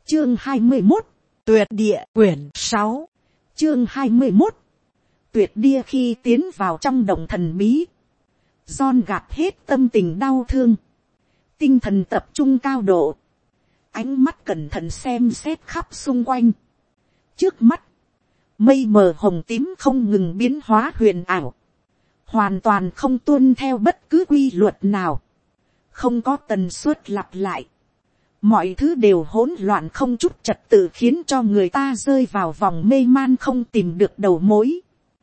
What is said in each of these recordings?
Chương 21, tuyệt địa quyển 6. Chương 21, tuyệt địa. Khi tiến vào trong động thần bí, John gạt hết tâm tình đau thương, tinh thần tập trung cao độ, ánh mắt cẩn thận xem xét khắp xung quanh. Trước mắt, mây mờ hồng tím không ngừng biến hóa huyền ảo, hoàn toàn không tuân theo bất cứ quy luật nào, không có tần suất lặp lại. Mọi thứ đều hỗn loạn không chút trật tự, khiến cho người ta rơi vào vòng mê man không tìm được đầu mối.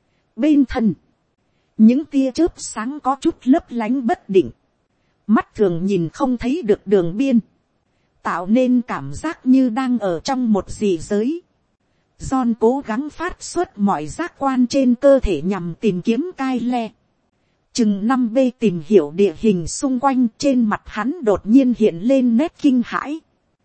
Bên thân, những tia chớp sáng có chút lấp lánh bất định, mắt thường nhìn không thấy được đường biên, tạo nên cảm giác như đang ở trong một dị giới. John cố gắng phát xuất mọi giác quan trên cơ thể nhằm tìm kiếm Kyle. Chừng 5 b tìm hiểu địa hình xung quanh, trên mặt hắn đột nhiên hiện lên nét kinh hãi.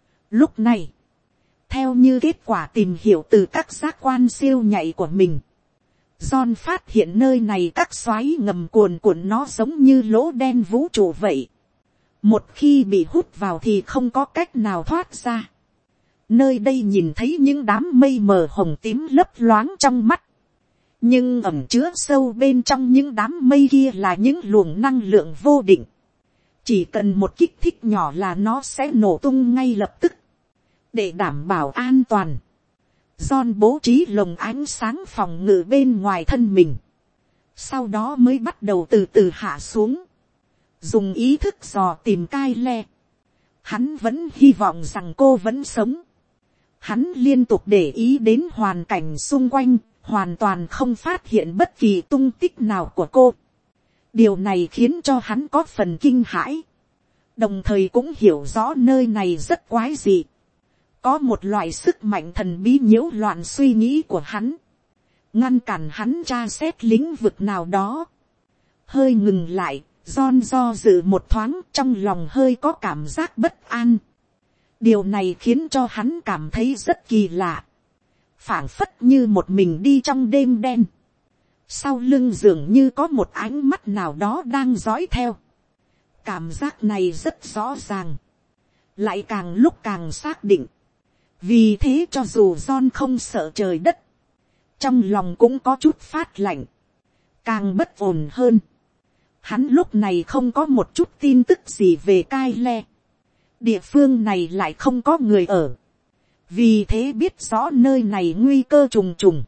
Lúc này, theo như kết quả tìm hiểu từ các giác quan siêu nhạy của mình, John phát hiện nơi này các xoáy ngầm cuồn cuộn, nó giống như lỗ đen vũ trụ vậy. Một khi bị hút vào thì không có cách nào thoát ra. Nơi đây nhìn thấy những đám mây mờ hồng tím lấp loáng trong mắt, nhưng ẩn chứa sâu bên trong những đám mây kia là những luồng năng lượng vô định. Chỉ cần một kích thích nhỏ là nó sẽ nổ tung ngay lập tức. Để đảm bảo an toàn, John bố trí lồng ánh sáng phòng ngự bên ngoài thân mình, sau đó mới bắt đầu từ từ hạ xuống, dùng ý thức dò tìm Kyle. Hắn vẫn hy vọng rằng cô vẫn sống. Hắn liên tục để ý đến hoàn cảnh xung quanh, hoàn toàn không phát hiện bất kỳ tung tích nào của cô. Điều này khiến cho hắn có phần kinh hãi, đồng thời cũng hiểu rõ nơi này rất quái dị. Có một loại sức mạnh thần bí nhiễu loạn suy nghĩ của hắn, ngăn cản hắn tra xét lĩnh vực nào đó. Hơi ngừng lại, John do dự một thoáng, trong lòng hơi có cảm giác bất an. Điều này khiến cho hắn cảm thấy rất kỳ lạ, phảng phất như một mình đi trong đêm đen. Sau lưng dường như có một ánh mắt nào đó đang dõi theo. Cảm giác này rất rõ ràng, lại càng lúc càng xác định. Vì thế cho dù John không sợ trời đất, trong lòng cũng có chút phát lạnh, càng bất ổn hơn. Hắn lúc này không có một chút tin tức gì về Kyle. Địa phương này lại không có người ở, vì thế biết rõ nơi này nguy cơ trùng trùng,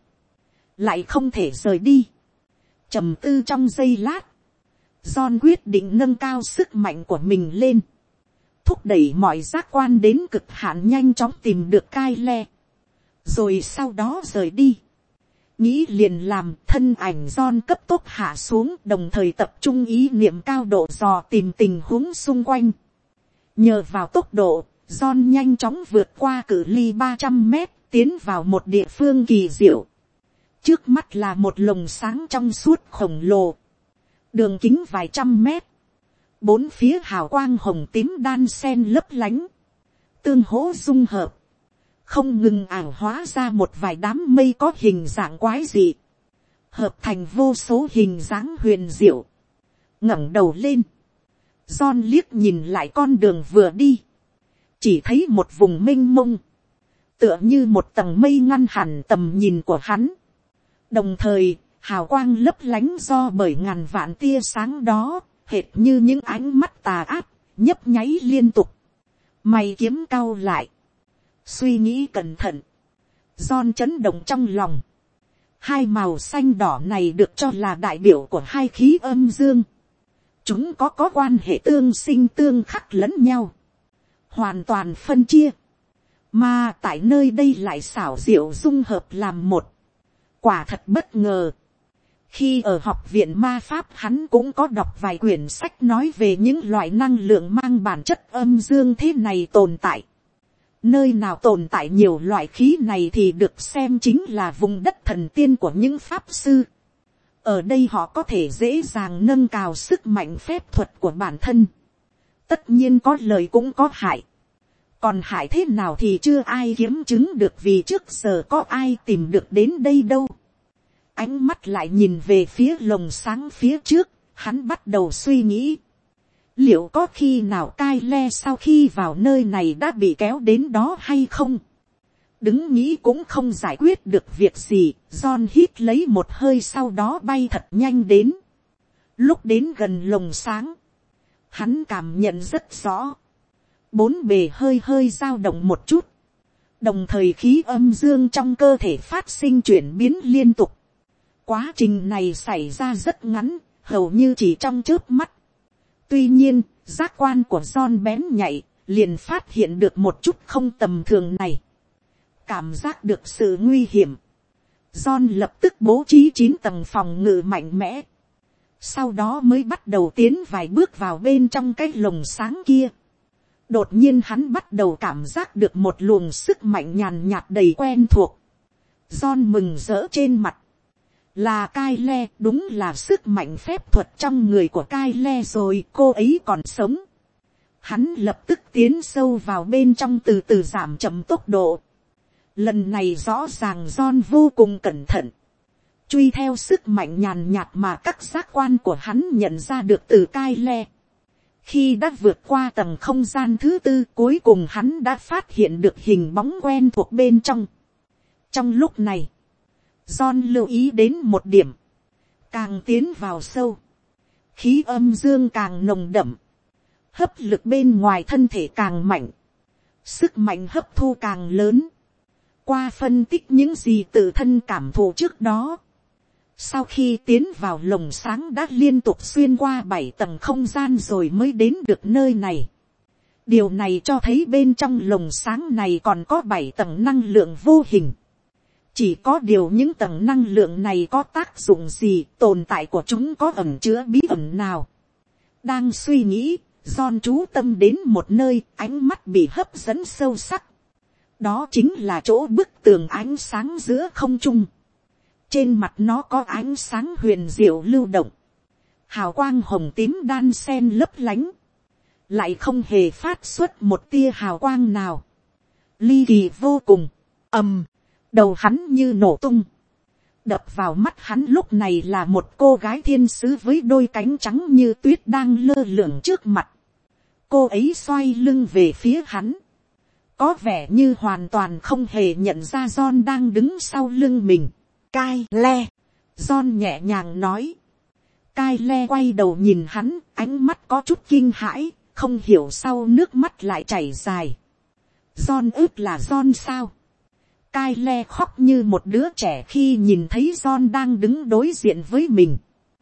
lại không thể rời đi. Trầm tư trong giây lát, John quyết định nâng cao sức mạnh của mình lên, thúc đẩy mọi giác quan đến cực hạn, nhanh chóng tìm được Kyle, rồi sau đó rời đi. Nghĩ liền làm, thân ảnh John cấp tốc hạ xuống, đồng thời tập trung ý niệm cao độ dò tìm tình huống xung quanh. Nhờ vào tốc độ, John nhanh chóng vượt qua cự ly 300 mét, tiến vào một địa phương kỳ diệu. Trước mắt là một lồng sáng trong suốt khổng lồ, đường kính vài trăm mét, bốn phía hào quang hồng tím đan sen lấp lánh, tương hỗ dung hợp, không ngừng ảo hóa ra một vài đám mây có hình dạng quái dị, hợp thành vô số hình dáng huyền diệu. Ngẩng đầu lên, John liếc nhìn lại con đường vừa đi, chỉ thấy một vùng mênh mông, tựa như một tầng mây ngăn hẳn tầm nhìn của hắn. Đồng thời, hào quang lấp lánh do bởi ngàn vạn tia sáng đó, hệt như những ánh mắt tà ác, nhấp nháy liên tục. Mày kiếm cau lại, suy nghĩ cẩn thận, John chấn động trong lòng. Hai màu xanh đỏ này được cho là đại biểu của hai khí âm dương. Chúng có quan hệ tương sinh tương khắc lẫn nhau, hoàn toàn phân chia, mà tại nơi đây lại xảo diệu dung hợp làm một. Quả thật bất ngờ. Khi ở học viện ma pháp, hắn cũng có đọc vài quyển sách nói về những loại năng lượng mang bản chất âm dương thế này tồn tại. Nơi nào tồn tại nhiều loại khí này thì được xem chính là vùng đất thần tiên của những pháp sư. Ở đây họ có thể dễ dàng nâng cao sức mạnh phép thuật của bản thân. Tất nhiên có lợi cũng có hại. Còn hại thế nào thì chưa ai kiểm chứng được, vì trước giờ có ai tìm được đến đây đâu. Ánh mắt lại nhìn về phía lồng sáng phía trước, hắn bắt đầu suy nghĩ. Liệu có khi nào Kyle sau khi vào nơi này đã bị kéo đến đó hay không? Đứng nghĩ cũng không giải quyết được việc gì. John hít lấy một hơi, sau đó bay thật nhanh đến. Lúc đến gần lồng sáng, hắn cảm nhận rất rõ. Bốn bề hơi hơi dao động một chút. Đồng thời khí âm dương trong cơ thể phát sinh chuyển biến liên tục. Quá trình này xảy ra rất ngắn, hầu như chỉ trong chớp mắt. Tuy nhiên, giác quan của John bén nhạy, liền phát hiện được một chút không tầm thường này. Cảm giác được sự nguy hiểm. John lập tức bố trí 9 tầng phòng ngự mạnh mẽ. Sau đó mới bắt đầu tiến vài bước vào bên trong cái lồng sáng kia. Đột nhiên hắn bắt đầu cảm giác được một luồng sức mạnh nhàn nhạt đầy quen thuộc. John mừng rỡ trên mặt. Là Kyle, đúng là sức mạnh phép thuật trong người của Kyle rồi, cô ấy còn sống. Hắn lập tức tiến sâu vào bên trong, từ từ giảm chậm tốc độ. Lần này rõ ràng John vô cùng cẩn thận. Truy theo sức mạnh nhàn nhạt mà các giác quan của hắn nhận ra được từ Kyle. Khi đã vượt qua tầng không gian thứ 4, cuối cùng hắn đã phát hiện được hình bóng quen thuộc bên trong. Trong lúc này, John lưu ý đến một điểm. Càng tiến vào sâu, khí âm dương càng nồng đậm. Hấp lực bên ngoài thân thể càng mạnh. Sức mạnh hấp thu càng lớn. Qua phân tích những gì tự thân cảm thụ trước đó, sau khi tiến vào lồng sáng đã liên tục xuyên qua 7 tầng không gian rồi mới đến được nơi này. Điều này cho thấy bên trong lồng sáng này còn có 7 tầng năng lượng vô hình. Chỉ có điều những tầng năng lượng này có tác dụng gì, tồn tại của chúng có ẩn chứa bí ẩn nào. Đang suy nghĩ, John chú tâm đến một nơi, ánh mắt bị hấp dẫn sâu sắc. Đó chính là chỗ bức tường ánh sáng giữa không trung. Trên mặt nó có ánh sáng huyền diệu lưu động. Hào quang hồng tím đan xen lấp lánh. Lại không hề phát xuất một tia hào quang nào. Ly kỳ vô cùng. Đầu hắn như nổ tung. Đập vào mắt hắn lúc này là một cô gái thiên sứ với đôi cánh trắng như tuyết đang lơ lửng trước mặt. Cô ấy xoay lưng về phía hắn. Có vẻ như hoàn toàn không hề nhận ra John đang đứng sau lưng mình. Kyle, John nhẹ nhàng nói. Kyle quay đầu nhìn hắn, ánh mắt có chút kinh hãi, không hiểu sau nước mắt lại chảy dài. John ức là John sao? Kyle khóc như một đứa trẻ khi nhìn thấy John đang đứng đối diện với mình.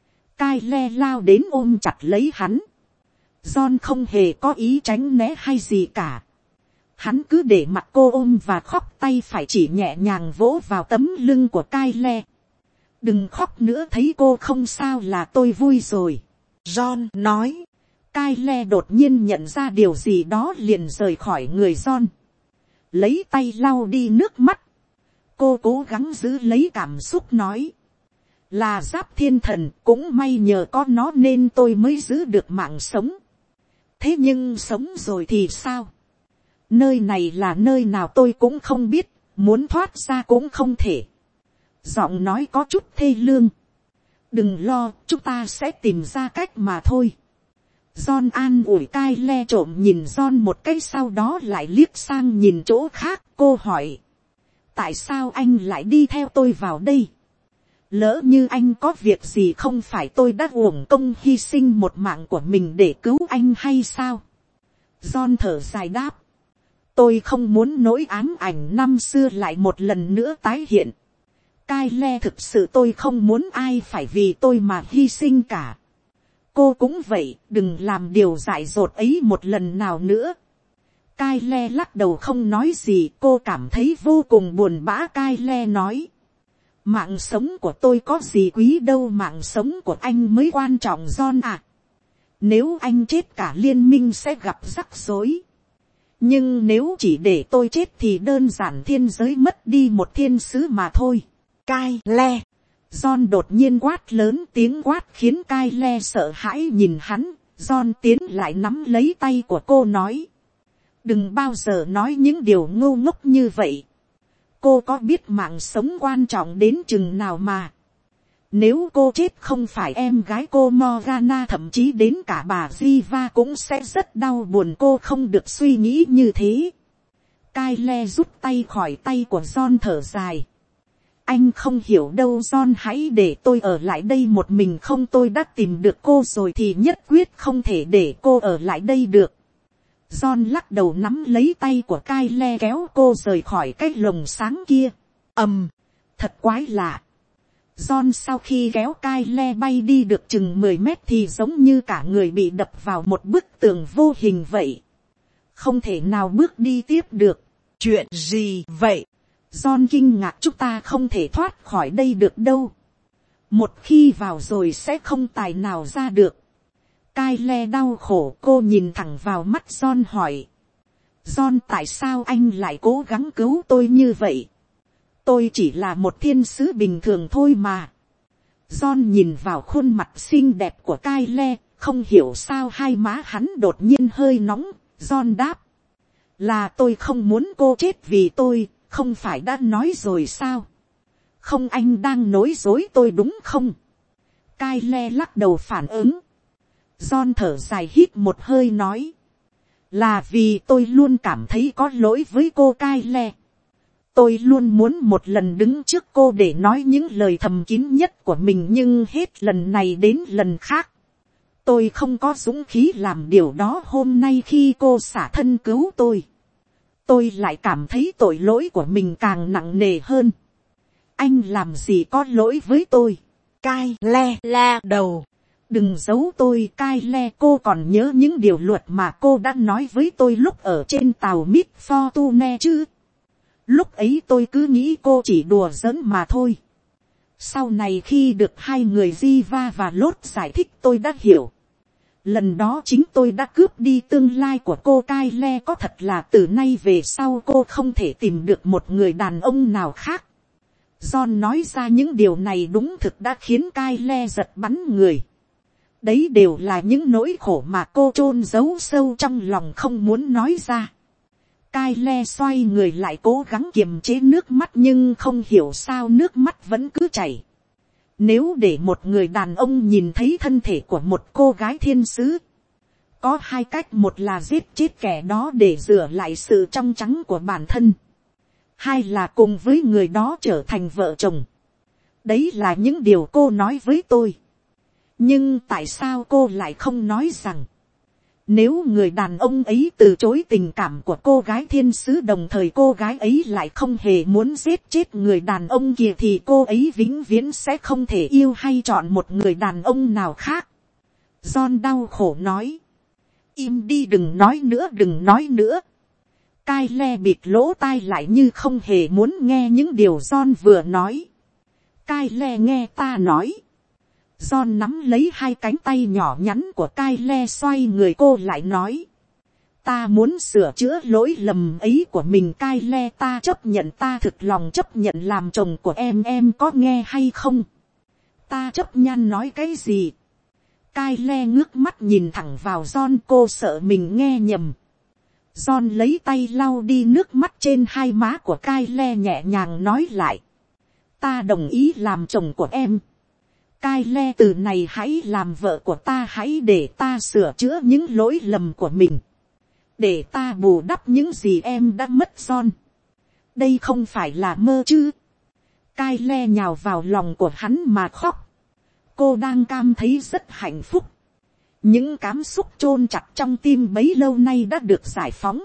Kyle lao đến ôm chặt lấy hắn. John không hề có ý tránh né hay gì cả. Hắn cứ để mặc cô ôm và khóc, tay phải chỉ nhẹ nhàng vỗ vào tấm lưng của Kyle. Đừng khóc nữa, thấy cô không sao là tôi vui rồi. John nói. Kyle đột nhiên nhận ra điều gì đó liền rời khỏi người John. Lấy tay lau đi nước mắt. Cô cố gắng giữ lấy cảm xúc nói. Là Giáp Thiên Thần, cũng may nhờ có nó nên tôi mới giữ được mạng sống. Thế nhưng sống rồi thì sao? Nơi này là nơi nào tôi cũng không biết, muốn thoát ra cũng không thể. Giọng nói có chút thê lương. Đừng lo, chúng ta sẽ tìm ra cách mà thôi. John an ủi Kyle, trộm nhìn John một cái sau đó lại liếc sang nhìn chỗ khác. Cô hỏi. Tại sao anh lại đi theo tôi vào đây? Lỡ như anh có việc gì không phải tôi đã uổng công hy sinh một mạng của mình để cứu anh hay sao? John thở dài đáp. Tôi không muốn nỗi ám ảnh năm xưa lại một lần nữa tái hiện. Kyle, thực sự tôi không muốn ai phải vì tôi mà hy sinh cả. Cô cũng vậy, đừng làm điều dại dột ấy một lần nào nữa. Kyle lắc đầu không nói gì, cô cảm thấy vô cùng buồn bã. Kyle nói. Mạng sống của tôi có gì quý đâu, mạng sống của anh mới quan trọng John à. Nếu anh chết cả liên minh sẽ gặp rắc rối. Nhưng nếu chỉ để tôi chết thì đơn giản thiên giới mất đi một thiên sứ mà thôi. Kyle. John đột nhiên quát lớn, tiếng quát khiến Kyle sợ hãi nhìn hắn. John tiến lại nắm lấy tay của cô nói. Đừng bao giờ nói những điều ngu ngốc như vậy. Cô có biết mạng sống quan trọng đến chừng nào mà. Nếu cô chết không phải em gái cô Morgana, thậm chí đến cả bà Jiva cũng sẽ rất đau buồn. Cô không được suy nghĩ như thế. Kyle rút tay khỏi tay của John, thở dài. Anh không hiểu đâu John, hãy để tôi ở lại đây một mình không. Tôi đã tìm được cô rồi thì nhất quyết không thể để cô ở lại đây được. John lắc đầu nắm lấy tay của Kyle kéo cô rời khỏi cái lồng sáng kia. Thật quái lạ. John sau khi kéo Kyle bay đi được chừng 10 mét thì giống như cả người bị đập vào một bức tường vô hình vậy. Không thể nào bước đi tiếp được. Chuyện gì vậy? John kinh ngạc. Chúng ta không thể thoát khỏi đây được đâu. Một khi vào rồi sẽ không tài nào ra được. Kyle đau khổ, cô nhìn thẳng vào mắt John hỏi. John, tại sao anh lại cố gắng cứu tôi như vậy? Tôi chỉ là một thiên sứ bình thường thôi mà. John nhìn vào khuôn mặt xinh đẹp của Kyle, không hiểu sao hai má hắn đột nhiên hơi nóng. John đáp. Là tôi không muốn cô chết vì tôi, không phải đã nói rồi sao? Không, anh đang nói dối tôi đúng không? Kyle lắc đầu phản ứng. John thở dài hít một hơi nói. Là vì tôi luôn cảm thấy có lỗi với cô Kyle. Tôi luôn muốn một lần đứng trước cô để nói những lời thầm kín nhất của mình, nhưng hết lần này đến lần khác. Tôi không có dũng khí làm điều đó. Hôm nay khi cô xả thân cứu tôi lại cảm thấy tội lỗi của mình càng nặng nề hơn. Anh làm gì có lỗi với tôi? Kyle la đầu. Đừng giấu tôi Kyle, cô còn nhớ những điều luật mà cô đã nói với tôi lúc ở trên tàu Miss Fortune chứ? Lúc ấy tôi cứ nghĩ cô chỉ đùa giỡn mà thôi. Sau này khi được hai người Jiva và Lốt giải thích tôi đã hiểu. Lần đó chính tôi đã cướp đi tương lai của cô Kyle. Có thật là từ nay về sau cô không thể tìm được một người đàn ông nào khác. John nói ra những điều này đúng thực đã khiến Kyle giật bắn người. Đấy đều là những nỗi khổ mà cô chôn giấu sâu trong lòng không muốn nói ra. Kyle xoay người lại cố gắng kiềm chế nước mắt, nhưng không hiểu sao nước mắt vẫn cứ chảy. Nếu để một người đàn ông nhìn thấy thân thể của một cô gái thiên sứ, có hai cách: một là giết chết kẻ đó để rửa lại sự trong trắng của bản thân, hai là cùng với người đó trở thành vợ chồng. Đấy là những điều cô nói với tôi. Nhưng tại sao cô lại không nói rằng, nếu người đàn ông ấy từ chối tình cảm của cô gái thiên sứ, đồng thời cô gái ấy lại không hề muốn giết chết người đàn ông kia, thì cô ấy vĩnh viễn sẽ không thể yêu hay chọn một người đàn ông nào khác? John đau khổ nói. Im đi, đừng nói nữa, đừng nói nữa. Kyle bịt lỗ tai lại như không hề muốn nghe những điều John vừa nói. Kyle, nghe ta nói. John nắm lấy hai cánh tay nhỏ nhắn của Kyle, xoay người cô lại nói. Ta muốn sửa chữa lỗi lầm ấy của mình Kyle, ta chấp nhận, ta thực lòng chấp nhận làm chồng của em có nghe hay không? Ta chấp nhận nói cái gì? Kyle ngước mắt nhìn thẳng vào John, cô sợ mình nghe nhầm. John lấy tay lau đi nước mắt trên hai má của Kyle, nhẹ nhàng nói lại. Ta đồng ý làm chồng của em. Kyle, từ này hãy làm vợ của ta, hãy để ta sửa chữa những lỗi lầm của mình. Để ta bù đắp những gì em đã mất John. Đây không phải là mơ chứ? Kyle nhào vào lòng của hắn mà khóc. Cô đang cảm thấy rất hạnh phúc. Những cảm xúc chôn chặt trong tim bấy lâu nay đã được giải phóng.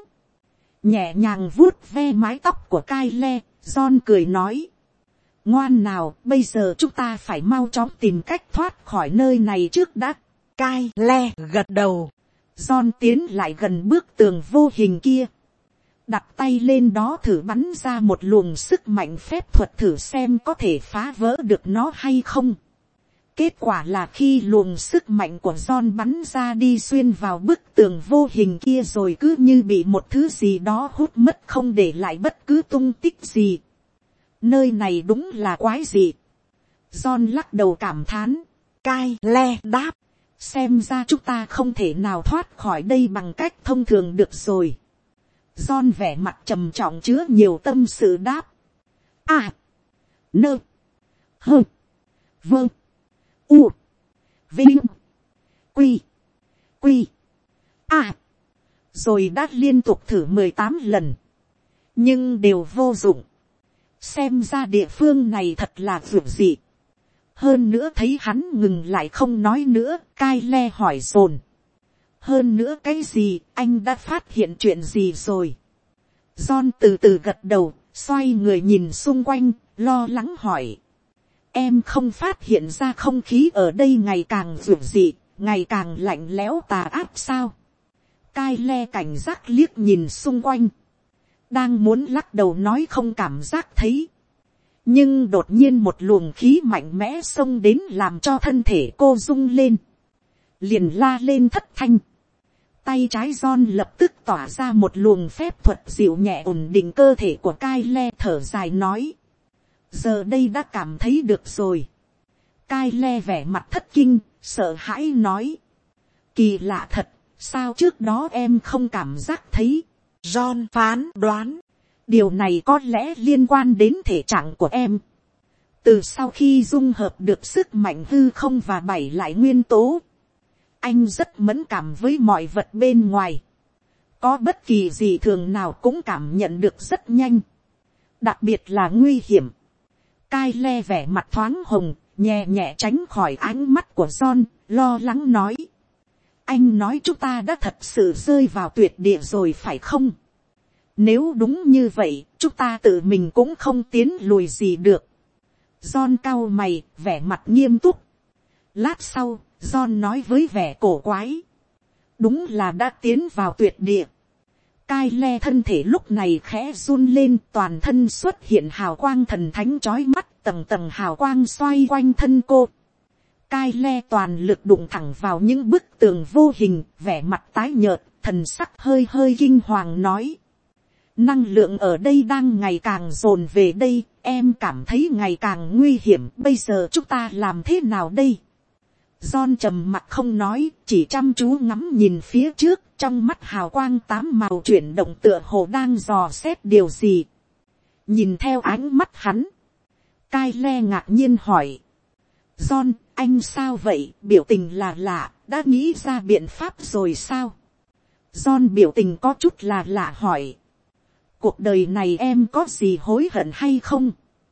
Nhẹ nhàng vuốt ve mái tóc của Kyle, John cười nói. Ngoan nào, bây giờ chúng ta phải mau chóng tìm cách thoát khỏi nơi này trước đã. Kyle gật đầu. John tiến lại gần bức tường vô hình kia. Đặt tay lên đó thử bắn ra một luồng sức mạnh phép thuật, thử xem có thể phá vỡ được nó hay không. Kết quả là khi luồng sức mạnh của John bắn ra đi xuyên vào bức tường vô hình kia, rồi cứ như bị một thứ gì đó hút mất, không để lại bất cứ tung tích gì. Nơi này đúng là quái dị. John lắc đầu cảm thán. Kyle đáp. Xem ra chúng ta không thể nào thoát khỏi đây bằng cách thông thường được rồi. John vẻ mặt trầm trọng chứa nhiều tâm sự đáp. À. Nơ. Hơ. Vâng. U. Vinh. Quy. Quy. À. Rồi đã liên tục thử 18 lần. Nhưng đều vô dụng. Xem ra địa phương này thật là vượt dị. Hơn nữa thấy hắn ngừng lại không nói nữa, Kyle hỏi dồn. Hơn nữa cái gì, anh đã phát hiện chuyện gì rồi? John từ từ gật đầu, xoay người nhìn xung quanh, lo lắng hỏi. Em không phát hiện ra không khí ở đây ngày càng vượt dị, ngày càng lạnh lẽo tà áp sao? Kyle cảnh giác liếc nhìn xung quanh. Đang muốn lắc đầu nói không cảm giác thấy. Nhưng đột nhiên một luồng khí mạnh mẽ xông đến làm cho thân thể cô rung lên. Liền la lên thất thanh. Tay trái John lập tức tỏa ra một luồng phép thuật dịu nhẹ ổn định cơ thể của Kyle, thở dài nói. Giờ đây đã cảm thấy được rồi. Kyle vẻ mặt thất kinh, sợ hãi nói. Kỳ lạ thật, sao trước đó em không cảm giác thấy? John phán đoán. Điều này có lẽ liên quan đến thể trạng của em. Từ sau khi dung hợp được sức mạnh hư không và 7 lại nguyên tố, anh rất mẫn cảm với mọi vật bên ngoài. Có bất kỳ gì thường nào cũng cảm nhận được rất nhanh. Đặc biệt là nguy hiểm. Kyle vẻ mặt thoáng hồng, nhẹ nhẹ tránh khỏi ánh mắt của John, lo lắng nói. Anh nói chúng ta đã thật sự rơi vào tuyệt địa rồi phải không? Nếu đúng như vậy, chúng ta tự mình cũng không tiến lùi gì được. John cau mày, vẻ mặt nghiêm túc. Lát sau, John nói với vẻ cổ quái. Đúng là đã tiến vào tuyệt địa. Kyle thân thể lúc này khẽ run lên, toàn thân xuất hiện hào quang thần thánh chói mắt, tầng tầng hào quang xoay quanh thân cô. Kyle toàn lực đụng thẳng vào những bức tường vô hình, vẻ mặt tái nhợt, thần sắc hơi hơi kinh hoàng nói. Năng lượng ở đây đang ngày càng dồn về đây, em cảm thấy ngày càng nguy hiểm, bây giờ chúng ta làm thế nào đây? John trầm mặt không nói, chỉ chăm chú ngắm nhìn phía trước, trong mắt hào quang 8 màu chuyển động tựa hồ đang dò xét điều gì. Nhìn theo ánh mắt hắn, Kyle ngạc nhiên hỏi. John, anh sao vậy, biểu tình là lạ, đã nghĩ ra biện pháp rồi sao? John biểu tình có chút là lạ hỏi. Cuộc đời này em có gì hối hận hay không?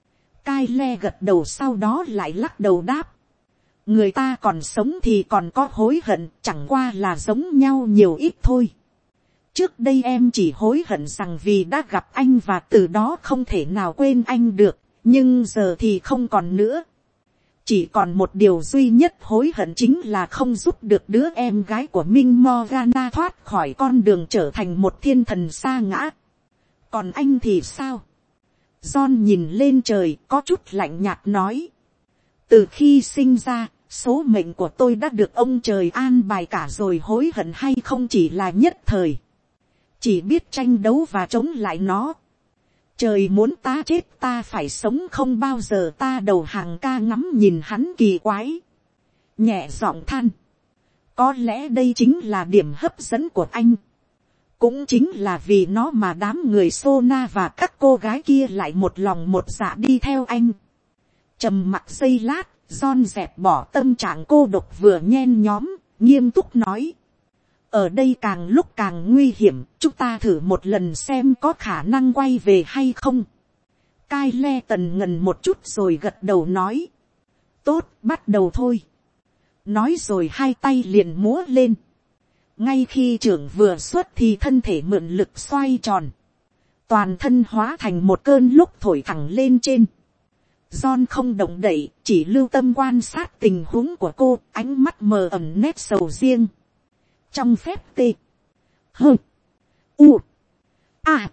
Kyle gật đầu sau đó lại lắc đầu đáp. Người ta còn sống thì còn có hối hận, chẳng qua là giống nhau nhiều ít thôi. Trước đây em chỉ hối hận rằng vì đã gặp anh và từ đó không thể nào quên anh được, nhưng giờ thì không còn nữa. Chỉ còn một điều duy nhất hối hận chính là không giúp được đứa em gái của Minh Morgana thoát khỏi con đường trở thành một thiên thần sa ngã. Còn anh thì sao? John nhìn lên trời có chút lạnh nhạt nói. Từ khi sinh ra, số mệnh của tôi đã được ông trời an bài cả rồi, hối hận hay không chỉ là nhất thời. Chỉ biết tranh đấu và chống lại nó. Trời muốn ta chết ta phải sống, không bao giờ ta đầu hàng. Ca ngắm nhìn hắn kỳ quái. Nhẹ giọng than. Có lẽ đây chính là điểm hấp dẫn của anh. Cũng chính là vì nó mà đám người Sona và các cô gái kia lại một lòng một dạ đi theo anh. Trầm mặc giây lát, John dẹp bỏ tâm trạng cô độc vừa nhen nhóm, nghiêm túc nói. Ở đây càng lúc càng nguy hiểm, chúng ta thử một lần xem có khả năng quay về hay không. Kyle tần ngần một chút rồi gật đầu nói. Tốt, bắt đầu thôi. Nói rồi hai tay liền múa lên. Ngay khi trưởng vừa xuất thì thân thể mượn lực xoay tròn. Toàn thân hóa thành một cơn lúc thổi thẳng lên trên. John không động đậy, chỉ lưu tâm quan sát tình huống của cô, ánh mắt mờ ẩm nét sầu riêng. Trong phép tê. Hơ. U. A.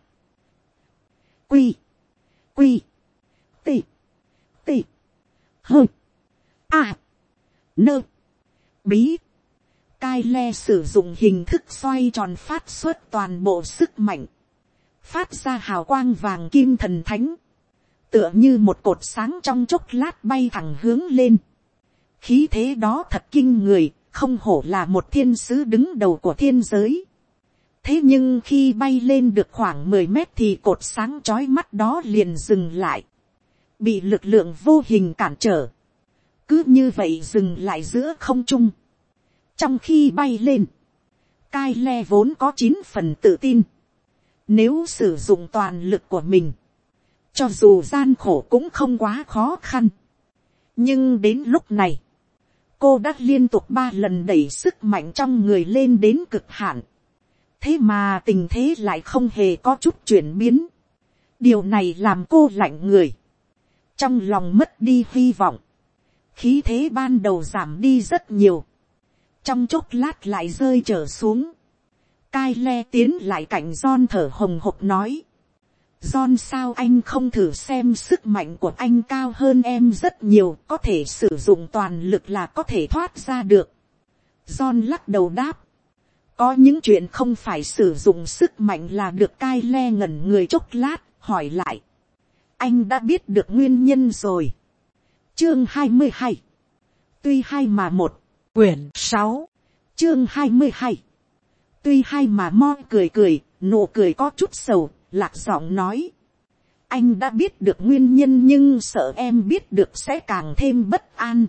Quy. Quy. Tê. Tê. Hơ. A. Nơ. Bí. Kyle sử dụng hình thức xoay tròn phát xuất toàn bộ sức mạnh. Phát ra hào quang vàng kim thần thánh. Tựa như một cột sáng trong chốc lát bay thẳng hướng lên. Khí thế đó thật kinh người, không hổ là một thiên sứ đứng đầu của thiên giới. Thế nhưng khi bay lên được khoảng 10 mét thì cột sáng chói mắt đó liền dừng lại. Bị lực lượng vô hình cản trở. cứ như vậy dừng lại giữa không trung. Trong khi bay lên, Kyle vốn có 9 phần tự tin. Nếu sử dụng toàn lực của mình, cho dù gian khổ cũng không quá khó khăn. Nhưng đến lúc này, cô đã liên tục 3 lần đẩy sức mạnh trong người lên đến cực hạn. Thế mà tình thế lại không hề có chút chuyển biến. Điều này làm cô lạnh người. Trong lòng mất đi hy vọng. Khí thế ban đầu giảm đi rất nhiều. Trong chốc lát lại rơi trở xuống. Kyle tiến lại cạnh John thở hồng hộc nói. John, sao anh không thử xem, sức mạnh của anh cao hơn em rất nhiều, có thể sử dụng toàn lực là có thể thoát ra được. John lắc đầu đáp. Có những chuyện không phải sử dụng sức mạnh là được. Kyle ngẩn người chốc lát, hỏi lại. Anh đã biết được nguyên nhân rồi. Chương 22. Tuy hai mà một. Quyển 6. Chương 22. Tuy hai mà Mo cười cười, nụ cười có chút sầu, lạc giọng nói. Anh đã biết được nguyên nhân nhưng sợ em biết được sẽ càng thêm bất an.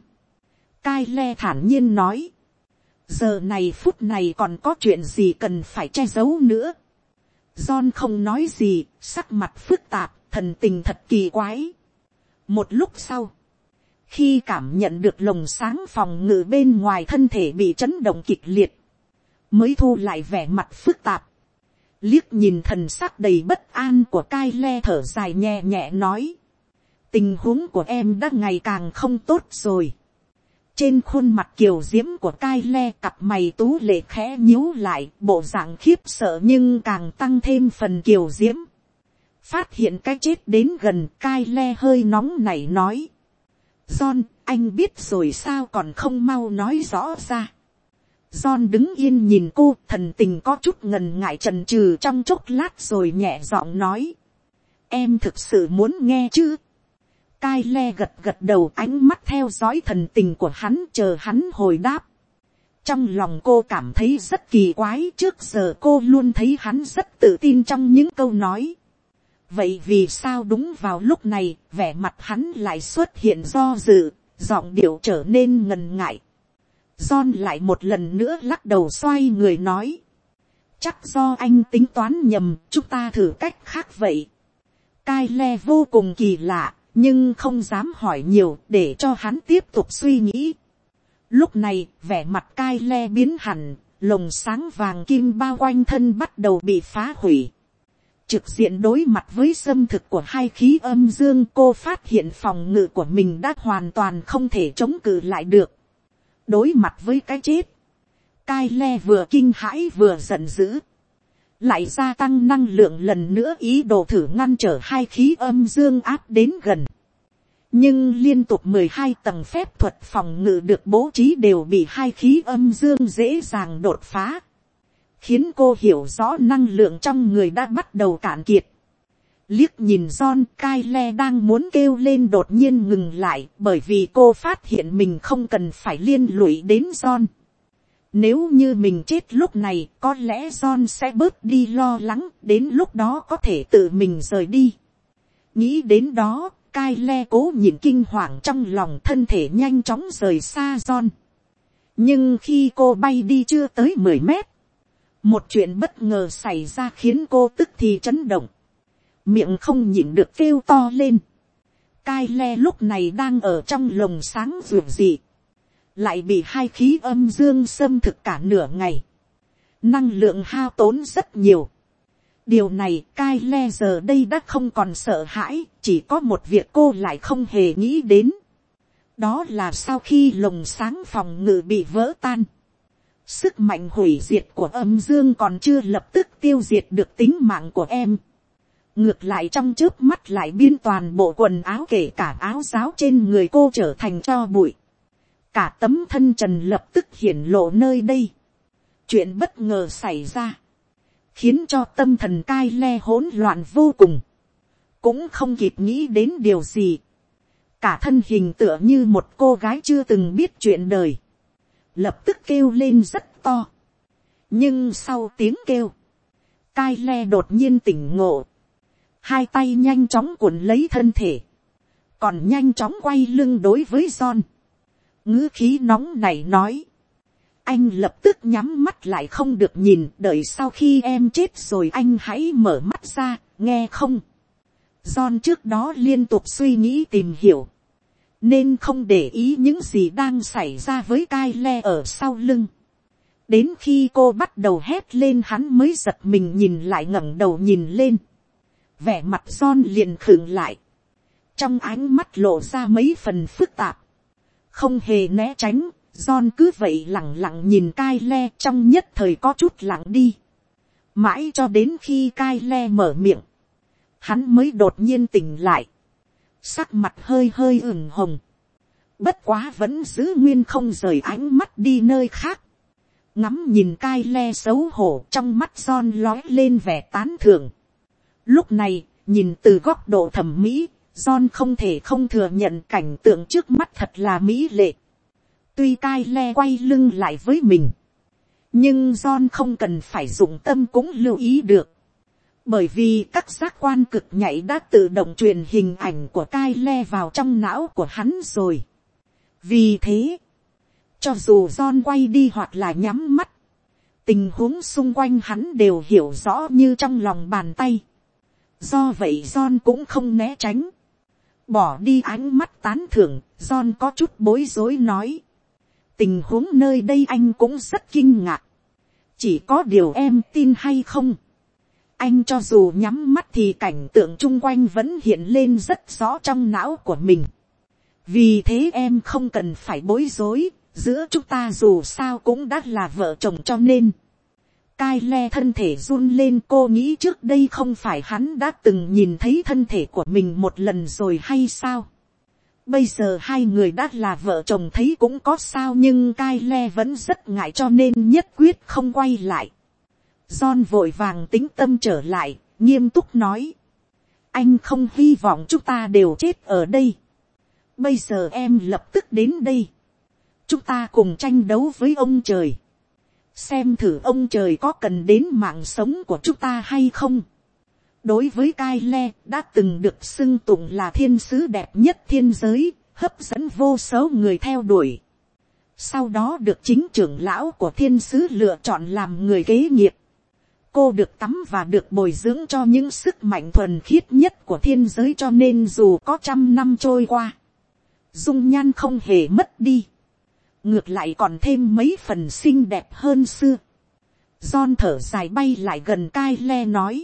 Kyle thản nhiên nói. Giờ này phút này còn có chuyện gì cần phải che giấu nữa. John không nói gì, sắc mặt phức tạp, thần tình thật kỳ quái. Một lúc sau, khi cảm nhận được lồng sáng phòng ngự bên ngoài thân thể bị chấn động kịch liệt, mới thu lại vẻ mặt phức tạp. Liếc nhìn thần sắc đầy bất an của Kyle, thở dài nhẹ nhẹ nói. Tình huống của em đã ngày càng không tốt rồi. Trên khuôn mặt kiều diễm của Kyle, cặp mày tú lệ khẽ nhíu lại, bộ dạng khiếp sợ nhưng càng tăng thêm phần kiều diễm. Phát hiện cái chết đến gần, Kyle hơi nóng nảy nói. John, anh biết rồi sao còn không mau nói rõ ra. John đứng yên nhìn cô, thần tình có chút ngần ngại chần chừ trong chốc lát rồi nhẹ giọng nói. Em thực sự muốn nghe chứ? Kyle gật gật đầu, ánh mắt theo dõi thần tình của hắn, chờ hắn hồi đáp. Trong lòng cô cảm thấy rất kỳ quái, trước giờ cô luôn thấy hắn rất tự tin trong những câu nói. Vậy vì sao đúng vào lúc này, vẻ mặt hắn lại xuất hiện do dự, giọng điệu trở nên ngần ngại. John lại một lần nữa lắc đầu, xoay người nói. Chắc do anh tính toán nhầm, chúng ta thử cách khác vậy. Kyle vô cùng kỳ lạ, nhưng không dám hỏi nhiều, để cho hắn tiếp tục suy nghĩ. Lúc này, vẻ mặt Kyle biến hẳn, lồng sáng vàng kim bao quanh thân bắt đầu bị phá hủy. Trực diện đối mặt với xâm thực của hai khí âm dương, cô phát hiện phòng ngự của mình đã hoàn toàn không thể chống cự lại được. Đối mặt với cái chết, Kyle vừa kinh hãi vừa giận dữ, lại gia tăng năng lượng lần nữa, ý đồ thử ngăn trở hai khí âm dương áp đến gần. Nhưng liên tục 12 tầng phép thuật phòng ngự được bố trí đều bị hai khí âm dương dễ dàng đột phá, khiến cô hiểu rõ năng lượng trong người đã bắt đầu cạn kiệt. Liếc nhìn John, Kyle đang muốn kêu lên đột nhiên ngừng lại, bởi vì cô phát hiện mình không cần phải liên lụy đến John. Nếu như mình chết lúc này, có lẽ John sẽ bớt đi lo lắng, đến lúc đó có thể tự mình rời đi. Nghĩ đến đó, Kyle cố nhịn kinh hoàng trong lòng, thân thể nhanh chóng rời xa John. Nhưng khi cô bay đi chưa tới 10 mét, một chuyện bất ngờ xảy ra khiến cô tức thì chấn động. Miệng không nhịn được kêu to lên. Kyle lúc này đang ở trong lồng sáng ruột dị, lại bị hai khí âm dương xâm thực cả nửa ngày. Năng lượng hao tốn rất nhiều. Điều này Kyle giờ đây đã không còn sợ hãi, chỉ có một việc cô lại không hề nghĩ đến. Đó là sau khi lồng sáng phòng ngự bị vỡ tan, sức mạnh hủy diệt của âm dương còn chưa lập tức tiêu diệt được tính mạng của em. Ngược lại trong chớp mắt lại biến toàn bộ quần áo, kể cả áo giáo trên người cô trở thành tro bụi. Cả tấm thân trần lập tức hiển lộ nơi đây. Chuyện bất ngờ xảy ra, khiến cho tâm thần Kyle hỗn loạn vô cùng. Cũng không kịp nghĩ đến điều gì. Cả thân hình tựa như một cô gái chưa từng biết chuyện đời, lập tức kêu lên rất to. Nhưng sau tiếng kêu, Kyle đột nhiên tỉnh ngộ. Hai tay nhanh chóng cuộn lấy thân thể, còn nhanh chóng quay lưng đối với John. ngữ khí nóng này nói. Anh lập tức nhắm mắt lại không được nhìn, đợi sau khi em chết rồi anh hãy mở mắt ra, nghe không? John trước đó liên tục suy nghĩ tìm hiểu, nên không để ý những gì đang xảy ra với Kyle ở sau lưng. Đến khi cô bắt đầu hét lên hắn mới giật mình nhìn lại, ngẩng đầu nhìn lên. Vẻ mặt John liền khựng lại. Trong ánh mắt lộ ra mấy phần phức tạp. Không hề né tránh, John cứ vậy lẳng lặng nhìn Kyle, trong nhất thời có chút lặng đi. Mãi cho đến khi Kyle mở miệng, hắn mới đột nhiên tỉnh lại. Sắc mặt hơi hơi ửng hồng. Bất quá vẫn giữ nguyên không rời ánh mắt đi nơi khác. Ngắm nhìn Kyle xấu hổ, trong mắt John lói lên vẻ tán thưởng. Lúc này, nhìn từ góc độ thẩm mỹ, John không thể không thừa nhận cảnh tượng trước mắt thật là mỹ lệ. Tuy Kyle quay lưng lại với mình, nhưng John không cần phải dụng tâm cũng lưu ý được. Bởi vì các giác quan cực nhạy đã tự động truyền hình ảnh của Kyle vào trong não của hắn rồi. Vì thế, cho dù John quay đi hoặc là nhắm mắt, tình huống xung quanh hắn đều hiểu rõ như trong lòng bàn tay. Do vậy John cũng không né tránh. Bỏ đi ánh mắt tán thưởng, John có chút bối rối nói. Tình huống nơi đây anh cũng rất kinh ngạc. Chỉ có điều em tin hay không? Anh cho dù nhắm mắt thì cảnh tượng chung quanh vẫn hiện lên rất rõ trong não của mình. Vì thế em không cần phải bối rối, giữa chúng ta dù sao cũng đã là vợ chồng cho nên. Kyle thân thể run lên, cô nghĩ trước đây không phải hắn đã từng nhìn thấy thân thể của mình một lần rồi hay sao? Bây giờ hai người đã là vợ chồng thấy cũng có sao, nhưng Kyle vẫn rất ngại cho nên nhất quyết không quay lại. John vội vàng tĩnh tâm trở lại, nghiêm túc nói. Anh không hy vọng chúng ta đều chết ở đây. Bây giờ em lập tức đến đây. Chúng ta cùng tranh đấu với ông trời. Xem thử ông trời có cần đến mạng sống của chúng ta hay không. Đối với Kyle đã từng được xưng tụng là thiên sứ đẹp nhất thiên giới, hấp dẫn vô số người theo đuổi. Sau đó được chính trưởng lão của thiên sứ lựa chọn làm người kế nghiệp. Cô được tắm và được bồi dưỡng cho những sức mạnh thuần khiết nhất của thiên giới, cho nên dù có 100 năm trôi qua, dung nhan không hề mất đi. Ngược lại còn thêm mấy phần xinh đẹp hơn xưa. John thở dài bay lại gần Kyle nói.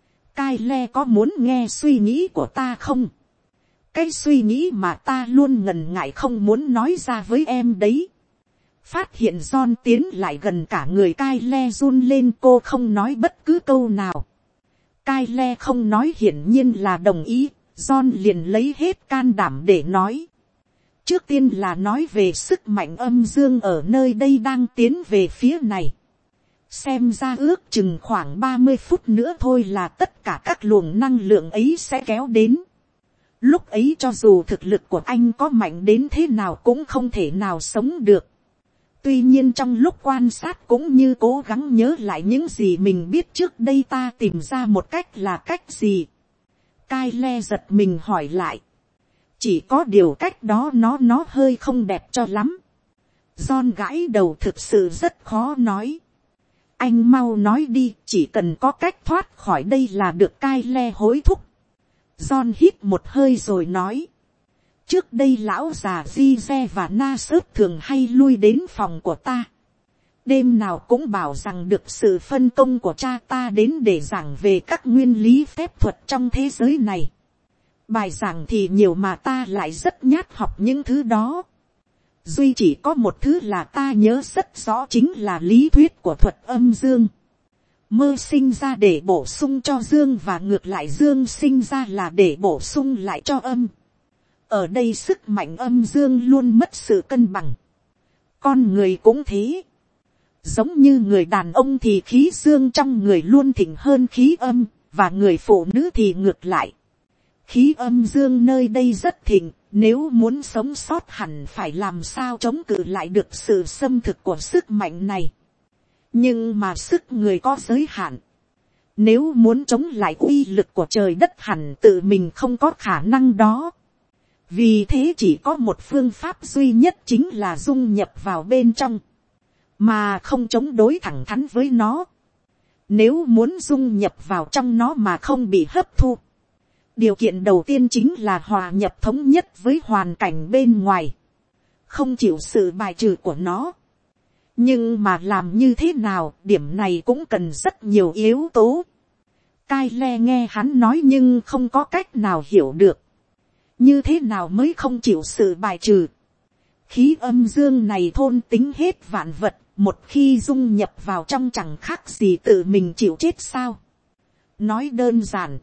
Kyle có muốn nghe suy nghĩ của ta không? Cái suy nghĩ mà ta luôn ngần ngại không muốn nói ra với em đấy. Phát hiện John tiến lại gần, cả người Kyle run lên, cô không nói bất cứ câu nào. Kyle không nói hiển nhiên là đồng ý, John liền lấy hết can đảm để nói. Trước tiên là nói về sức mạnh âm dương ở nơi đây đang tiến về phía này. Xem ra ước chừng khoảng 30 phút nữa thôi là tất cả các luồng năng lượng ấy sẽ kéo đến. Lúc ấy cho dù thực lực của anh có mạnh đến thế nào cũng không thể nào sống được. Tuy nhiên trong lúc quan sát cũng như cố gắng nhớ lại những gì mình biết trước đây, ta tìm ra một cách là cách gì. Kyle giật mình hỏi lại. Chỉ có điều cách đó nó hơi không đẹp cho lắm. John gãi đầu, thực sự rất khó nói. Anh mau nói đi, chỉ cần có cách thoát khỏi đây là được. Kyle hối thúc. John hít một hơi rồi nói. Trước đây lão già Gize và Nasut thường hay lui đến phòng của ta. Đêm nào cũng bảo rằng được sự phân công của cha ta đến để giảng về các nguyên lý phép thuật trong thế giới này. Bài giảng thì nhiều mà ta lại rất nhát học những thứ đó. Duy chỉ có một thứ là ta nhớ rất rõ, chính là lý thuyết của thuật âm dương. Mơ sinh ra để bổ sung cho dương và ngược lại dương sinh ra là để bổ sung lại cho âm. Ở đây sức mạnh âm dương luôn mất sự cân bằng. Con người cũng thế. Giống như người đàn ông thì khí dương trong người luôn thịnh hơn khí âm, và người phụ nữ thì ngược lại. Khí âm dương nơi đây rất thịnh, nếu muốn sống sót hẳn phải làm sao chống cự lại được sự xâm thực của sức mạnh này. Nhưng mà sức người có giới hạn. Nếu muốn chống lại uy lực của trời đất hẳn tự mình không có khả năng đó. Vì thế chỉ có một phương pháp duy nhất, chính là dung nhập vào bên trong, mà không chống đối thẳng thắn với nó. Nếu muốn dung nhập vào trong nó mà không bị hấp thu, điều kiện đầu tiên chính là hòa nhập thống nhất với hoàn cảnh bên ngoài, không chịu sự bài trừ của nó. Nhưng mà làm như thế nào, điểm này cũng cần rất nhiều yếu tố. Cai le nghe hắn nói nhưng không có cách nào hiểu được, như thế nào mới không chịu sự bài trừ. Khí âm dương này thôn tính hết vạn vật, một khi dung nhập vào trong chẳng khác gì tự mình chịu chết sao. Nói đơn giản,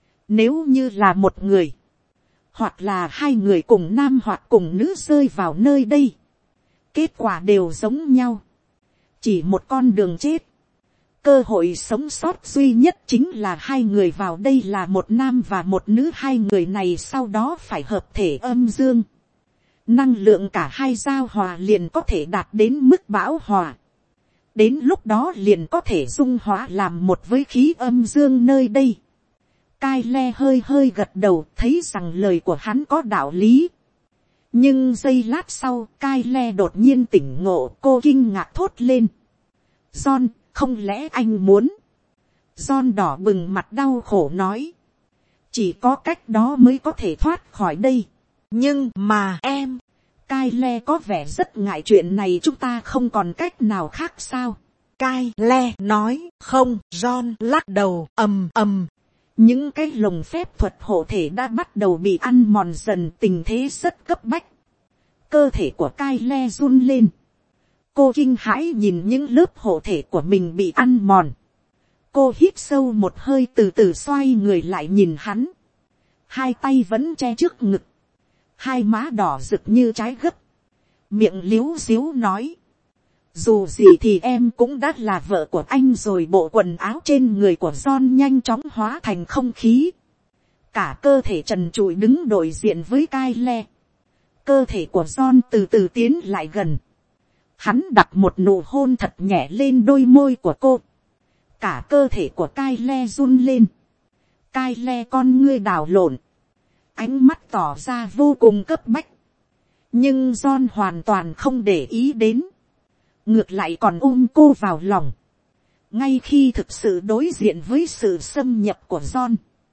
nếu như là một người, hoặc là hai người cùng nam hoặc cùng nữ rơi vào nơi đây, kết quả đều giống nhau, chỉ một con đường chết. Cơ hội sống sót duy nhất chính là hai người vào đây là một nam và một nữ, hai người này sau đó phải hợp thể âm dương. Năng lượng cả hai giao hòa liền có thể đạt đến mức bão hòa. Đến lúc đó liền có thể dung hóa làm một với khí âm dương nơi đây. Cai le hơi hơi gật đầu, thấy rằng lời của hắn có đạo lý. Nhưng giây lát sau, Cai le đột nhiên tỉnh ngộ, cô kinh ngạc thốt lên. John, không lẽ anh muốn? John đỏ bừng mặt đau khổ nói. Chỉ có cách đó mới có thể thoát khỏi đây. Nhưng mà em, Cai le có vẻ rất ngại chuyện này, chúng ta không còn cách nào khác sao? Cai le nói, không. John lắc đầu, ầm. Những cái lồng phép thuật hộ thể đã bắt đầu bị ăn mòn dần, tình thế rất cấp bách. Cơ thể của Cai le run lên. Cô kinh hãi nhìn những lớp hộ thể của mình bị ăn mòn. Cô hít sâu một hơi, từ từ xoay người lại nhìn hắn. Hai tay vẫn che trước ngực. Hai má đỏ rực như trái gấc. Miệng liếu ríu nói. Dù gì thì em cũng đã là vợ của anh rồi. Bộ quần áo trên người của John nhanh chóng hóa thành không khí. Cả cơ thể trần trụi đứng đối diện với Cai le. Cơ thể của John từ từ tiến lại gần. Hắn đặt một nụ hôn thật nhẹ lên đôi môi của cô. Cả cơ thể của Cai le run lên. Cai le con ngươi đảo lộn. Ánh mắt tỏ ra vô cùng cấp bách. Nhưng John hoàn toàn không để ý đến. Ngược lại còn ôm cô vào lòng. Ngay khi thực sự đối diện với sự xâm nhập của John,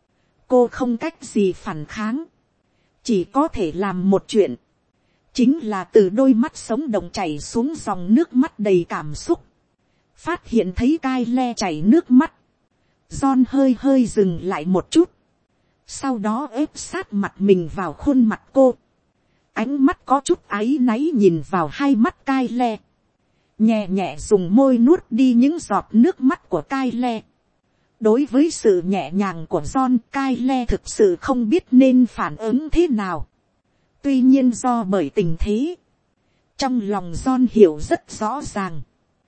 cô không cách gì phản kháng. Chỉ có thể làm một chuyện. Chính là từ đôi mắt sống động chảy xuống dòng nước mắt đầy cảm xúc. Phát hiện thấy Cai le chảy nước mắt. John hơi hơi dừng lại một chút. Sau đó ép sát mặt mình vào khuôn mặt cô. Ánh mắt có chút áy náy nhìn vào hai mắt Cai le. Nhẹ nhẹ dùng môi nuốt đi những giọt nước mắt của Cai le. Đối với sự nhẹ nhàng của John, Cai le thực sự không biết nên phản ứng thế nào. Tuy nhiên do bởi tình thế, trong lòng John hiểu rất rõ ràng.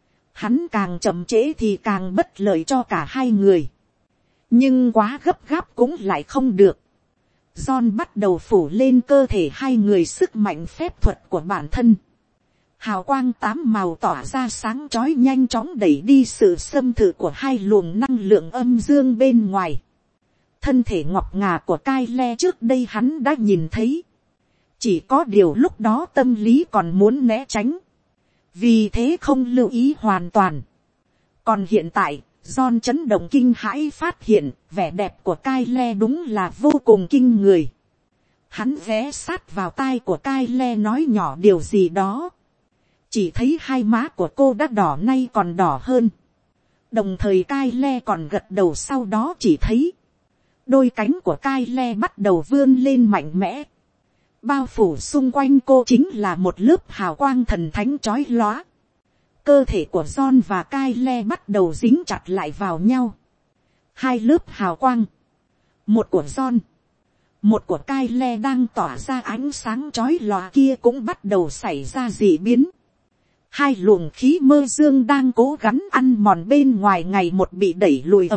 Hắn càng chậm trễ thì càng bất lợi cho cả hai người. Nhưng quá gấp gáp cũng lại không được. John bắt đầu phủ lên cơ thể hai người sức mạnh phép thuật của bản thân. Hào quang 8 màu tỏa ra sáng chói, nhanh chóng đẩy đi sự xâm thử của hai luồng năng lượng âm dương bên ngoài. Thân thể ngọc ngà của Cai le trước đây hắn đã nhìn thấy. Chỉ có điều lúc đó tâm lý còn muốn né tránh. Vì thế không lưu ý hoàn toàn. Còn hiện tại, John chấn động kinh hãi phát hiện, vẻ đẹp của Cai le đúng là vô cùng kinh người. Hắn ghé sát vào tai của Cai le nói nhỏ điều gì đó. Chỉ thấy hai má của cô đã đỏ nay còn đỏ hơn. Đồng thời Cai le còn gật đầu, sau đó chỉ thấy đôi cánh của Cai le bắt đầu vươn lên mạnh mẽ. Bao phủ xung quanh cô chính là một lớp hào quang thần thánh chói lóa. Cơ thể của John và Cai le bắt đầu dính chặt lại vào nhau. Hai lớp hào quang. Một của John, một của Cai le đang tỏa ra ánh sáng chói lòa kia cũng bắt đầu xảy ra dị biến. Hai luồng khí mơ dương đang cố gắng ăn mòn bên ngoài ngày một bị đẩy lùi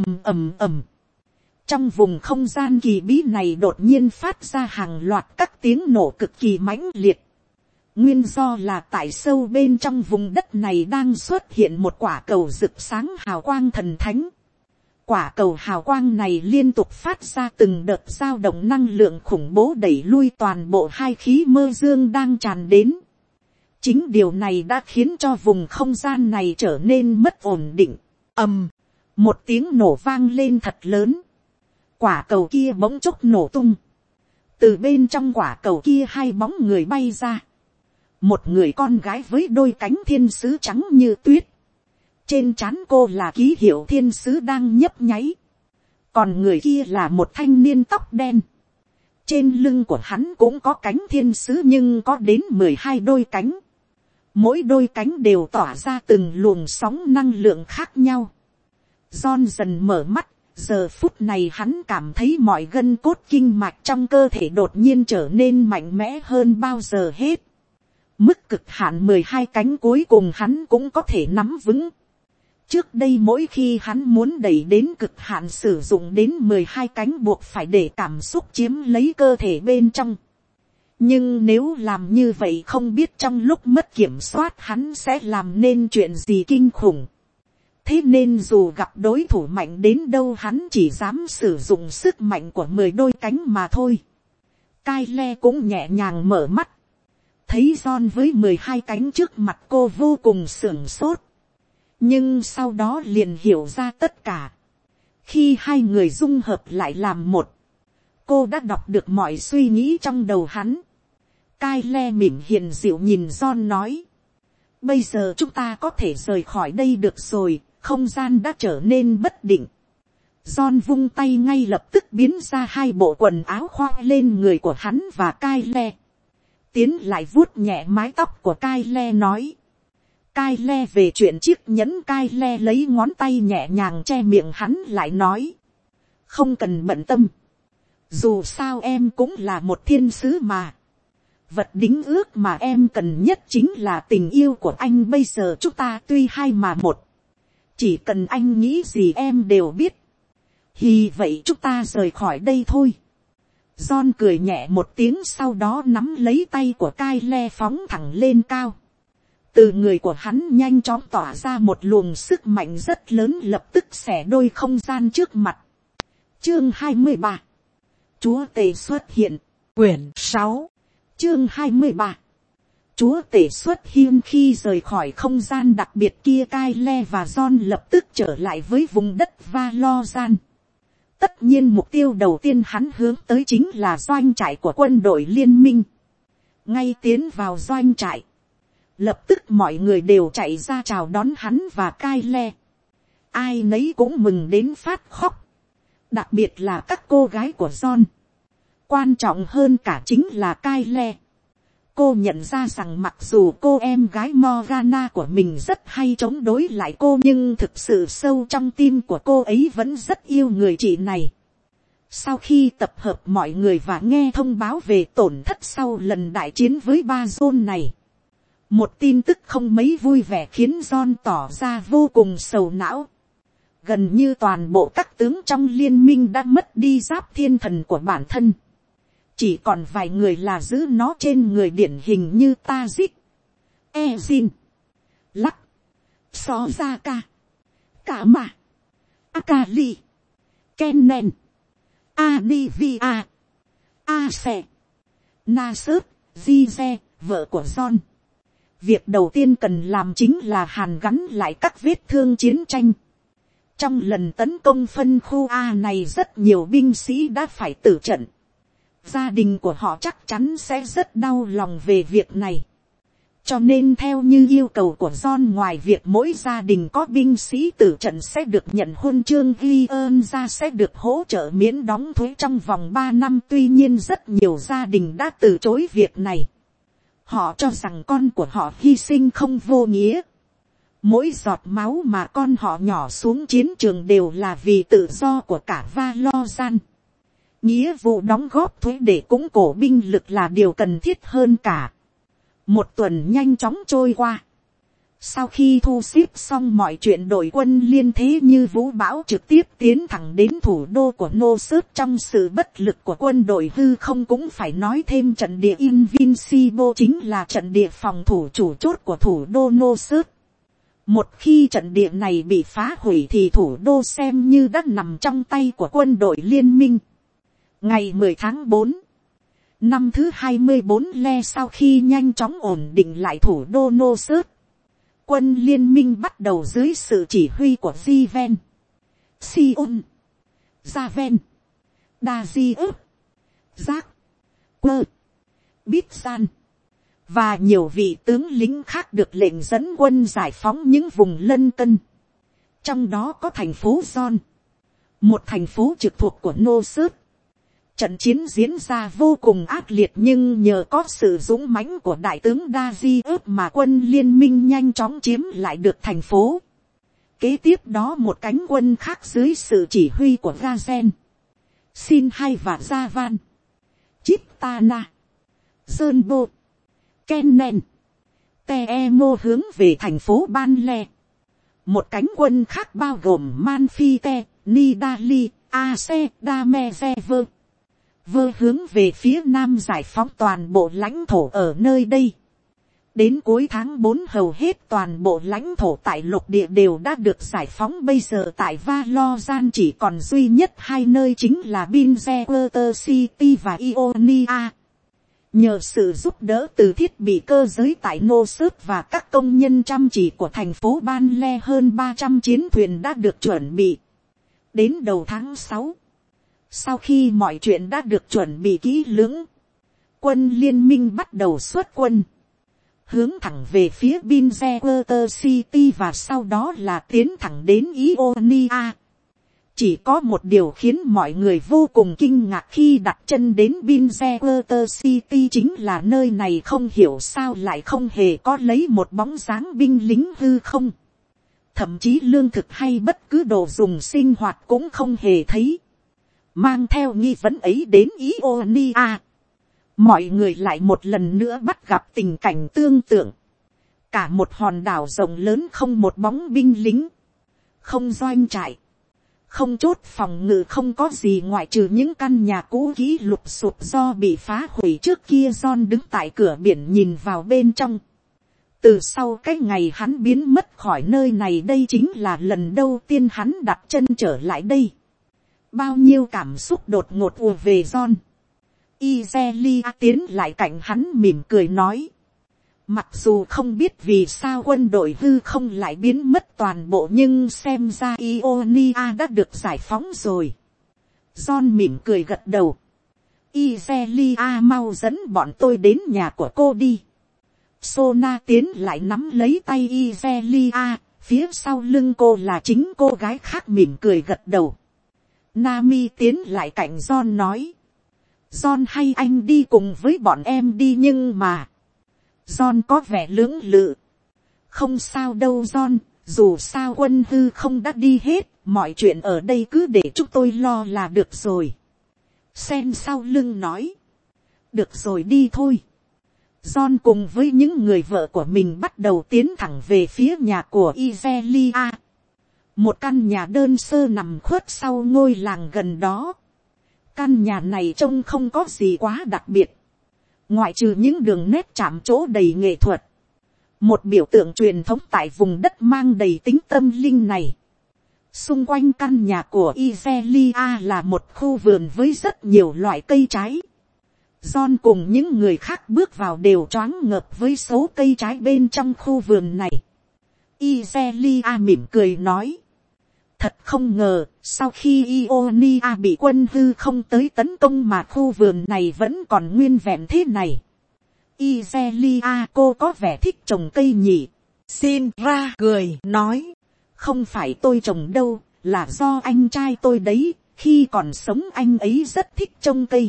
ầm. Trong vùng không gian kỳ bí này đột nhiên phát ra hàng loạt các tiếng nổ cực kỳ mãnh liệt. Nguyên do là tại sâu bên trong vùng đất này đang xuất hiện một quả cầu rực sáng hào quang thần thánh. Quả cầu hào quang này liên tục phát ra từng đợt dao động năng lượng khủng bố đẩy lui toàn bộ hai khí mơ dương đang tràn đến. Chính điều này đã khiến cho vùng không gian này trở nên mất ổn định. Ầm, một tiếng nổ vang lên thật lớn. Quả cầu kia bỗng chốc nổ tung. Từ bên trong quả cầu kia hai bóng người bay ra. Một người con gái với đôi cánh thiên sứ trắng như tuyết. Trên trán cô là ký hiệu thiên sứ đang nhấp nháy. Còn người kia là một thanh niên tóc đen. Trên lưng của hắn cũng có cánh thiên sứ nhưng có đến 12 đôi cánh. Mỗi đôi cánh đều tỏa ra từng luồng sóng năng lượng khác nhau. John dần mở mắt. Giờ phút này hắn cảm thấy mọi gân cốt kinh mạch trong cơ thể đột nhiên trở nên mạnh mẽ hơn bao giờ hết. Mức cực hạn 12 cánh cuối cùng hắn cũng có thể nắm vững. Trước đây mỗi khi hắn muốn đẩy đến cực hạn sử dụng đến 12 cánh buộc phải để cảm xúc chiếm lấy cơ thể bên trong. Nhưng nếu làm như vậy không biết trong lúc mất kiểm soát hắn sẽ làm nên chuyện gì kinh khủng. Thế nên dù gặp đối thủ mạnh đến đâu hắn chỉ dám sử dụng sức mạnh của 10 đôi cánh mà thôi. Kyle cũng nhẹ nhàng mở mắt. Thấy John với 12 cánh trước mặt cô vô cùng sửng sốt. Nhưng sau đó liền hiểu ra tất cả. Khi hai người dung hợp lại làm một, cô đã đọc được mọi suy nghĩ trong đầu hắn. Kyle mỉm hiền dịu nhìn John nói. Bây giờ chúng ta có thể rời khỏi đây được rồi, không gian đã trở nên bất định. John vung tay ngay lập tức biến ra hai bộ quần áo khoác lên người của hắn và Kyle. Tiến lại vuốt nhẹ mái tóc của Kyle nói. Kyle về chuyện chiếc nhẫn Kyle lấy ngón tay nhẹ nhàng che miệng hắn lại nói. Không cần bận tâm. Dù sao em cũng là một thiên sứ mà. Vật đính ước mà em cần nhất chính là tình yêu của anh. Bây giờ chúng ta tuy hai mà một. Chỉ cần anh nghĩ gì em đều biết. Thì vậy chúng ta rời khỏi đây thôi. John cười nhẹ một tiếng sau đó nắm lấy tay của Kyle phóng thẳng lên cao. Từ người của hắn nhanh chóng tỏa ra một luồng sức mạnh rất lớn lập tức xẻ đôi không gian trước mặt. Chương 23. Chúa tể xuất hiện. Quyển 6. Chương 23. Chúa tể xuất hiện. Khi rời khỏi không gian đặc biệt kia, Kyle và John lập tức trở lại với vùng đất Valorant. Tất nhiên mục tiêu đầu tiên hắn hướng tới chính là doanh trại của quân đội liên minh. Ngay tiến vào doanh trại, lập tức mọi người đều chạy ra chào đón hắn và Kyle. Ai nấy cũng mừng đến phát khóc. Đặc biệt là các cô gái của John. Quan trọng hơn cả chính là Kyle. Cô nhận ra rằng mặc dù cô em gái Morgana của mình rất hay chống đối lại cô, nhưng thực sự sâu trong tim của cô ấy vẫn rất yêu người chị này. Sau khi tập hợp mọi người và nghe thông báo về tổn thất sau lần đại chiến với ba zone này, một tin tức không mấy vui vẻ khiến John tỏ ra vô cùng sầu não. Gần như toàn bộ các tướng trong liên minh đã mất đi giáp thiên thần của bản thân. Chỉ còn vài người là giữ nó trên người, điển hình như Tazik, Ezin, Lắc, Sozaka, Kama, Akali, Kennen, Anivia, Ase, Nasut, Zize, vợ của John. Việc đầu tiên cần làm chính là hàn gắn lại các vết thương chiến tranh. Trong lần tấn công phân khu A này rất nhiều binh sĩ đã phải tử trận. Gia đình của họ chắc chắn sẽ rất đau lòng về việc này. Cho nên theo như yêu cầu của John, ngoài việc mỗi gia đình có binh sĩ tử trận sẽ được nhận huân chương ghi ơn ra, sẽ được hỗ trợ miễn đóng thuế trong vòng 3 năm. Tuy nhiên rất nhiều gia đình đã từ chối việc này. Họ cho rằng con của họ hy sinh không vô nghĩa. Mỗi giọt máu mà con họ nhỏ xuống chiến trường đều là vì tự do của cả Valorant. Nghĩa vụ đóng góp thuế để củng cổ binh lực là điều cần thiết hơn cả. Một tuần nhanh chóng trôi qua. Sau khi thu xếp xong mọi chuyện, đội quân liên thế như vũ bão trực tiếp tiến thẳng đến thủ đô của Nosut. Trong sự bất lực của quân đội hư không cũng phải nói thêm, trận địa Invincible chính là trận địa phòng thủ chủ chốt của thủ đô Nosut. Một khi trận địa này bị phá hủy thì thủ đô xem như đã nằm trong tay của quân đội liên minh. Ngày 10 tháng 4, năm thứ 24 le sau khi nhanh chóng ổn định lại thủ đô Nô Sớt, quân liên minh bắt đầu dưới sự chỉ huy của Jiven, Sion, Javen, Dazius, Jack, Quơ, Bitsan và nhiều vị tướng lính khác được lệnh dẫn quân giải phóng những vùng lân cận. Trong đó có thành phố John, một thành phố trực thuộc của Nô Sớt. Trận chiến diễn ra vô cùng ác liệt, nhưng nhờ có sự dũng mãnh của đại tướng Dazius mà quân liên minh nhanh chóng chiếm lại được thành phố. Kế tiếp đó một cánh quân khác dưới sự chỉ huy của Gazen, Sin Hai và Javan, Chiptana, Zernbo, Kennen, Teemo hướng về thành phố Banle. Một cánh quân khác bao gồm Manfite, Nidali, Ase, Damezever hướng về phía nam giải phóng toàn bộ lãnh thổ ở nơi đây. Đến cuối tháng 4 hầu hết toàn bộ lãnh thổ tại lục địa đều đã được giải phóng. Bây giờ tại Valorant chỉ còn duy nhất hai nơi, chính là Binzewater City và Ionia. Nhờ sự giúp đỡ từ thiết bị cơ giới tại Nô Sớt và các công nhân chăm chỉ của thành phố Banle, hơn 300 chiến thuyền đã được chuẩn bị. Đến đầu tháng 6, sau khi mọi chuyện đã được chuẩn bị kỹ lưỡng, quân liên minh bắt đầu xuất quân, hướng thẳng về phía Binzewater City và sau đó là tiến thẳng đến Ionia. Chỉ có một điều khiến mọi người vô cùng kinh ngạc khi đặt chân đến Binzewater City, chính là nơi này không hiểu sao lại không hề có lấy một bóng dáng binh lính hư không. Thậm chí lương thực hay bất cứ đồ dùng sinh hoạt cũng không hề thấy. Mang theo nghi vấn ấy đến Ionia, mọi người lại một lần nữa bắt gặp tình cảnh tương tự. Cả một hòn đảo rộng lớn không một bóng binh lính, không doanh trại, không chốt phòng ngự, không có gì ngoại trừ những căn nhà cũ kỹ lụp sụp do bị phá hủy trước kia. John đứng tại cửa biển nhìn vào bên trong. Từ sau cái ngày hắn biến mất khỏi nơi này, đây chính là lần đầu tiên hắn đặt chân trở lại đây. Bao nhiêu cảm xúc đột ngột ùa về John. Izelia tiến lại cạnh hắn mỉm cười nói. Mặc dù không biết vì sao quân đội hư không lại biến mất toàn bộ, nhưng xem ra Ionia đã được giải phóng rồi. John mỉm cười gật đầu. Izelia, mau dẫn bọn tôi đến nhà của cô đi. Sona tiến lại nắm lấy tay Izelia, phía sau lưng cô là chính cô gái khác mỉm cười gật đầu. Nami tiến lại cạnh John nói. John, hay anh đi cùng với bọn em đi, nhưng mà... John có vẻ lưỡng lự. Không sao đâu John, dù sao quân hư không đã đi hết, mọi chuyện ở đây cứ để chúng tôi lo là được rồi. Sen sau lưng nói. Được rồi, đi thôi. John cùng với những người vợ của mình bắt đầu tiến thẳng về phía nhà của Izelia. Một căn nhà đơn sơ nằm khuất sau ngôi làng gần đó. Căn nhà này trông không có gì quá đặc biệt, ngoại trừ những đường nét chạm trổ đầy nghệ thuật. Một biểu tượng truyền thống tại vùng đất mang đầy tính tâm linh này. Xung quanh căn nhà của Izelia là một khu vườn với rất nhiều loại cây trái. John cùng những người khác bước vào đều choáng ngợp với số cây trái bên trong khu vườn này. Izelia mỉm cười nói. Thật không ngờ, sau khi Ionia bị quân hư không tới tấn công mà khu vườn này vẫn còn nguyên vẹn thế này. Izelia, cô có vẻ thích trồng cây nhỉ? Xin ra cười nói. Không phải tôi trồng đâu, là do anh trai tôi đấy, khi còn sống anh ấy rất thích trồng cây.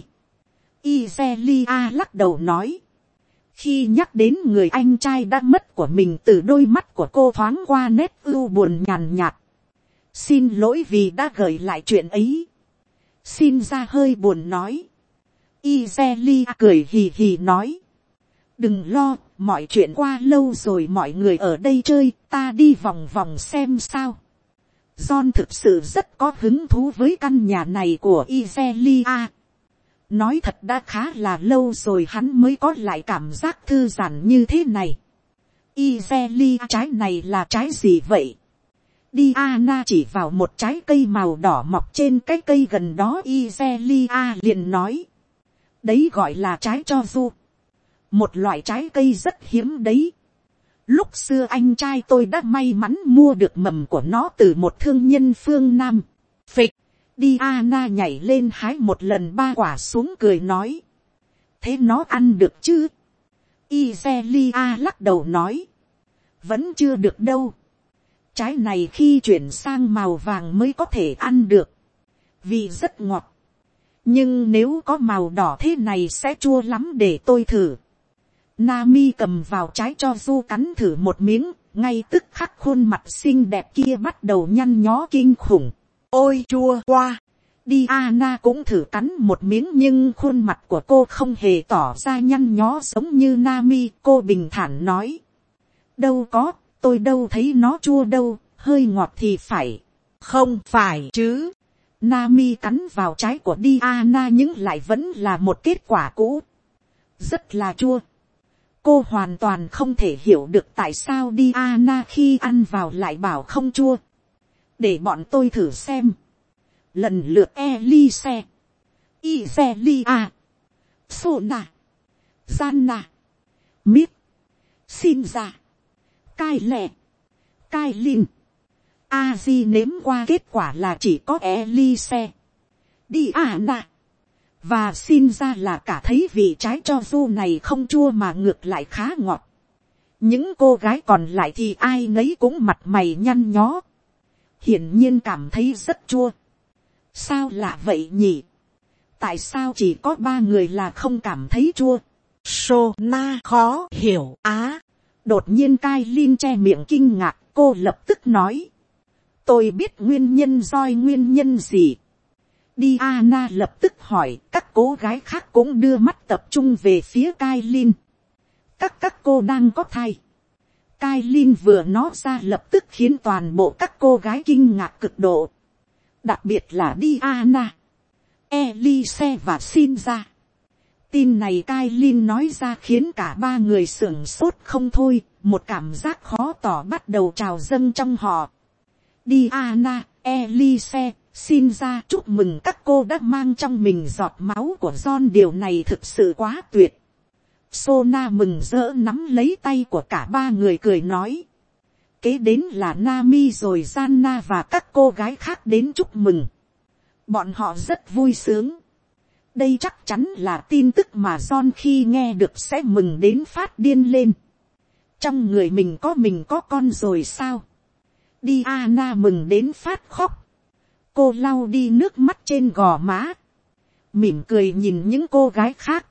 Izelia lắc đầu nói. Khi nhắc đến người anh trai đã mất của mình, từ đôi mắt của cô thoáng qua nét ưu buồn nhàn nhạt. Xin lỗi vì đã gợi lại chuyện ấy. Xin ra hơi buồn nói. Izelia cười hì hì nói. Đừng lo, mọi chuyện qua lâu rồi, mọi người ở đây chơi, ta đi vòng vòng xem sao. John thực sự rất có hứng thú với căn nhà này của Izelia. Nói thật đã khá là lâu rồi hắn mới có lại cảm giác thư giãn như thế này. Izelia, trái này là trái gì vậy? Diana chỉ vào một trái cây màu đỏ mọc trên cái cây gần đó. Izelia liền nói, đấy gọi là trái cho du, một loại trái cây rất hiếm đấy. Lúc xưa anh trai tôi đã may mắn mua được mầm của nó từ một thương nhân phương Nam. Phịch, Diana nhảy lên hái một lần 3 quả xuống cười nói, thế nó ăn được chứ? Izelia lắc đầu nói, vẫn chưa được đâu. Trái này khi chuyển sang màu vàng mới có thể ăn được, vì rất ngọt. Nhưng nếu có màu đỏ thế này sẽ chua lắm, để tôi thử. Nami cầm vào trái cho du cắn thử một miếng, ngay tức khắc khuôn mặt xinh đẹp kia bắt đầu nhăn nhó kinh khủng. Ôi chua quá! Diana cũng thử cắn một miếng nhưng khuôn mặt của cô không hề tỏ ra nhăn nhó giống như Nami. Cô bình thản nói, đâu có, tôi đâu thấy nó chua đâu, hơi ngọt thì phải. Không phải chứ. Nami cắn vào trái của Diana nhưng lại vẫn là một kết quả cũ, rất là chua. Cô hoàn toàn không thể hiểu được tại sao Diana khi ăn vào lại bảo không chua. Để bọn tôi thử xem. Lần lượt Elise, Izelia, Sona, Zanna, Mít, Shinza, Cai Lẹ, Cai Linh, Aji nếm qua kết quả là chỉ có Elise, Diana và Shinza là cả thấy vị trái cho du này không chua mà ngược lại khá ngọt. Những cô gái còn lại thì ai nấy cũng mặt mày nhăn nhó, hiển nhiên cảm thấy rất chua. Sao lạ vậy nhỉ? Tại sao chỉ có 3 người là không cảm thấy chua? Sona khó hiểu á. Đột nhiên Cai Linh che miệng kinh ngạc, cô lập tức nói, tôi biết nguyên nhân nguyên nhân gì. Diana lập tức hỏi, các cô gái khác cũng đưa mắt tập trung về phía Cai Linh. Các cô đang có thai. Cai Linh vừa nói ra lập tức khiến toàn bộ các cô gái kinh ngạc cực độ. Đặc biệt là Diana, Elise và Shinza. Tin này Cai Linh nói ra khiến cả 3 người sửng sốt không thôi, một cảm giác khó tỏ bắt đầu trào dâng trong họ. Diana, Elise, Shinza, chúc mừng các cô đã mang trong mình giọt máu của John, điều này thực sự quá tuyệt. Sona mừng rỡ nắm lấy tay của cả 3 người cười nói. Kế đến là Nami rồi Zanna và các cô gái khác đến chúc mừng. Bọn họ rất vui sướng. Đây chắc chắn là tin tức mà John khi nghe được sẽ mừng đến phát điên lên. Trong người mình có con rồi sao? Diana mừng đến phát khóc. Cô lau đi nước mắt trên gò má, mỉm cười nhìn những cô gái khác.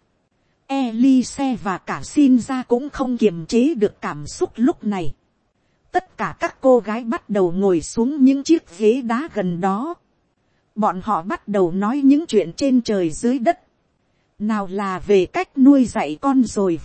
Elise và cả Shinza cũng không kiềm chế được cảm xúc lúc này. Tất cả các cô gái bắt đầu ngồi xuống những chiếc ghế đá gần đó. Bọn họ bắt đầu nói những chuyện trên trời dưới đất. Nào là về cách nuôi dạy con rồi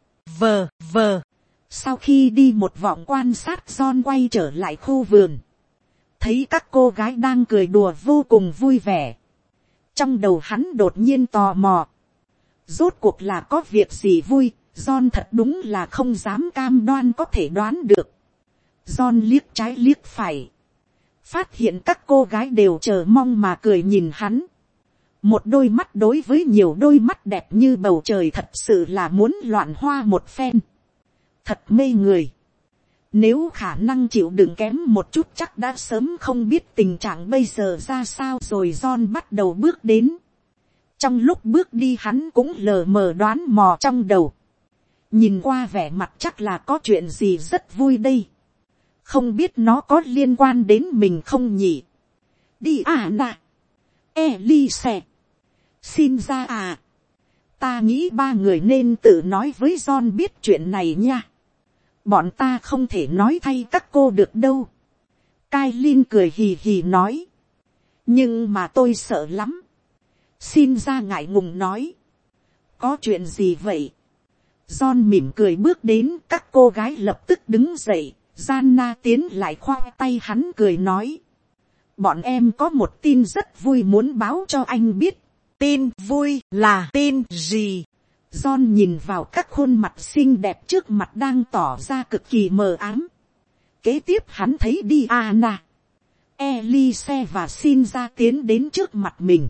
vờ. Sau khi đi một vòng quan sát, John quay trở lại khu vườn. Thấy các cô gái đang cười đùa vô cùng vui vẻ. Trong đầu hắn đột nhiên tò mò. Rốt cuộc là có việc gì vui, John thật đúng là không dám cam đoan có thể đoán được. John liếc trái liếc phải. Phát hiện các cô gái đều chờ mong mà cười nhìn hắn. Một đôi mắt đối với nhiều đôi mắt đẹp như bầu trời, thật sự là muốn loạn hoa một phen. Thật mê người. Nếu khả năng chịu đựng kém một chút chắc đã sớm không biết tình trạng bây giờ ra sao rồi. John bắt đầu bước đến. Trong lúc bước đi hắn cũng lờ mờ đoán mò trong đầu. Nhìn qua vẻ mặt chắc là có chuyện gì rất vui đây. Không biết nó có liên quan đến mình không nhỉ? Diana, Elise, Shinza à. Ta nghĩ 3 người nên tự nói với John biết chuyện này nha. Bọn ta không thể nói thay các cô được đâu. Cai Linh cười hì hì nói. Nhưng mà tôi sợ lắm. Shinza ngại ngùng nói. Có chuyện gì vậy? John mỉm cười bước đến, các cô gái lập tức đứng dậy. Zanna tiến lại khoa tay hắn cười nói. Bọn em có một tin rất vui muốn báo cho anh biết. Tin vui là tin gì? John nhìn vào các khuôn mặt xinh đẹp trước mặt đang tỏ ra cực kỳ mờ ám. Kế tiếp hắn thấy Diana, Elise và Shinja tiến đến trước mặt mình.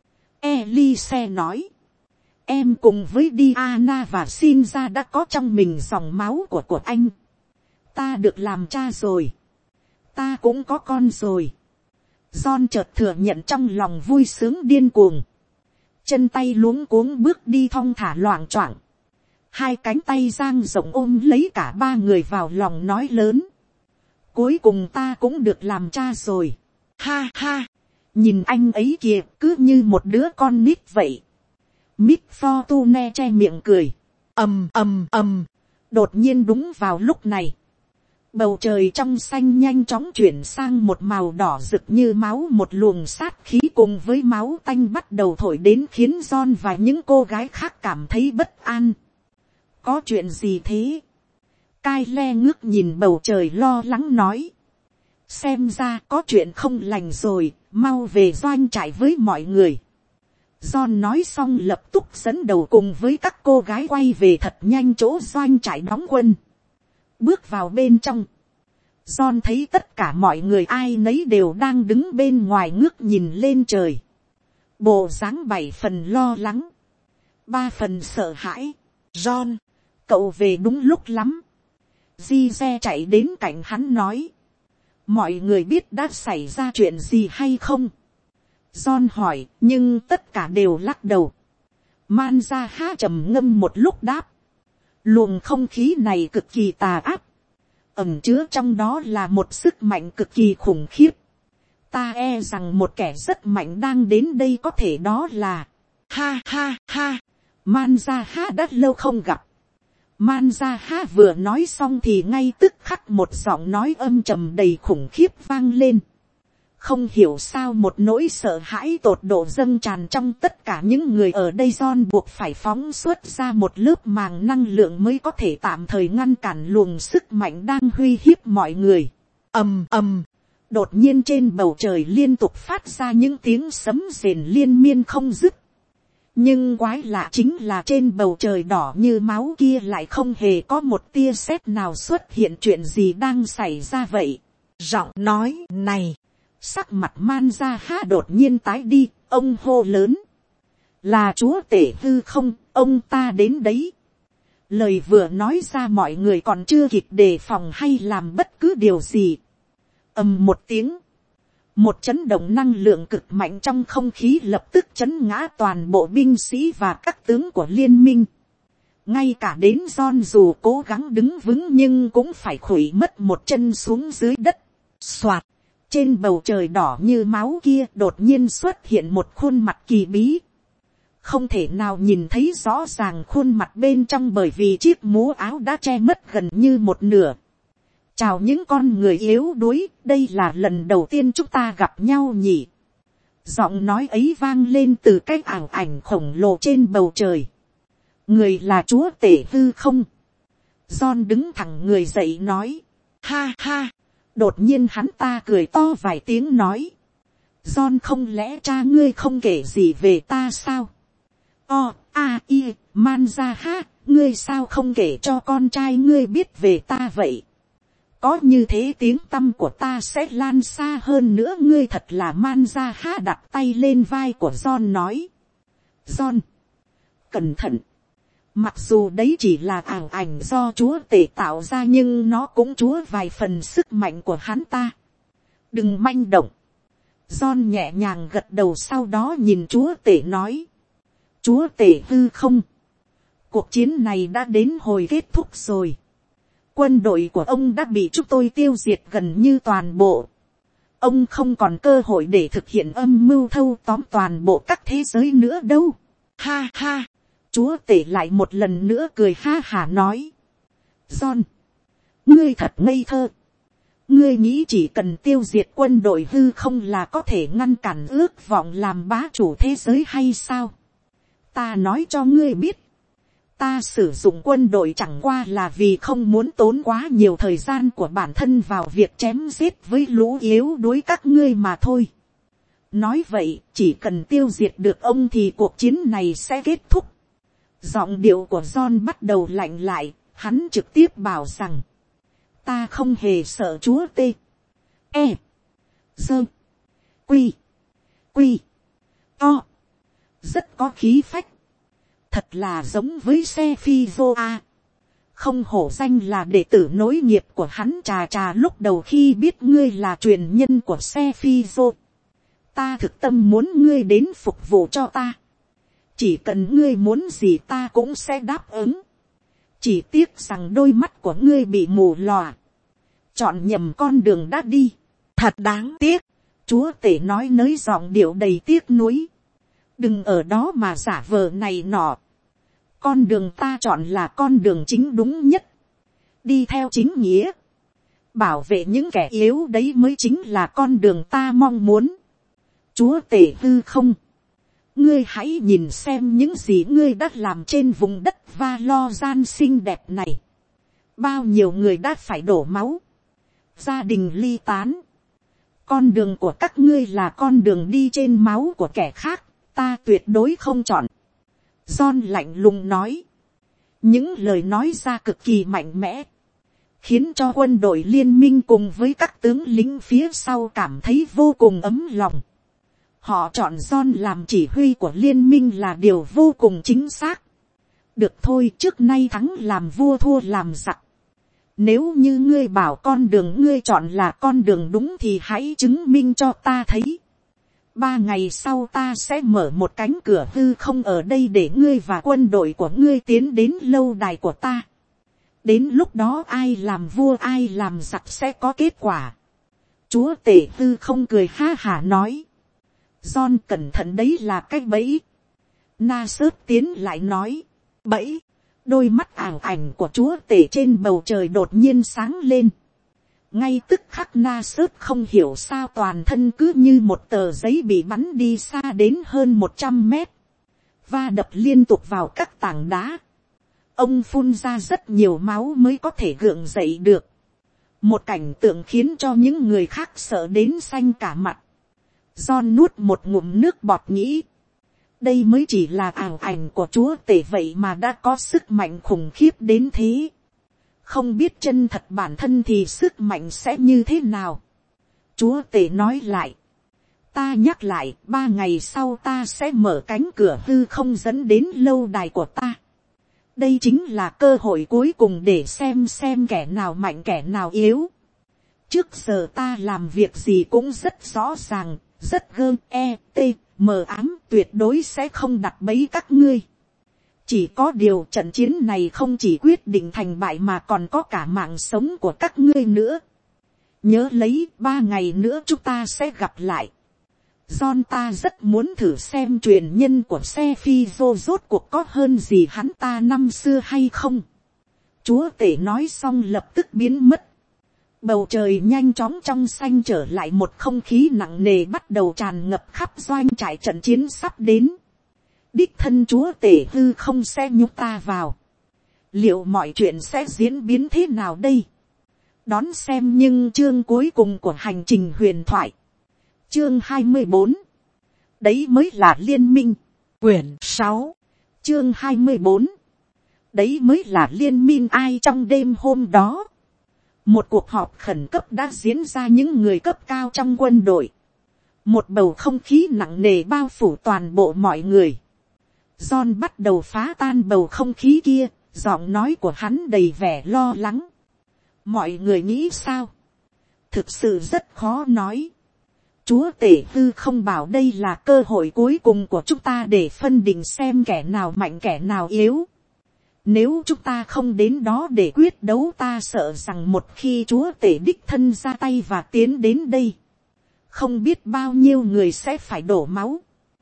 Elise nói, em cùng với Diana và Shinja đã có trong mình dòng máu của anh. Ta được làm cha rồi. Ta cũng có con rồi. John chợt thừa nhận trong lòng vui sướng điên cuồng. Chân tay luống cuống bước đi thong thả loạng choạng. Hai cánh tay dang rộng ôm lấy cả ba người vào lòng nói lớn. Cuối cùng ta cũng được làm cha rồi. Ha ha. Nhìn anh ấy kìa, cứ như một đứa con nít vậy. Miss Fortune che miệng cười. Ầm ầm ầm. Đột nhiên đúng vào lúc này, bầu trời trong xanh nhanh chóng chuyển sang một màu đỏ rực như máu. Một luồng sát khí cùng với máu tanh bắt đầu thổi đến, khiến John và những cô gái khác cảm thấy bất an. Có chuyện gì thế? Kyle ngước nhìn bầu trời lo lắng nói. Xem ra có chuyện không lành rồi, mau về doanh trại với mọi người. John nói xong lập tức dẫn đầu cùng với các cô gái quay về thật nhanh chỗ doanh trại đóng quân. Bước vào bên trong, John thấy tất cả mọi người ai nấy đều đang đứng bên ngoài ngước nhìn lên trời. Bộ dáng 7 phần lo lắng, 3 phần sợ hãi. John, cậu về đúng lúc lắm. Gise chạy đến cạnh hắn nói. Mọi người biết đã xảy ra chuyện gì hay không? John hỏi, nhưng tất cả đều lắc đầu. Manzaha trầm ngâm một lúc đáp. Luồng không khí này cực kỳ tà ác. Ẩn chứa trong đó là một sức mạnh cực kỳ khủng khiếp. Ta e rằng một kẻ rất mạnh đang đến đây, có thể đó là... Ha ha ha. Manzaha đã lâu không gặp. Manzaha vừa nói xong thì ngay tức khắc một giọng nói âm trầm đầy khủng khiếp vang lên. Không hiểu sao một nỗi sợ hãi tột độ dâng tràn trong tất cả những người ở đây. John buộc phải phóng xuất ra một lớp màng năng lượng mới có thể tạm thời ngăn cản luồng sức mạnh đang uy hiếp mọi người. Ầm ầm. Đột nhiên trên bầu trời liên tục phát ra những tiếng sấm rền liên miên không dứt. Nhưng quái lạ chính là trên bầu trời đỏ như máu kia lại không hề có một tia sét nào xuất hiện. Chuyện gì đang xảy ra vậy? Giọng nói này. Sắc mặt Manzaha đột nhiên tái đi, ông hô lớn. Là chúa tể hư không, ông ta đến đấy. Lời vừa nói ra mọi người còn chưa kịp đề phòng hay làm bất cứ điều gì. Ầm một tiếng. Một chấn động năng lượng cực mạnh trong không khí lập tức chấn ngã toàn bộ binh sĩ và các tướng của liên minh. Ngay cả đến John dù cố gắng đứng vững nhưng cũng phải khuỵu mất một chân xuống dưới đất. Soạt. Trên bầu trời đỏ như máu kia đột nhiên xuất hiện một khuôn mặt kỳ bí. Không thể nào nhìn thấy rõ ràng khuôn mặt bên trong bởi vì chiếc mũ áo đã che mất gần như một nửa. Chào những con người yếu đuối, đây là lần đầu tiên chúng ta gặp nhau nhỉ. Giọng nói ấy vang lên từ cái ảo ảnh khổng lồ trên bầu trời. Người là chúa tể hư không? John đứng thẳng người dậy nói. Ha ha. Đột nhiên hắn ta cười to vài tiếng nói. John, không lẽ cha ngươi không kể gì về ta sao? Manzaha, ngươi sao không kể cho con trai ngươi biết về ta vậy? Có như thế tiếng tăm của ta sẽ lan xa hơn nữa. Ngươi thật là Manzaha đặt tay lên vai của John nói. John, cẩn thận. Mặc dù đấy chỉ là ảo ảnh do chúa tể tạo ra nhưng nó cũng chúa vài phần sức mạnh của hắn ta. Đừng manh động. John nhẹ nhàng gật đầu sau đó nhìn chúa tể nói. Chúa tể hư không? Cuộc chiến này đã đến hồi kết thúc rồi. Quân đội của ông đã bị chúng tôi tiêu diệt gần như toàn bộ. Ông không còn cơ hội để thực hiện âm mưu thâu tóm toàn bộ các thế giới nữa đâu. Ha ha. Chúa tể lại một lần nữa cười ha hả nói. John, ngươi thật ngây thơ. Ngươi nghĩ chỉ cần tiêu diệt quân đội hư không là có thể ngăn cản ước vọng làm bá chủ thế giới hay sao? Ta nói cho ngươi biết. Ta sử dụng quân đội chẳng qua là vì không muốn tốn quá nhiều thời gian của bản thân vào việc chém giết với lũ yếu đuối các ngươi mà thôi. Nói vậy, chỉ cần tiêu diệt được ông thì cuộc chiến này sẽ kết thúc. Giọng điệu của John bắt đầu lạnh lại, hắn trực tiếp bảo rằng, ta không hề sợ chúa tê. E. Dơ. Quy. Quy. To. Rất có khí phách. Thật là giống với xe phi vô a. Không hổ danh là đệ tử nối nghiệp của hắn. Trà lúc đầu khi biết ngươi là truyền nhân của xe phi vô, ta thực tâm muốn ngươi đến phục vụ cho ta. Chỉ cần ngươi muốn gì ta cũng sẽ đáp ứng. Chỉ tiếc rằng đôi mắt của ngươi bị mù lòa, chọn nhầm con đường đã đi. Thật đáng tiếc. Chúa tể nói nới giọng điệu đầy tiếc nuối. Đừng ở đó mà giả vờ này nọ. Con đường ta chọn là con đường chính đúng nhất. Đi theo chính nghĩa, bảo vệ những kẻ yếu đấy mới chính là con đường ta mong muốn. Chúa tể hư không, ngươi hãy nhìn xem những gì ngươi đã làm trên vùng đất Valoran xinh đẹp này. Bao nhiêu người đã phải đổ máu, gia đình ly tán. Con đường của các ngươi là con đường đi trên máu của kẻ khác, ta tuyệt đối không chọn. John lạnh lùng nói. Những lời nói ra cực kỳ mạnh mẽ, khiến cho quân đội liên minh cùng với các tướng lính phía sau cảm thấy vô cùng ấm lòng. Họ chọn John làm chỉ huy của liên minh là điều vô cùng chính xác. Được thôi, trước nay thắng làm vua thua làm giặc. Nếu như ngươi bảo con đường ngươi chọn là con đường đúng thì hãy chứng minh cho ta thấy. 3 ngày sau ta sẽ mở một cánh cửa hư không ở đây để ngươi và quân đội của ngươi tiến đến lâu đài của ta. Đến lúc đó ai làm vua ai làm giặc sẽ có kết quả. Chúa tể hư không cười ha hả nói. John cẩn thận, đấy là cái bẫy. Na sớt tiến lại nói. Bẫy. Đôi mắt ảo ảnh của chúa tể trên bầu trời đột nhiên sáng lên. Ngay tức khắc Na sớt không hiểu sao toàn thân cứ như một tờ giấy bị bắn đi xa đến hơn 100 mét. Va đập liên tục vào các tảng đá. Ông phun ra rất nhiều máu mới có thể gượng dậy được. Một cảnh tượng khiến cho những người khác sợ đến xanh cả mặt. John nuốt một ngụm nước bọt nghĩ. Đây mới chỉ là ảo ảnh của chúa tể vậy mà đã có sức mạnh khủng khiếp đến thế. Không biết chân thật bản thân thì sức mạnh sẽ như thế nào. Chúa tể nói lại. Ta nhắc lại, 3 ngày sau ta sẽ mở cánh cửa hư không dẫn đến lâu đài của ta. Đây chính là cơ hội cuối cùng để xem kẻ nào mạnh kẻ nào yếu. Trước giờ ta làm việc gì cũng rất rõ ràng, rất mờ ám, tuyệt đối sẽ không đặt bẫy các ngươi. Chỉ có điều trận chiến này không chỉ quyết định thành bại mà còn có cả mạng sống của các ngươi nữa. Nhớ lấy, 3 ngày nữa chúng ta sẽ gặp lại. John, ta rất muốn thử xem truyền nhân của xe phi vô rốt cuộc có hơn gì hắn ta năm xưa hay không. Chúa tể nói xong lập tức biến mất. Bầu trời nhanh chóng trong xanh trở lại, một không khí nặng nề bắt đầu tràn ngập khắp doanh trại. Trận chiến sắp đến. Đích thân chúa tể hư không sẽ nhúc ta vào. Liệu mọi chuyện sẽ diễn biến thế nào đây? Đón xem nhưng chương cuối cùng của hành trình huyền thoại. Chương 24. Đấy mới là liên minh. Quyển 6. Chương 24. Đấy mới là liên minh. Ai trong đêm hôm đó, một cuộc họp khẩn cấp đã diễn ra những người cấp cao trong quân đội. Một bầu không khí nặng nề bao phủ toàn bộ mọi người. John bắt đầu phá tan bầu không khí kia, giọng nói của hắn đầy vẻ lo lắng. Mọi người nghĩ sao? Thực sự rất khó nói. Chúa tể hư không bảo đây là cơ hội cuối cùng của chúng ta để phân định xem kẻ nào mạnh kẻ nào yếu. Nếu chúng ta không đến đó để quyết đấu, ta sợ rằng một khi chúa tể đích thân ra tay và tiến đến đây, không biết bao nhiêu người sẽ phải đổ máu.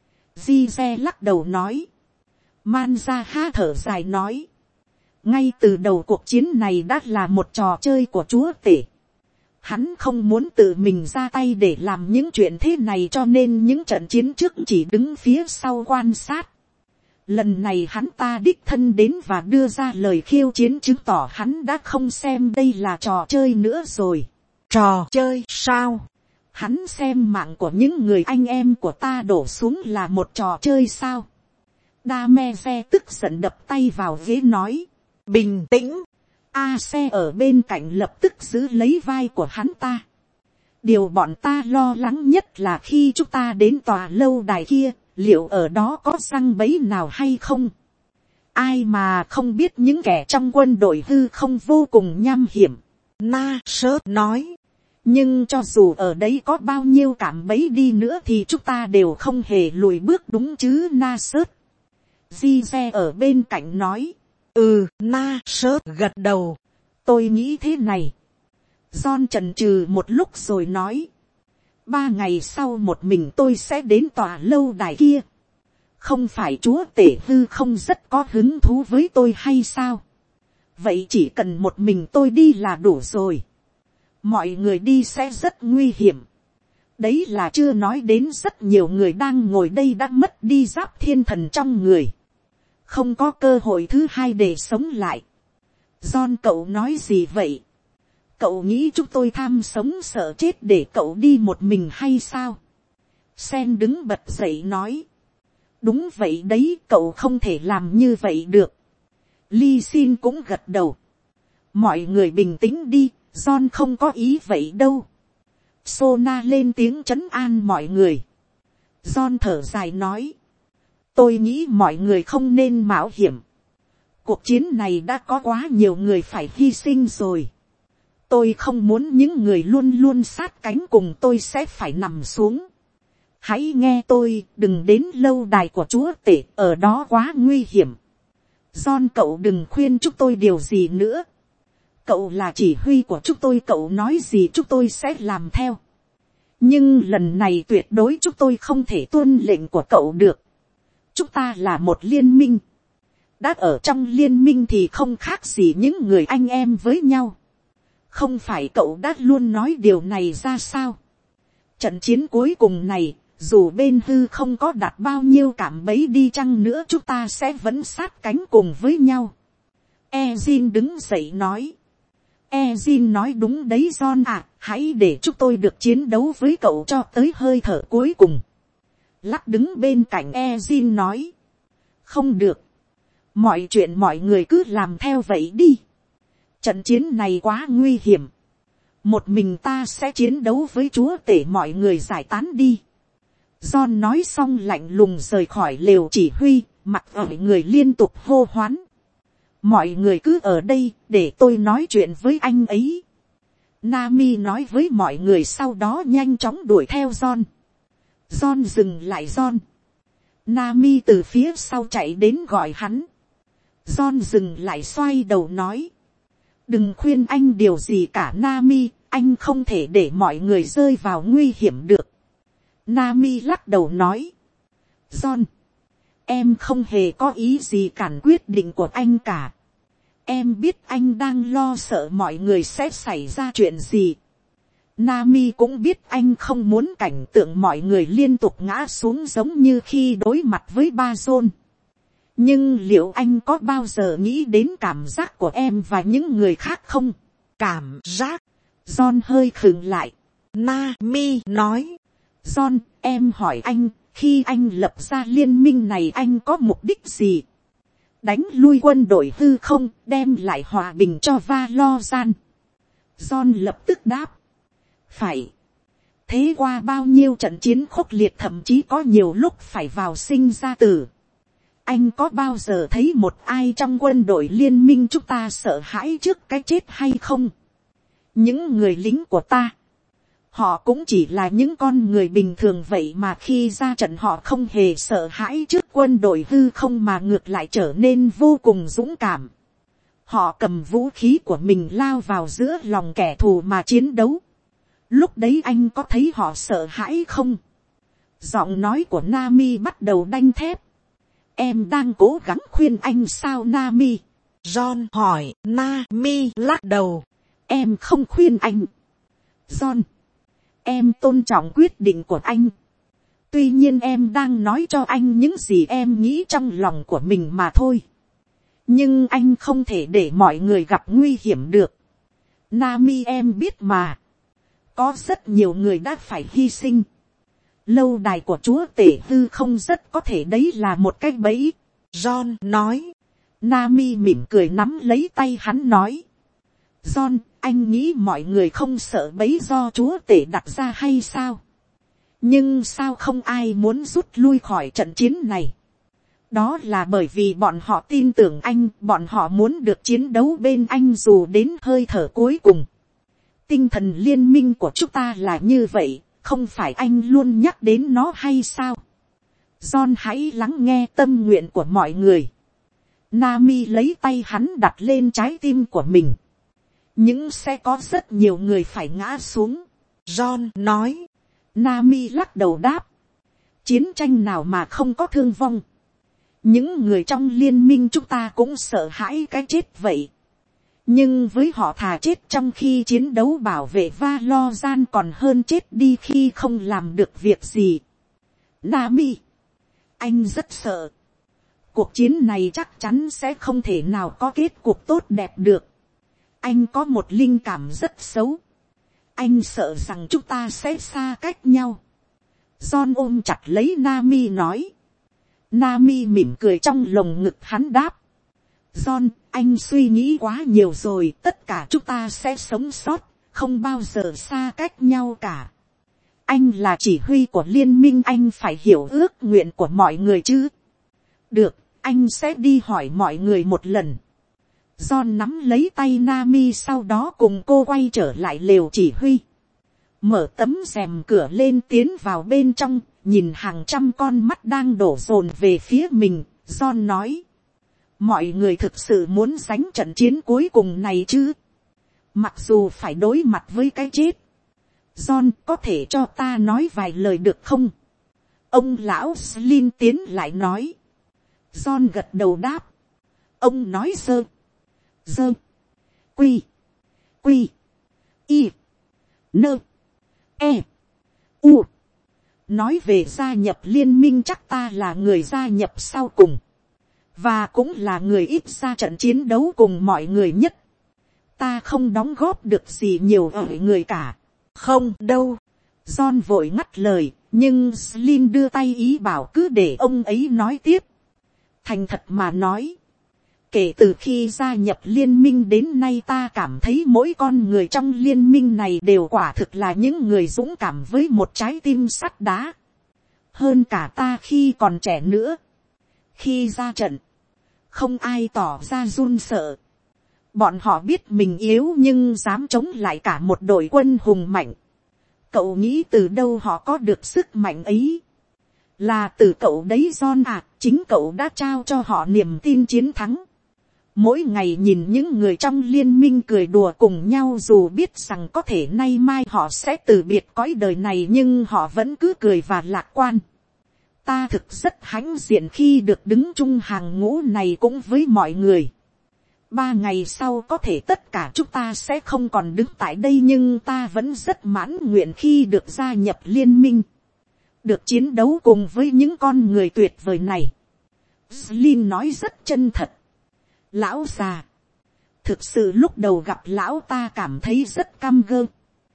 Di-re lắc đầu nói. Man-ra-ha thở dài nói. Ngay từ đầu cuộc chiến này đã là một trò chơi của chúa tể. Hắn không muốn tự mình ra tay để làm những chuyện thế này, cho nên những trận chiến trước chỉ đứng phía sau quan sát. Lần này hắn ta đích thân đến và đưa ra lời khiêu chiến, chứng tỏ hắn đã không xem đây là trò chơi nữa rồi. Trò chơi sao? Hắn xem mạng của những người anh em của ta đổ xuống là một trò chơi sao? Đa-me-ve tức giận đập tay vào ghế nói. Bình tĩnh. A xe ở bên cạnh lập tức giữ lấy vai của hắn ta. Điều bọn ta lo lắng nhất là khi chúng ta đến tòa lâu đài kia, liệu ở đó có răng bẫy nào hay không? Ai mà không biết những kẻ trong quân đội hư không vô cùng nham hiểm. Na sớt nói. Nhưng cho dù ở đấy có bao nhiêu cạm bẫy đi nữa thì chúng ta đều không hề lùi bước, đúng chứ Na sớt? Di xe ở bên cạnh nói. Na sớt gật đầu. Tôi nghĩ thế này. John chần chừ một lúc rồi nói. 3 ngày sau một mình tôi sẽ đến tòa lâu đài kia. Không phải chúa tể hư không rất có hứng thú với tôi hay sao? Vậy chỉ cần một mình tôi đi là đủ rồi. Mọi người đi sẽ rất nguy hiểm. Đấy là chưa nói đến rất nhiều người đang ngồi đây đã mất đi giáp thiên thần trong người. Không có cơ hội thứ hai để sống lại. John, cậu nói gì vậy? Cậu nghĩ chúng tôi tham sống sợ chết để cậu đi một mình hay sao? Sen đứng bật dậy nói. Đúng vậy đấy, cậu không thể làm như vậy được. Ly Xin cũng gật đầu. Mọi người bình tĩnh đi, John không có ý vậy đâu. Sona lên tiếng trấn an mọi người. John thở dài nói. Tôi nghĩ mọi người không nên mạo hiểm. Cuộc chiến này đã có quá nhiều người phải hy sinh rồi. Tôi không muốn những người luôn luôn sát cánh cùng tôi sẽ phải nằm xuống. Hãy nghe tôi, đừng đến lâu đài của chúa tể, ở đó quá nguy hiểm. John, cậu đừng khuyên chúng tôi điều gì nữa. Cậu là chỉ huy của chúng tôi, cậu nói gì chúng tôi sẽ làm theo. Nhưng lần này tuyệt đối chúng tôi không thể tuân lệnh của cậu được. Chúng ta là một liên minh. Đã ở trong liên minh thì không khác gì những người anh em với nhau. Không phải cậu đã luôn nói điều này ra sao? Trận chiến cuối cùng này, dù bên hư không có đặt bao nhiêu cạm bẫy đi chăng nữa, chúng ta sẽ vẫn sát cánh cùng với nhau. Ezin đứng dậy nói. Ezin nói đúng đấy John à, hãy để chúng tôi được chiến đấu với cậu cho tới hơi thở cuối cùng. Lắc đứng bên cạnh Ezin nói. Không được. Mọi chuyện mọi người cứ làm theo vậy đi. Trận chiến này quá nguy hiểm. Một mình ta sẽ chiến đấu với chúa tể, mọi người giải tán đi. John nói xong lạnh lùng rời khỏi lều chỉ huy, mặt ở người liên tục hô hoán. Mọi người cứ ở đây, để tôi nói chuyện với anh ấy. Nami nói với mọi người, sau đó nhanh chóng đuổi theo John. John dừng lại John. Nami từ phía sau chạy đến gọi hắn. John dừng lại xoay đầu nói. Đừng khuyên anh điều gì cả Nami, anh không thể để mọi người rơi vào nguy hiểm được. Nami lắc đầu nói. John, em không hề có ý gì cản quyết định của anh cả. Em biết anh đang lo sợ mọi người sẽ xảy ra chuyện gì. Nami cũng biết anh không muốn cảnh tượng mọi người liên tục ngã xuống giống như khi đối mặt với ba John. Nhưng liệu anh có bao giờ nghĩ đến cảm giác của em và những người khác không? Cảm giác? John hơi khựng lại. Nami nói. John, em hỏi anh, khi anh lập ra liên minh này anh có mục đích gì? Đánh lui quân đội hư không, đem lại hòa bình cho Valorant. John lập tức đáp. Phải. Thế qua bao nhiêu trận chiến khốc liệt, thậm chí có nhiều lúc phải vào sinh ra tử. Anh có bao giờ thấy một ai trong quân đội liên minh chúng ta sợ hãi trước cái chết hay không? Những người lính của ta, họ cũng chỉ là những con người bình thường vậy mà khi ra trận họ không hề sợ hãi trước quân đội hư không mà ngược lại trở nên vô cùng dũng cảm. Họ cầm vũ khí của mình lao vào giữa lòng kẻ thù mà chiến đấu. Lúc đấy anh có thấy họ sợ hãi không? Giọng nói của Nami bắt đầu đanh thép. Em đang cố gắng khuyên anh sao Nami? John hỏi. Nami lắc đầu. Em không khuyên anh. John, em tôn trọng quyết định của anh. Tuy nhiên em đang nói cho anh những gì em nghĩ trong lòng của mình mà thôi. Nhưng anh không thể để mọi người gặp nguy hiểm được. Nami, em biết mà. Có rất nhiều người đã phải hy sinh. Lâu đài của chúa tể hư không rất có thể đấy là một cái bẫy. John nói. Nami mỉm cười nắm lấy tay hắn nói. John, anh nghĩ mọi người không sợ bẫy do chúa tể đặt ra hay sao? Nhưng sao không ai muốn rút lui khỏi trận chiến này? Đó là bởi vì bọn họ tin tưởng anh, bọn họ muốn được chiến đấu bên anh dù đến hơi thở cuối cùng. Tinh thần liên minh của chúng ta là như vậy, không phải anh luôn nhắc đến nó hay sao? John hãy lắng nghe tâm nguyện của mọi người. Nami lấy tay hắn đặt lên trái tim của mình. Nhưng sẽ có rất nhiều người phải ngã xuống. John nói. Nami lắc đầu đáp. Chiến tranh nào mà không có thương vong. Những người trong liên minh chúng ta cũng sợ hãi cái chết vậy. Nhưng với họ thà chết trong khi chiến đấu bảo vệ Valorant còn hơn chết đi khi không làm được việc gì. Nami, anh rất sợ. Cuộc chiến này chắc chắn sẽ không thể nào có kết cục tốt đẹp được. Anh có một linh cảm rất xấu. Anh sợ rằng chúng ta sẽ xa cách nhau. John ôm chặt lấy Nami nói. Nami mỉm cười trong lồng ngực hắn đáp. John, anh suy nghĩ quá nhiều rồi. Tất cả chúng ta sẽ sống sót. Không bao giờ xa cách nhau cả. Anh là chỉ huy của liên minh. Anh phải hiểu ước nguyện của mọi người chứ. Được, anh sẽ đi hỏi mọi người một lần. John nắm lấy tay Nami sau đó cùng cô quay trở lại lều chỉ huy. Mở tấm rèm cửa lên tiến vào bên trong, nhìn hàng trăm con mắt đang đổ dồn về phía mình. John nói. Mọi người thực sự muốn đánh trận chiến cuối cùng này chứ. Mặc dù phải đối mặt với cái chết. John, có thể cho ta nói vài lời được không? Ông lão Slin tiến lại nói. John gật đầu đáp. Ông nói sơ. Dơ. Quy. Quy. Y. Nơ. E. U. Nói về gia nhập liên minh chắc ta là người gia nhập sau cùng. Và cũng là người ít ra trận chiến đấu cùng mọi người nhất. Ta không đóng góp được gì nhiều ở người cả. Không đâu. John vội ngắt lời. Nhưng Slin đưa tay ý bảo cứ để ông ấy nói tiếp. Thành thật mà nói. Kể từ khi gia nhập liên minh đến nay ta cảm thấy mỗi con người trong liên minh này đều quả thực là những người dũng cảm với một trái tim sắt đá. Hơn cả ta khi còn trẻ nữa. Khi ra trận, không ai tỏ ra run sợ. Bọn họ biết mình yếu nhưng dám chống lại cả một đội quân hùng mạnh. Cậu nghĩ từ đâu họ có được sức mạnh ấy? Là từ cậu đấy John à, chính cậu đã trao cho họ niềm tin chiến thắng. Mỗi ngày nhìn những người trong liên minh cười đùa cùng nhau dù biết rằng có thể nay mai họ sẽ từ biệt cõi đời này nhưng họ vẫn cứ cười và lạc quan. Ta thực rất hãnh diện khi được đứng chung hàng ngũ này cũng với mọi người. 3 ngày sau có thể tất cả chúng ta sẽ không còn đứng tại đây nhưng ta vẫn rất mãn nguyện khi được gia nhập liên minh. Được chiến đấu cùng với những con người tuyệt vời này. Slin nói rất chân thật. Lão già. Thực sự lúc đầu gặp lão ta cảm thấy rất căm gơ.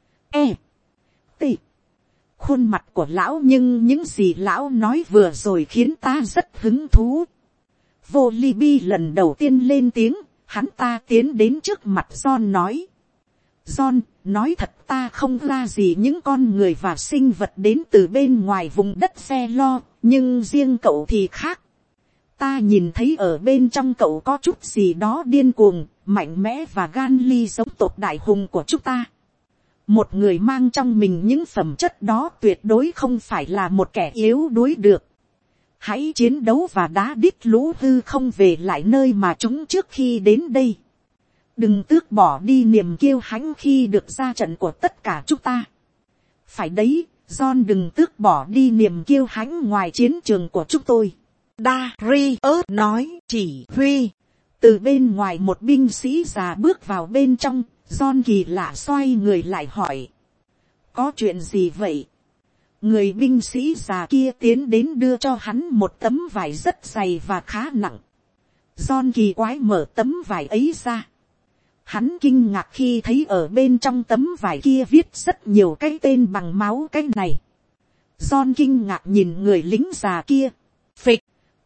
Khuôn mặt của lão nhưng những gì lão nói vừa rồi khiến ta rất hứng thú. Vô Libby lần đầu tiên lên tiếng. Hắn ta tiến đến trước mặt John nói. John, nói thật ta không ra gì những con người và sinh vật đến từ bên ngoài vùng đất xe lo. Nhưng riêng cậu thì khác. Ta nhìn thấy ở bên trong cậu có chút gì đó điên cuồng, mạnh mẽ và gan ly giống tộc đại hùng của chúng ta. Một người mang trong mình những phẩm chất đó tuyệt đối không phải là một kẻ yếu đuối được. Hãy chiến đấu và đá đít lũ hư không về lại nơi mà chúng trước khi đến đây. Đừng tước bỏ đi niềm kiêu hãnh khi được ra trận của tất cả chúng ta. Phải đấy, John đừng tước bỏ đi niềm kiêu hãnh ngoài chiến trường của chúng tôi. Darius nói chỉ huy. Từ bên ngoài một binh sĩ già bước vào bên trong. John kỳ lạ xoay người lại hỏi. Có chuyện gì vậy? Người binh sĩ già kia tiến đến đưa cho hắn một tấm vải rất dày và khá nặng. John kỳ quái mở tấm vải ấy ra. Hắn kinh ngạc khi thấy ở bên trong tấm vải kia viết rất nhiều cái tên bằng máu cái này. John kinh ngạc nhìn người lính già kia. Phịch.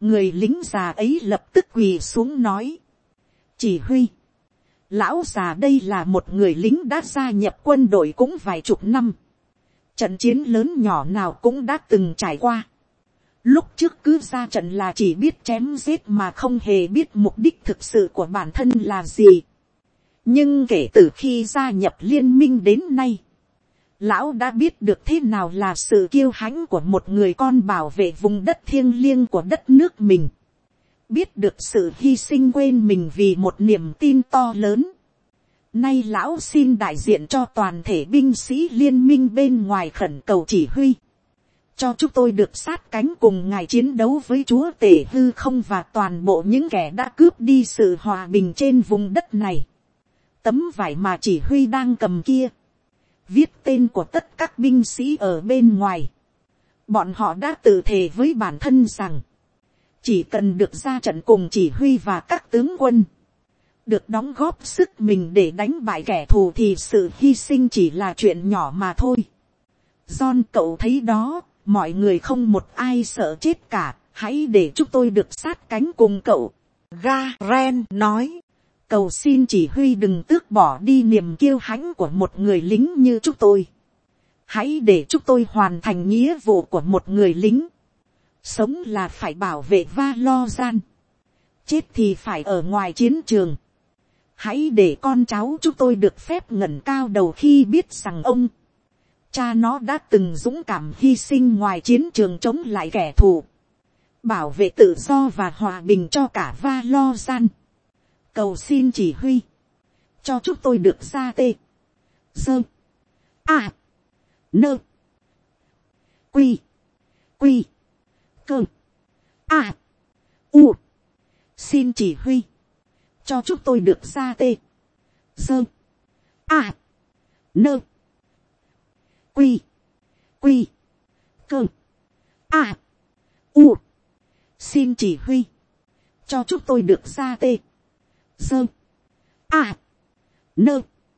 Người lính già ấy lập tức quỳ xuống nói. Chỉ huy. Lão già đây là một người lính đã gia nhập quân đội cũng vài chục năm. Trận chiến lớn nhỏ nào cũng đã từng trải qua. Lúc trước cứ ra trận là chỉ biết chém giết mà không hề biết mục đích thực sự của bản thân là gì. Nhưng kể từ khi gia nhập liên minh đến nay, lão đã biết được thế nào là sự kiêu hãnh của một người con bảo vệ vùng đất thiêng liêng của đất nước mình. Biết được sự hy sinh quên mình vì một niềm tin to lớn. Nay lão xin đại diện cho toàn thể binh sĩ liên minh bên ngoài khẩn cầu chỉ huy. Cho chúng tôi được sát cánh cùng ngài chiến đấu với chúa tể hư không và toàn bộ những kẻ đã cướp đi sự hòa bình trên vùng đất này. Tấm vải mà chỉ huy đang cầm kia, viết tên của tất các binh sĩ ở bên ngoài. Bọn họ đã tự thề với bản thân rằng, chỉ cần được ra trận cùng chỉ huy và các tướng quân, được đóng góp sức mình để đánh bại kẻ thù thì sự hy sinh chỉ là chuyện nhỏ mà thôi. John, cậu thấy đó, mọi người không một ai sợ chết cả, hãy để chúng tôi được sát cánh cùng cậu. Garen nói, cầu xin chỉ huy đừng tước bỏ đi niềm kiêu hãnh của một người lính như chúng tôi. Hãy để chúng tôi hoàn thành nghĩa vụ của một người lính. Sống là phải bảo vệ Valorant, chết thì phải ở ngoài chiến trường. Hãy để con cháu chúng tôi được phép ngẩng cao đầu khi biết rằng ông, cha nó đã từng dũng cảm hy sinh ngoài chiến trường chống lại kẻ thù, bảo vệ tự do và hòa bình cho cả Valorant. Cầu xin chỉ huy, cho chúng tôi được ra tê, dơ, a, nơ, quy, quy, cơ, a, u. Xin chỉ huy, cho chúng tôi được ra tê, dơ, a, nơ, quy, quy, cơ, a, u. Xin chỉ huy, cho chúng tôi được ra tê, dơ, a, nơ,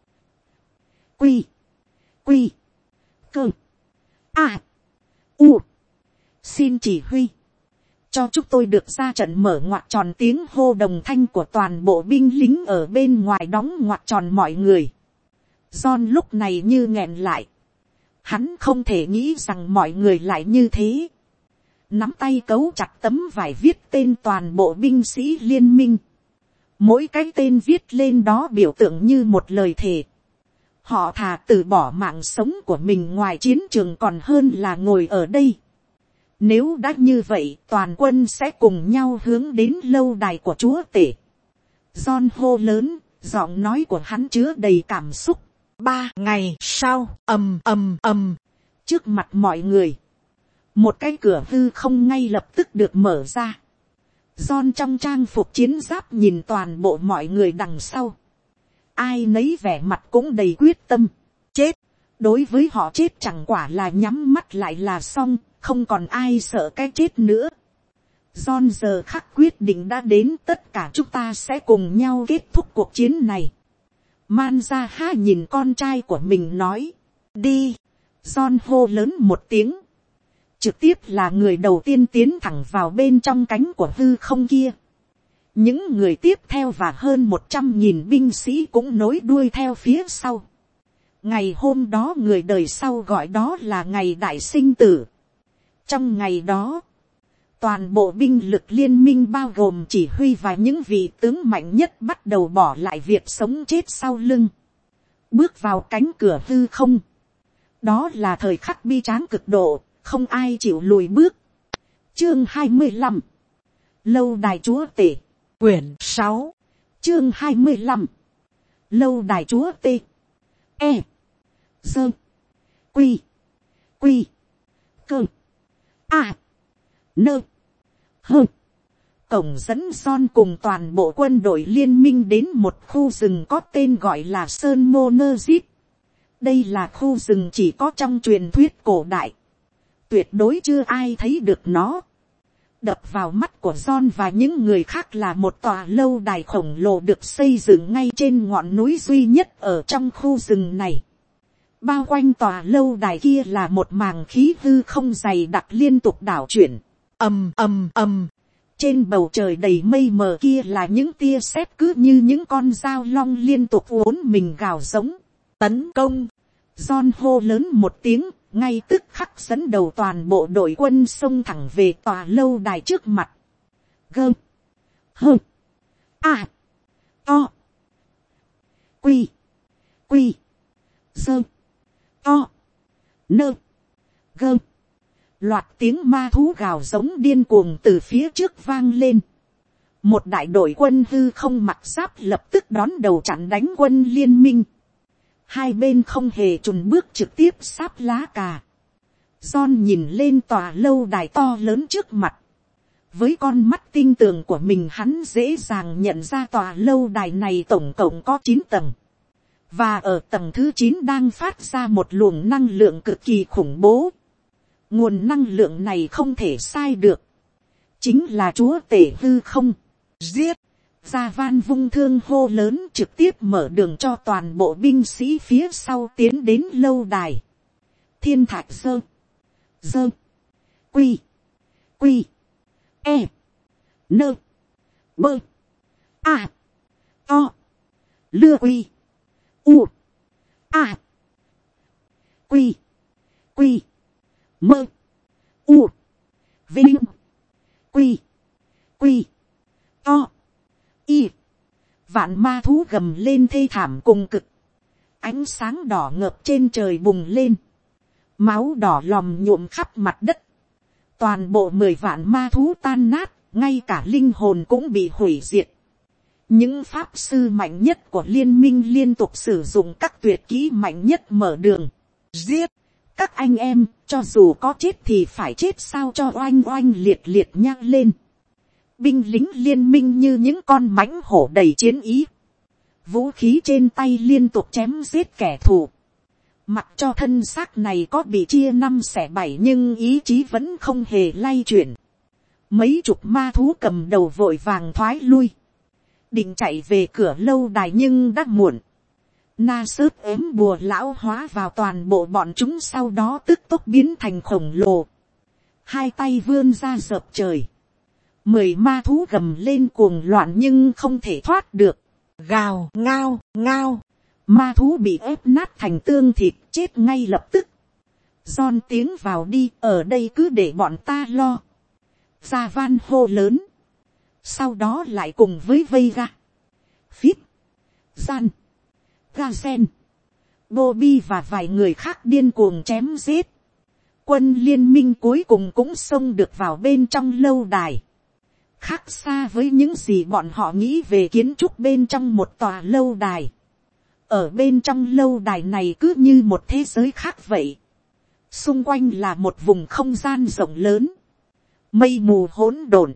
quy, quy, cơ, a, u. Xin chỉ huy, cho chúng tôi được ra trận mở ngoặc tròn. Tiếng hô đồng thanh của toàn bộ binh lính ở bên ngoài đóng ngoặc tròn mọi người. John lúc này như nghẹn lại. Hắn không thể nghĩ rằng mọi người lại như thế. Nắm tay cấu chặt tấm vải viết tên toàn bộ binh sĩ liên minh. Mỗi cái tên viết lên đó biểu tượng như một lời thề. Họ thà từ bỏ mạng sống của mình ngoài chiến trường còn hơn là ngồi ở đây. Nếu đã như vậy, toàn quân sẽ cùng nhau hướng đến lâu đài của chúa tể. John hô lớn, giọng nói của hắn chứa đầy cảm xúc. 3 ngày sau, trước mặt mọi người, một cái cửa hư không ngay lập tức được mở ra. John trong trang phục chiến giáp nhìn toàn bộ mọi người đằng sau. Ai nấy vẻ mặt cũng đầy quyết tâm. Chết. Đối với họ chết chẳng quả là nhắm mắt lại là xong. Không còn ai sợ cái chết nữa. John giờ khắc quyết định đã đến, tất cả chúng ta sẽ cùng nhau kết thúc cuộc chiến này. Manzaha nhìn con trai của mình nói. Đi. John hô lớn một tiếng. Trực tiếp là người đầu tiên tiến thẳng vào bên trong cánh của hư không kia. Những người tiếp theo và hơn 100.000 binh sĩ cũng nối đuôi theo phía sau. Ngày hôm đó người đời sau gọi đó là ngày đại sinh tử. Trong ngày đó, toàn bộ binh lực liên minh bao gồm chỉ huy và những vị tướng mạnh nhất bắt đầu bỏ lại việc sống chết sau lưng. Bước vào cánh cửa hư không. Đó là thời khắc bi tráng cực độ, không ai chịu lùi bước. Chương 25. Lâu đài chúa tể. Quyển 6. Chương 25. Lâu đài chúa tể. E. Dơ. Quy. Quy. Cơ. A. Nơ. Hơ. Cổng dẫn Son cùng toàn bộ quân đội liên minh đến một khu rừng có tên gọi là Sơn Mô Nơ Zip. Đây là khu rừng chỉ có trong truyền thuyết cổ đại. Tuyệt đối chưa ai thấy được nó. Đập vào mắt của John và những người khác là một tòa lâu đài khổng lồ được xây dựng ngay trên ngọn núi duy nhất ở trong khu rừng này. Bao quanh tòa lâu đài kia là một màng khí hư không dày đặc liên tục đảo chuyển. Trên bầu trời đầy mây mờ kia là những tia sét cứ như những con dao long liên tục uốn mình gào giống. Tấn công. John hô lớn một tiếng, ngay tức khắc dẫn đầu toàn bộ đội quân xông thẳng về tòa lâu đài trước mặt. Gơm. Hơ. À. To. Quy. Quy. Dơ. To. Nơ. Gơm. Loạt tiếng ma thú gào giống điên cuồng từ phía trước vang lên. Một đại đội quân hư không mặc giáp lập tức đón đầu chặn đánh quân liên minh. Hai bên không hề chùn bước trực tiếp sáp lá cà. John nhìn lên tòa lâu đài to lớn trước mặt. Với con mắt tinh tường của mình hắn dễ dàng nhận ra tòa lâu đài này tổng cộng có 9 tầng. Và ở tầng thứ 9 đang phát ra một luồng năng lượng cực kỳ khủng bố. Nguồn năng lượng này không thể sai được. Chính là chúa tể hư không. Giết. Gia Van vung thương hô lớn trực tiếp mở đường cho toàn bộ binh sĩ phía sau tiến đến lâu đài. Thiên thạch dơ. Dơ. Quy. Quy. E. Nơ. Bơ. A. To. Lưa quy. U. A. Quy. Quy. Mơ. U. Vinh. Quy. Quy. To. Y. Vạn ma thú gầm lên thê thảm cùng cực. Ánh sáng đỏ ngợp trên trời bùng lên. Máu đỏ lòm nhuộm khắp mặt đất. Toàn bộ 10 vạn ma thú tan nát. Ngay cả linh hồn cũng bị hủy diệt. Những pháp sư mạnh nhất của liên minh liên tục sử dụng các tuyệt kỹ mạnh nhất mở đường. Giết. Các anh em, cho dù có chết thì phải chết sao cho oanh oanh liệt liệt nhang lên. Binh lính liên minh như những con mãnh hổ đầy chiến ý. Vũ khí trên tay liên tục chém giết kẻ thù. Mặc cho thân xác này có bị chia 5 xẻ 7 nhưng ý chí vẫn không hề lay chuyển. Mấy chục ma thú cầm đầu vội vàng thoái lui. Định chạy về cửa lâu đài nhưng đã muộn. Na sớt ếm bùa lão hóa vào toàn bộ bọn chúng sau đó tức tốc biến thành khổng lồ. Hai tay vươn ra dợp trời. 10 ma thú gầm lên cuồng loạn nhưng không thể thoát được. Gào ngao ngao. Ma thú bị ép nát thành tương thịt chết ngay lập tức. John tiếng vào đi, ở đây cứ để bọn ta lo. Gia Van hô lớn. Sau đó lại cùng với Veiga, Phít, Gian, Gazen, Bobby và vài người khác điên cuồng chém giết. Quân liên minh cuối cùng cũng xông được vào bên trong lâu đài. Khác xa với những gì bọn họ nghĩ về kiến trúc bên trong một tòa lâu đài. Ở bên trong lâu đài này cứ như một thế giới khác vậy. Xung quanh là một vùng không gian rộng lớn. Mây mù hỗn độn.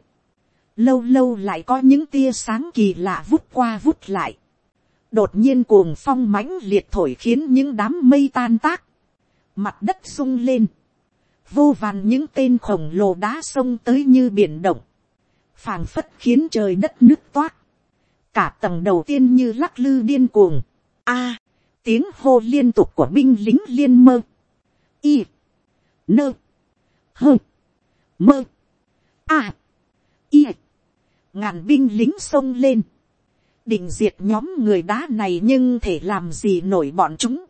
Lâu lâu lại có những tia sáng kỳ lạ vút qua vút lại. Đột nhiên cuồng phong mãnh liệt thổi khiến những đám mây tan tác. Mặt đất rung lên. Vô vàn những tên khổng lồ đá sông tới như biển động. Phảng phất khiến trời đất nứt toác. Cả tầng đầu tiên như lắc lư điên cuồng. A, tiếng hô liên tục của binh lính liên mơ. Y. Nơ. Hơ. Mơ. A. Y. Ngàn binh lính xông lên. Định diệt nhóm người đá này nhưng thể làm gì nổi bọn chúng.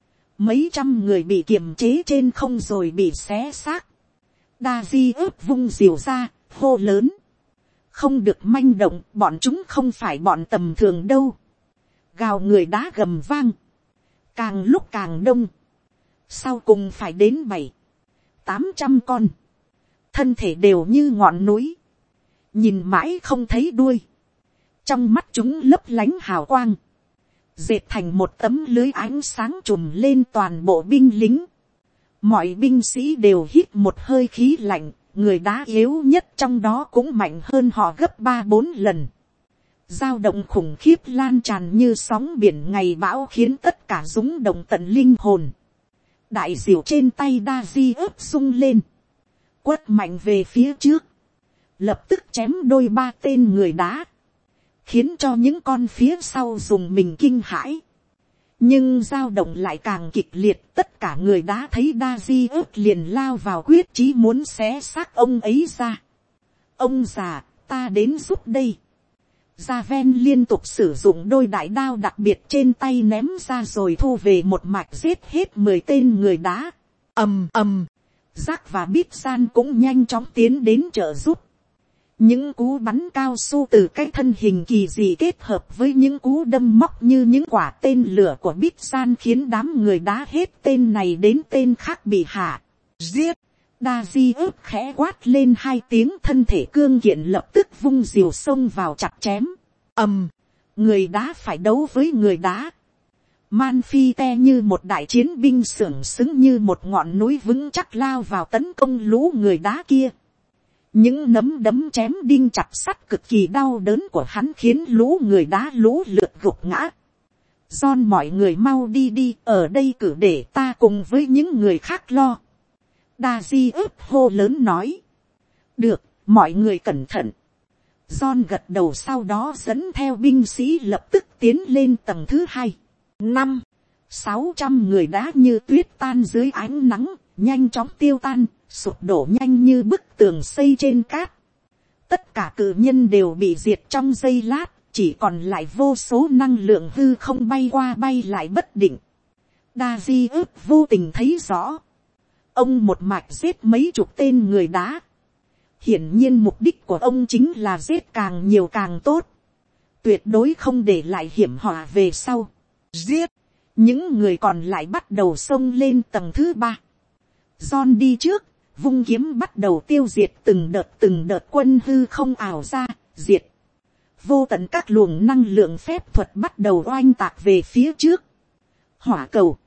Mấy trăm người bị kiềm chế trên không rồi bị xé xác. Đa di ướp vung diều ra, hô lớn. Không được manh động, bọn chúng không phải bọn tầm thường đâu. Gào người đá gầm vang. Càng lúc càng đông. Sau cùng phải đến 700-800 con. Thân thể đều như ngọn núi. Nhìn mãi không thấy đuôi. Trong mắt chúng lấp lánh hào quang. Dệt thành một tấm lưới ánh sáng trùm lên toàn bộ binh lính. Mọi binh sĩ đều hít một hơi khí lạnh. Người đá yếu nhất trong đó cũng mạnh hơn họ gấp 3-4 lần. Dao động khủng khiếp lan tràn như sóng biển ngày bão khiến tất cả rúng động tận linh hồn. Đại diều trên tay đa di ướp sung lên. Quất mạnh về phía trước. Lập tức chém đôi 3 tên người đá. Khiến cho những con phía sau dùng mình kinh hãi. Nhưng dao động lại càng kịch liệt. Tất cả người đá thấy đa di ướp liền lao vào quyết chí muốn xé xác ông ấy ra. Ông già, ta đến giúp đây. Gia Ven liên tục sử dụng đôi đại đao đặc biệt trên tay ném ra rồi thu về một mạch giết hết 10 tên người đá. Ầm ầm, Jack và Bitsan cũng nhanh chóng tiến đến trợ giúp. Những cú bắn cao su từ cái thân hình kỳ dị kết hợp với những cú đâm móc như những quả tên lửa của Bitsan khiến đám người đá hết tên này đến tên khác bị hạ. Giết! Daji ướp khẽ quát lên 2 tiếng, thân thể cương kiện lập tức vung diều xông vào chặt chém. Người đá phải đấu với người đá. Manfite như một đại chiến binh xưởng xứng như một ngọn núi vững chắc lao vào tấn công lũ người đá kia. Những nấm đấm chém đinh chặt sắt cực kỳ đau đớn của hắn khiến lũ người đá lũ lượt gục ngã. John, mọi người mau đi đi, ở đây cử để ta cùng với những người khác lo. Daji ướp hô lớn nói. Được, mọi người cẩn thận. John gật đầu, sau đó dẫn theo binh sĩ lập tức tiến lên tầng thứ 2. 500-600 người đá như tuyết tan dưới ánh nắng, nhanh chóng tiêu tan, sụp đổ nhanh như bức tường xây trên cát. Tất cả cự nhân đều bị diệt trong giây lát, chỉ còn lại vô số năng lượng hư không bay qua bay lại bất định. Daji ướp vô tình thấy rõ. Ông một mạch giết mấy chục tên người đá. Hiển nhiên mục đích của ông chính là giết càng nhiều càng tốt. Tuyệt đối không để lại hiểm họa về sau. Giết! Những người còn lại bắt đầu xông lên tầng thứ 3. John đi trước, vung kiếm bắt đầu tiêu diệt từng đợt quân hư không ảo ra, diệt. Vô tận các luồng năng lượng phép thuật bắt đầu oanh tạc về phía trước. Hỏa cầu,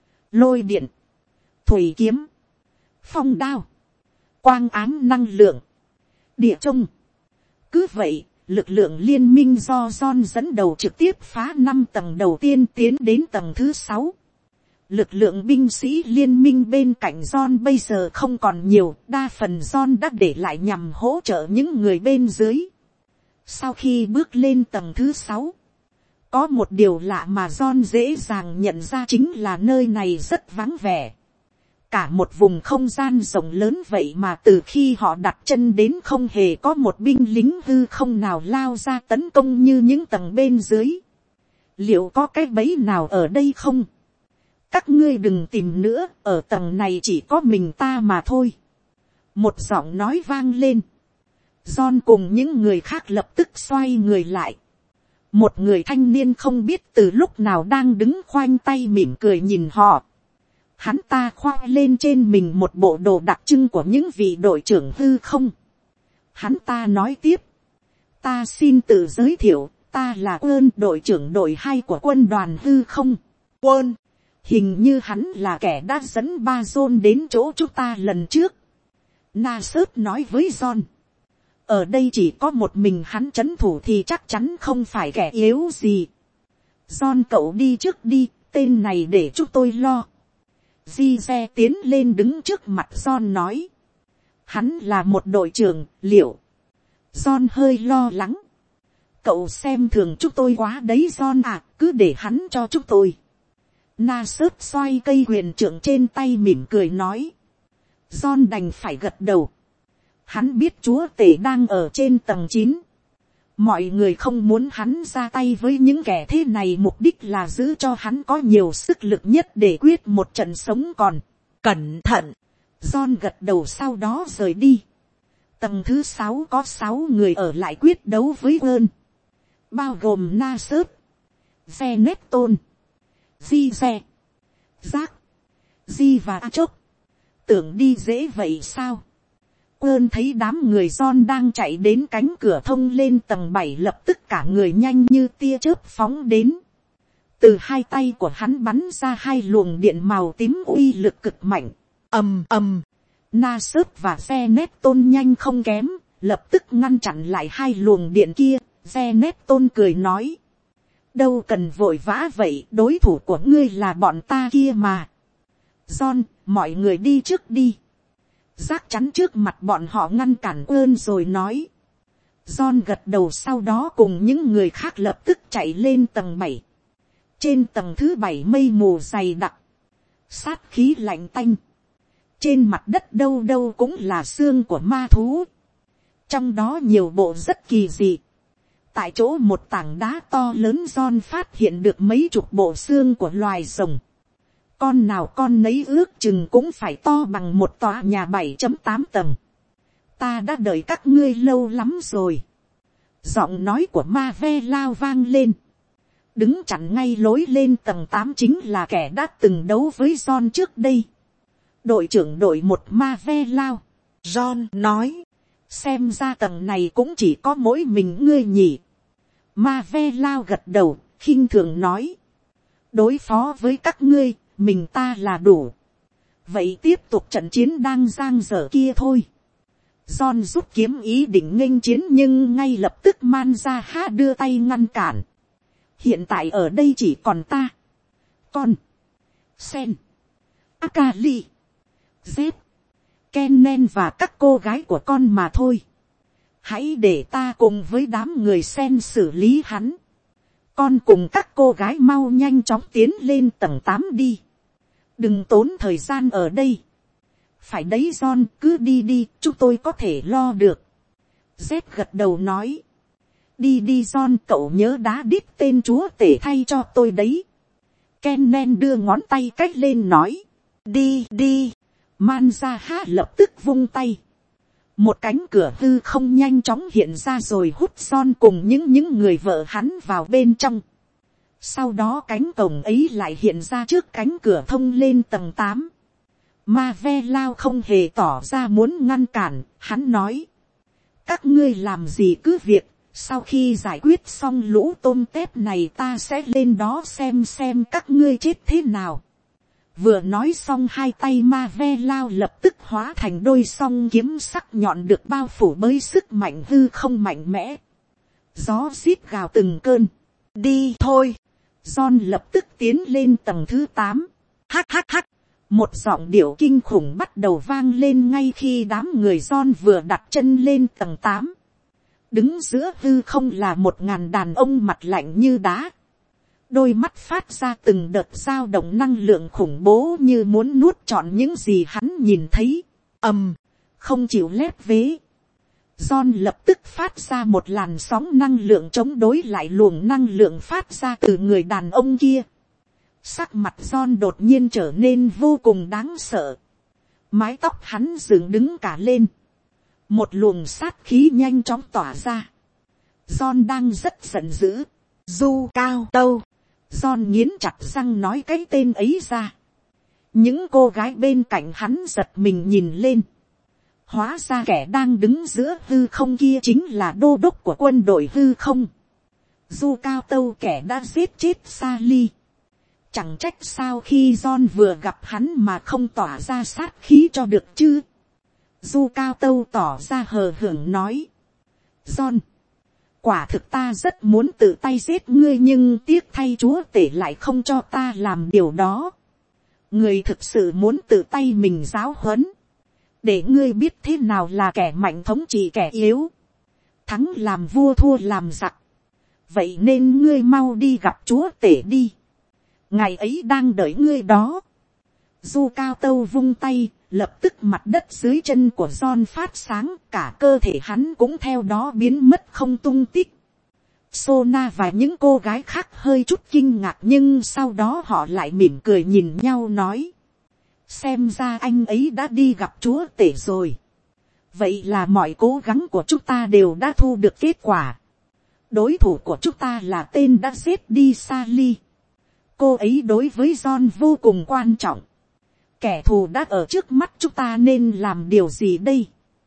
lôi điện, thủy kiếm, phong đao, quang ám năng lượng, địa trung. Cứ vậy, lực lượng liên minh do John dẫn đầu trực tiếp phá 5 tầng đầu tiên tiến đến tầng thứ 6. Lực lượng binh sĩ liên minh bên cạnh John bây giờ không còn nhiều, đa phần John đã để lại nhằm hỗ trợ những người bên dưới. Sau khi bước lên tầng thứ 6, có một điều lạ mà John dễ dàng nhận ra, chính là nơi này rất vắng vẻ. Cả một vùng không gian rộng lớn vậy mà từ khi họ đặt chân đến không hề có một binh lính hư không nào lao ra tấn công như những tầng bên dưới. Liệu có cái bẫy nào ở đây không? Các ngươi đừng tìm nữa, ở tầng này chỉ có mình ta mà thôi. Một giọng nói vang lên. John cùng những người khác lập tức xoay người lại. Một người thanh niên không biết từ lúc nào đang đứng khoanh tay mỉm cười nhìn họ. Hắn ta khoác lên trên mình một bộ đồ đặc trưng của những vị đội trưởng hư không. Hắn ta nói tiếp. Ta xin tự giới thiệu, ta là Quân, đội trưởng đội 2 của quân đoàn hư không. Quân, hình như hắn là kẻ đã dẫn ba John đến chỗ chúng ta lần trước. Nasser nói với John. Ở đây chỉ có một mình hắn trấn thủ thì chắc chắn không phải kẻ yếu gì. John, cậu đi trước đi, tên này để chúng tôi lo. Di xe tiến lên đứng trước mặt John nói. Hắn là một đội trưởng, liệu? John hơi lo lắng. Cậu xem thường chúng tôi quá đấy John à, cứ để hắn cho chúng tôi. Nasser xoay cây huyền trượng trên tay mỉm cười nói. John đành phải gật đầu. Hắn biết chúa tể đang ở trên tầng 9. Mọi người không muốn hắn ra tay với những kẻ thế này, mục đích là giữ cho hắn có nhiều sức lực nhất để quyết một trận sống còn. Cẩn thận! John gật đầu sau đó rời đi. Tầng thứ 6 có 6 người ở lại quyết đấu với Ơn. Bao gồm Nasser, Zeneton, Zize, Jack, Di và Chốc. Tưởng đi dễ vậy sao? Ơn thấy đám người John đang chạy đến cánh cửa thông lên tầng 7, lập tức cả người nhanh như tia chớp phóng đến. Từ hai tay của hắn bắn ra 2 luồng điện màu tím uy lực cực mạnh. Ầm ầm, Nasser và Zeneton nhanh không kém, lập tức ngăn chặn lại 2 luồng điện kia. Zeneton cười nói. Đâu cần vội vã vậy, đối thủ của ngươi là bọn ta kia mà. John, mọi người đi trước đi. Giác chắn trước mặt bọn họ ngăn cản Ơn rồi nói. John gật đầu, sau đó cùng những người khác lập tức chạy lên tầng 7. Trên tầng thứ 7 mây mù dày đặc, sát khí lạnh tanh. Trên mặt đất đâu đâu cũng là xương của ma thú. Trong đó nhiều bộ rất kỳ dị. Tại chỗ một tảng đá to lớn, John phát hiện được mấy chục bộ xương của loài rồng. Con nào con nấy ước chừng cũng phải to bằng một tòa nhà 7.8 tầng. Ta đã đợi các ngươi lâu lắm rồi. Giọng nói của Ma Ve Lao vang lên. Đứng chặn ngay lối lên tầng 8 chính là kẻ đã từng đấu với John trước đây. Đội trưởng đội 1 Ma Ve Lao. John nói. Xem ra tầng này cũng chỉ có mỗi mình ngươi nhỉ. Ma Ve Lao gật đầu, khinh thường nói. Đối phó với các ngươi, mình ta là đủ. Vậy tiếp tục trận chiến đang giang dở kia thôi. John rút kiếm ý định nghênh chiến, nhưng ngay lập tức Man ra Ha đưa tay ngăn cản. Hiện tại ở đây chỉ còn ta, con, Sen, Akali, Z, Kennen và các cô gái của con mà thôi. Hãy để ta cùng với đám người Sen xử lý hắn. Con cùng các cô gái mau nhanh chóng tiến lên tầng 8 đi. Đừng tốn thời gian ở đây. Phải đấy John, cứ đi đi, chúng tôi có thể lo được. Z gật đầu nói. Đi đi John, cậu nhớ đá đít tên chúa tể thay cho tôi đấy. Kennen đưa ngón tay cách lên nói. Đi đi. Man ra Ha lập tức vung tay. Một cánh cửa hư không nhanh chóng hiện ra rồi hút John cùng những người vợ hắn vào bên trong. Sau đó cánh cổng ấy lại hiện ra trước cánh cửa thông lên tầng 8. Ma Ve Lao không hề tỏ ra muốn ngăn cản, hắn nói. Các ngươi làm gì cứ việc, sau khi giải quyết xong lũ tôm tép này ta sẽ lên đó xem các ngươi chết thế nào. Vừa nói xong hai tay Ma Ve Lao lập tức hóa thành đôi song kiếm sắc nhọn được bao phủ bởi sức mạnh hư không mạnh mẽ. Gió rít gào từng cơn. Đi thôi. John lập tức tiến lên tầng thứ 8. Hắc hắc hắc. Một giọng điệu kinh khủng bắt đầu vang lên ngay khi đám người John vừa đặt chân lên tầng 8. Đứng giữa hư không là 1000 đàn ông mặt lạnh như đá. Đôi mắt phát ra từng đợt dao động năng lượng khủng bố như muốn nuốt trọn những gì hắn nhìn thấy. Không chịu lép vế. John lập tức phát ra một làn sóng năng lượng chống đối lại luồng năng lượng phát ra từ người đàn ông kia. Sắc mặt John đột nhiên trở nên vô cùng đáng sợ. Mái tóc hắn dựng đứng cả lên. Một luồng sát khí nhanh chóng tỏa ra. John đang rất giận dữ. Du Cao Tâu. John nghiến chặt răng nói cái tên ấy ra. Những cô gái bên cạnh hắn giật mình nhìn lên. Hóa ra kẻ đang đứng giữa hư không kia chính là đô đốc của quân đội hư không. Du Cao Tâu, kẻ đã giết chết Sally. Chẳng trách sao khi John vừa gặp hắn mà không tỏa ra sát khí cho được chứ. Du Cao Tâu tỏ ra hờ hưởng nói. John, quả thực ta rất muốn tự tay giết ngươi, nhưng tiếc thay chúa tể lại không cho ta làm điều đó. Người thực sự muốn tự tay mình giáo huấn, để ngươi biết thế nào là kẻ mạnh thống trị kẻ yếu, thắng làm vua thua làm giặc. Vậy nên ngươi mau đi gặp chúa tể đi, ngày ấy đang đợi ngươi đó. Du Cao Tâu vung tay, lập tức mặt đất dưới chân của John phát sáng, cả cơ thể hắn cũng theo đó biến mất không tung tích. Sona và những cô gái khác hơi chút kinh ngạc, nhưng sau đó họ lại mỉm cười nhìn nhau nói. Xem ra anh ấy đã đi gặp chúa tể rồi. Vậy là mọi cố gắng của chúng ta đều đã thu được kết quả. Đối thủ của chúng ta là tên đã giết đi Sally. Cô ấy đối với John vô cùng quan trọng. Kẻ thù đã ở trước mắt chúng ta nên làm điều gì đây?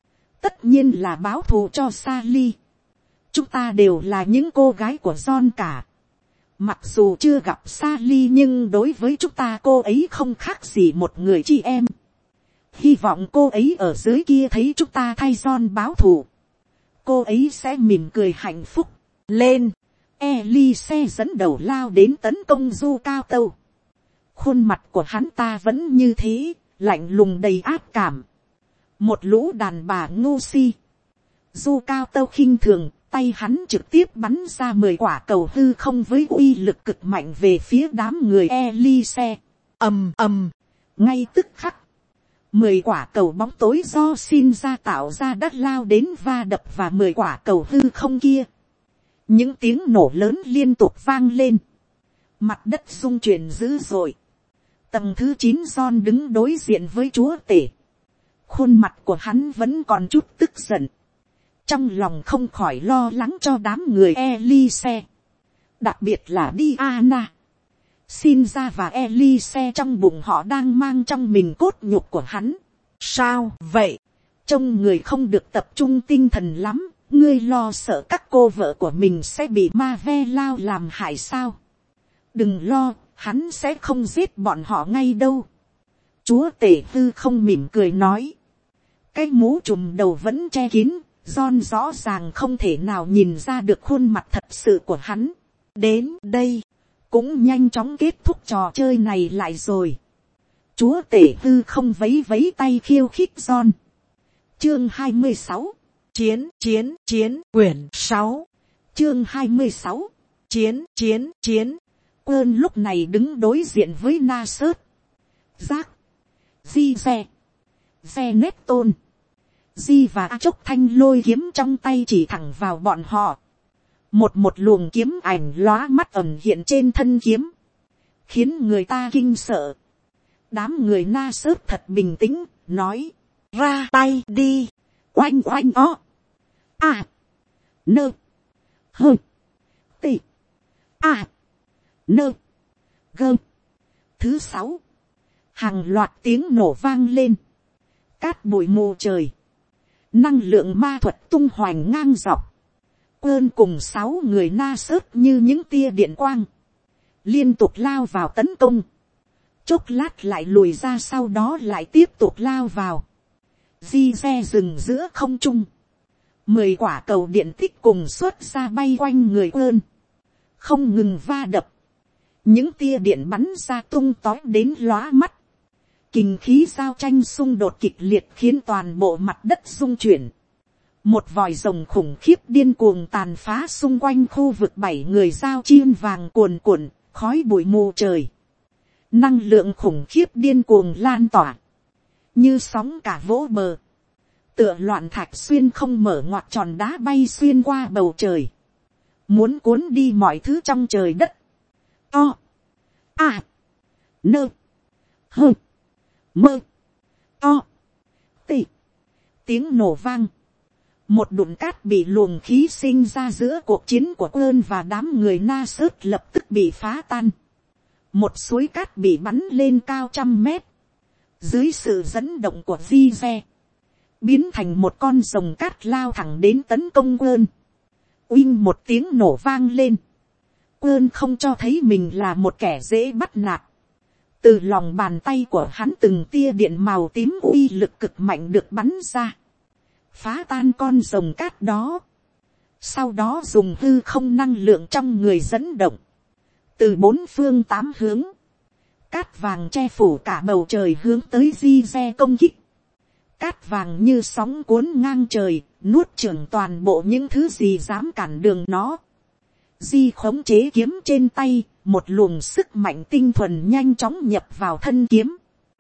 Tất nhiên là báo thù cho Sally. Chúng ta đều là những cô gái của John cả. Mặc dù chưa gặp Sally nhưng đối với chúng ta cô ấy không khác gì một người chị em. Hy vọng cô ấy ở dưới kia thấy chúng ta thay John báo thù. Cô ấy sẽ mỉm cười hạnh phúc. Lên. Elise dẫn đầu lao đến tấn công Du Cao Tâu. Khuôn mặt của hắn ta vẫn như thế, lạnh lùng đầy ác cảm. Một lũ đàn bà ngu si. Du Cao Tâu khinh thường, tay hắn trực tiếp bắn ra 10 quả cầu hư không với uy lực cực mạnh về phía đám người Elise. Ngay tức khắc, 10 quả cầu bóng tối do xin ra tạo ra đã lao đến va đập và 10 quả cầu hư không kia. Những tiếng nổ lớn liên tục vang lên. Mặt đất rung chuyển dữ dội. Tầng thứ 9 John đứng đối diện với chúa tể. Khuôn mặt của hắn vẫn còn chút tức giận. Trong lòng không khỏi lo lắng cho đám người Elise. Đặc biệt là Diana. Sinja và Elise trong bụng họ đang mang trong mình cốt nhục của hắn. Sao vậy? Trông người không được tập trung tinh thần lắm. Ngươi lo sợ các cô vợ của mình sẽ bị ma ve lao làm hại sao? Đừng lo, hắn sẽ không giết bọn họ ngay đâu. Chúa tể hư không mỉm cười nói. Cái mũ trùm đầu vẫn che kín. John rõ ràng không thể nào nhìn ra được khuôn mặt thật sự của hắn. Đến đây, cũng nhanh chóng kết thúc trò chơi này lại rồi. Chúa tể hư không vấy vấy tay khiêu khích John. Chương 26. Chiến, quyển 6. Chương 26. Chiến. Quân lúc này đứng đối diện với Nasert, Jack, Zeneton, Di và Chốc thanh lôi kiếm trong tay chỉ thẳng vào bọn họ. Một luồng kiếm ảnh lóa mắt ẩn hiện trên thân kiếm, khiến người ta kinh sợ. Đám người Nasert thật bình tĩnh, nói, ra tay đi, oanh o. Nơ, hơ, tị, nơ, gơ. Thứ 6, hàng loạt tiếng nổ vang lên, cát bụi mù trời, năng lượng ma thuật tung hoành ngang dọc. Quân cùng 6 người Nasert như những tia điện quang, liên tục lao vào tấn công. Chốc lát lại lùi ra, sau đó lại tiếp tục lao vào. Di xe dừng giữa không trung. 10 quả cầu điện tích cùng xuất ra bay quanh người Quân, không ngừng va đập. Những tia điện bắn ra tung tói đến lóa mắt. Kình khí giao tranh xung đột kịch liệt khiến toàn bộ mặt đất rung chuyển. Một vòi rồng khủng khiếp điên cuồng tàn phá xung quanh khu vực 7 người giao chiên vàng cuồn cuộn, khói bụi mù trời. Năng lượng khủng khiếp điên cuồng lan tỏa, như sóng cả vỗ bờ. Tựa loạn thạch xuyên không mở ngoặt tròn đá bay xuyên qua bầu trời, muốn cuốn đi mọi thứ trong trời đất. Nơ, hơ, mơ, tị. Tiếng nổ vang. Một đụn cát bị luồng khí sinh ra giữa cuộc chiến của Quân và đám người Nasert lập tức bị phá tan. Một suối cát bị bắn lên cao 100 mét. Dưới sự dẫn động của Zize, biến thành một con rồng cát lao thẳng đến tấn công Quân. Uinh một tiếng nổ vang lên. Quân không cho thấy mình là một kẻ dễ bắt nạt. Từ lòng bàn tay của hắn từng tia điện màu tím uy lực cực mạnh được bắn ra, phá tan con rồng cát đó. Sau đó dùng hư không năng lượng trong người dẫn động, từ 4 phương 8 hướng, cát vàng che phủ cả bầu trời hướng tới Zize công kích. Cát vàng như sóng cuốn ngang trời, nuốt chửng toàn bộ những thứ gì dám cản đường nó. Di khống chế kiếm trên tay, một luồng sức mạnh tinh thuần nhanh chóng nhập vào thân kiếm.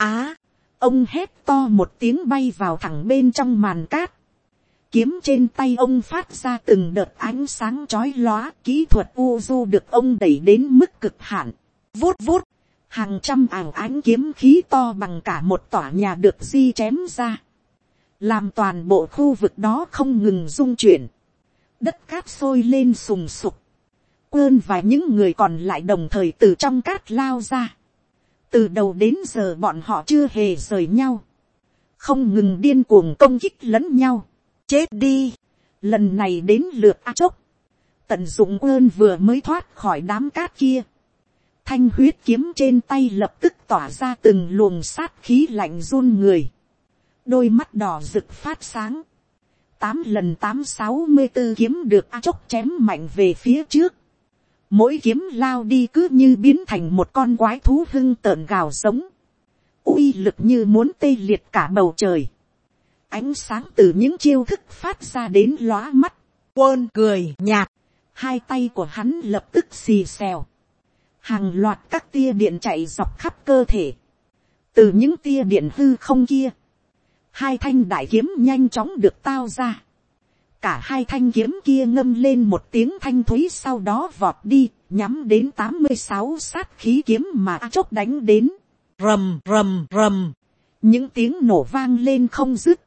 Ông hét to một tiếng bay vào thẳng bên trong màn cát. Kiếm trên tay ông phát ra từng đợt ánh sáng chói lóa, kỹ thuật Uzu được ông đẩy đến mức cực hạn. Vút vút, hàng trăm ảng ánh kiếm khí to bằng cả một tòa nhà được Di chém ra, làm toàn bộ khu vực đó không ngừng rung chuyển. Đất cát sôi lên sùng sục. Quân và những người còn lại đồng thời từ trong cát lao ra. Từ đầu đến giờ bọn họ chưa hề rời nhau, không ngừng điên cuồng công kích lẫn nhau. Chết đi! Lần này đến lượt A Chốc. Tận dụng Quân vừa mới thoát khỏi đám cát kia. Thanh huyết kiếm trên tay lập tức tỏa ra từng luồng sát khí lạnh run người. Đôi mắt đỏ rực phát sáng. 8 lần 864 kiếm được A Chốc chém mạnh về phía trước. Mỗi kiếm lao đi cứ như biến thành một con quái thú hưng tợn gào sống. Uy lực như muốn tê liệt cả bầu trời. Ánh sáng từ những chiêu thức phát ra đến lóa mắt. Quân cười nhạt. Hai tay của hắn lập tức xì xèo. Hàng loạt các tia điện chạy dọc khắp cơ thể. Từ những tia điện hư không kia, Hai thanh đại kiếm nhanh chóng được tao ra. Cả hai thanh kiếm kia ngâm lên một tiếng thanh thúy, sau đó vọt đi, nhắm đến 86 sát khí kiếm mà A Chốc đánh đến. Rầm rầm rầm. Những tiếng nổ vang lên không dứt.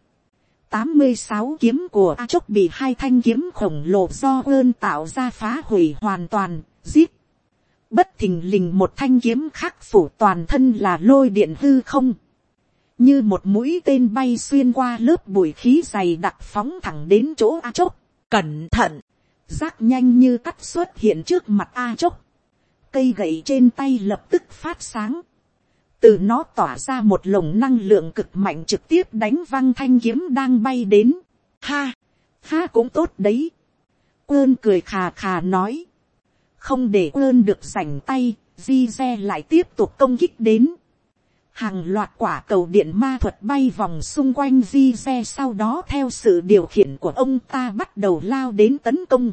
86 kiếm của A Chốc bị hai thanh kiếm khổng lồ do ơn tạo ra phá hủy hoàn toàn, giết. Bất thình lình một thanh kiếm khác phủ toàn thân là lôi điện hư không. Như một mũi tên bay xuyên qua lớp bụi khí dày đặc phóng thẳng đến chỗ A Chốc. Cẩn thận! Giác nhanh như cắt xuất hiện trước mặt A Chốc. Cây gậy trên tay lập tức phát sáng. Từ nó tỏa ra một lồng năng lượng cực mạnh trực tiếp đánh văng thanh kiếm đang bay đến. Ha! Ha cũng tốt đấy. Ơn cười khà khà nói. Không để ơn được rảnh tay, Di Re lại tiếp tục công kích đến. Hàng loạt quả cầu điện ma thuật bay vòng xung quanh Di Re, sau đó theo sự điều khiển của ông ta bắt đầu lao đến tấn công.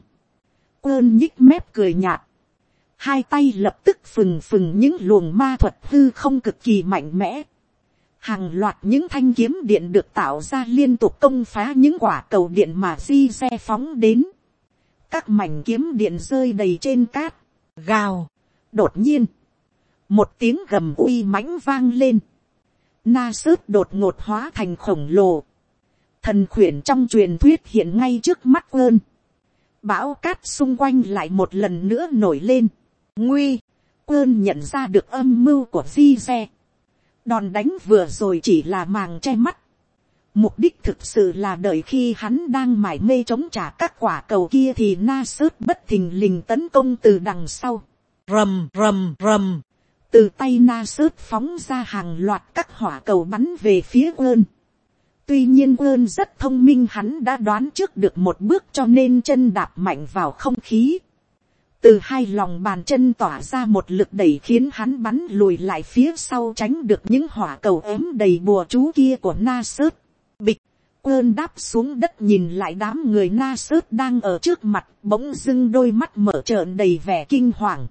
Ơn nhích mép cười nhạt. Hai tay lập tức phừng phừng những luồng ma thuật hư không cực kỳ mạnh mẽ. Hàng loạt những thanh kiếm điện được tạo ra liên tục công phá những quả cầu điện mà Di Re phóng đến. Các mảnh kiếm điện rơi đầy trên cát. Gào. Đột nhiên. Một tiếng gầm uy mãnh vang lên. Na Sớt đột ngột hóa thành khổng lồ. Thần khuyển trong truyền thuyết hiện ngay trước mắt ơn. Bão cát xung quanh lại một lần nữa nổi lên. Nguy. Ơn nhận ra được âm mưu của Di Re. Đòn đánh vừa rồi chỉ là màng che mắt. Mục đích thực sự là đợi khi hắn đang mải mê chống trả các quả cầu kia thì Na Sớt bất thình lình tấn công từ đằng sau. Rầm rầm rầm. Từ tay Na Sớt phóng ra hàng loạt các hỏa cầu bắn về phía ơn. Tuy nhiên ơn rất thông minh, hắn đã đoán trước được một bước cho nên chân đạp mạnh vào không khí. Từ hai lòng bàn chân tỏa ra một lực đẩy khiến hắn bắn lùi lại phía sau, tránh được những hỏa cầu ém đầy bùa chú kia của Na Sớt. Bịch, ơn đáp xuống đất nhìn lại đám người Na Sớt đang ở trước mặt, bỗng dưng đôi mắt mở trợn đầy vẻ kinh hoàng.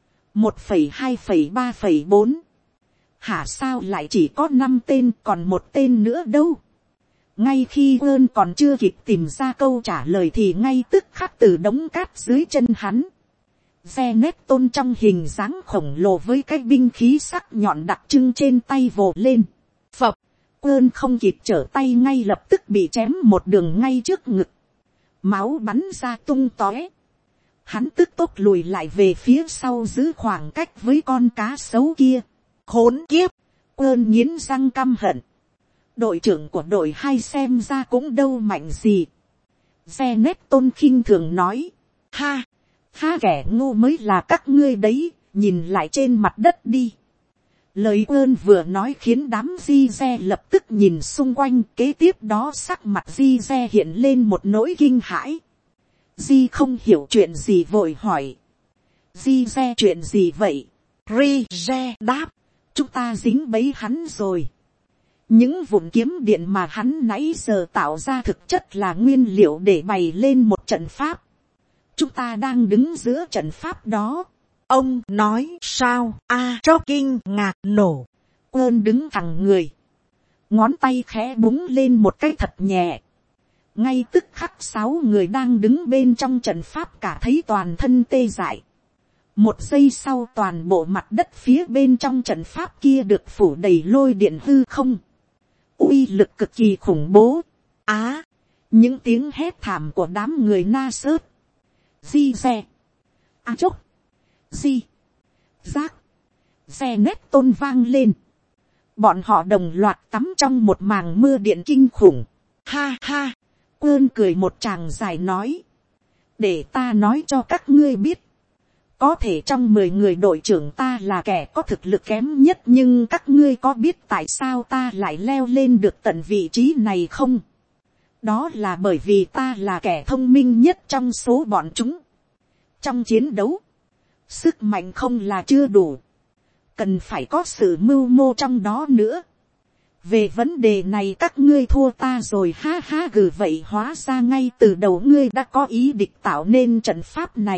1,2,3,4 Hả, sao lại chỉ có 5 tên, còn một tên nữa đâu? Ngay khi ơn còn chưa kịp tìm ra câu trả lời thì ngay tức khắc từ đống cát dưới chân hắn, Ve nét tôn trong hình dáng khổng lồ với cái binh khí sắc nhọn đặc trưng trên tay vồ lên. Phập, ơn không kịp trở tay ngay lập tức bị chém một đường ngay trước ngực. Máu bắn ra tung tóe. Hắn tức tốc lùi lại về phía sau giữ khoảng cách với con cá sấu kia. Khốn kiếp, ơn nghiến răng căm hận. Đội trưởng của đội 2 xem ra cũng đâu mạnh gì. Ve nét tôn khinh thường nói. Ha, ha, kẻ ngu mới là các ngươi đấy, nhìn lại trên mặt đất đi. Lời ơn vừa nói khiến đám Di Re lập tức nhìn xung quanh, kế tiếp đó sắc mặt Di Re hiện lên một nỗi kinh hãi. Di không hiểu chuyện gì vội hỏi. Di Re chuyện gì vậy? Ri Re đáp. Chúng ta dính bẫy hắn rồi. Những vụn kiếm điện mà hắn nãy giờ tạo ra thực chất là nguyên liệu để bày lên một trận pháp. Chúng ta đang đứng giữa trận pháp đó. Ông nói sao? A Chốc kinh ngạc nổ. Ơn đứng thẳng người. Ngón tay khẽ búng lên một cái thật nhẹ. Ngay tức khắc 6 người đang đứng bên trong trận pháp cả thấy toàn thân tê dại. Một giây sau toàn bộ mặt đất phía bên trong trận pháp kia được phủ đầy lôi điện hư không. Uy lực cực kỳ khủng bố. Á, những tiếng hét thảm của đám người Na Sớt, Di Re, A Chốc, Di, Giác, Ve nét tôn vang lên. Bọn họ đồng loạt tắm trong một màng mưa điện kinh khủng. Ha ha, ơn cười một tràng dài nói. Để ta nói cho các ngươi biết. Có thể trong 10 người đội trưởng ta là kẻ có thực lực kém nhất, nhưng các ngươi có biết tại sao ta lại leo lên được tận vị trí này không? Đó là bởi vì ta là kẻ thông minh nhất trong số bọn chúng. Trong chiến đấu, sức mạnh không là chưa đủ. Cần phải có sự mưu mô trong đó nữa. Về vấn đề này các ngươi thua ta rồi, ha ha. Gừ, vậy hóa ra ngay từ đầu ngươi đã có ý định tạo nên trận pháp này.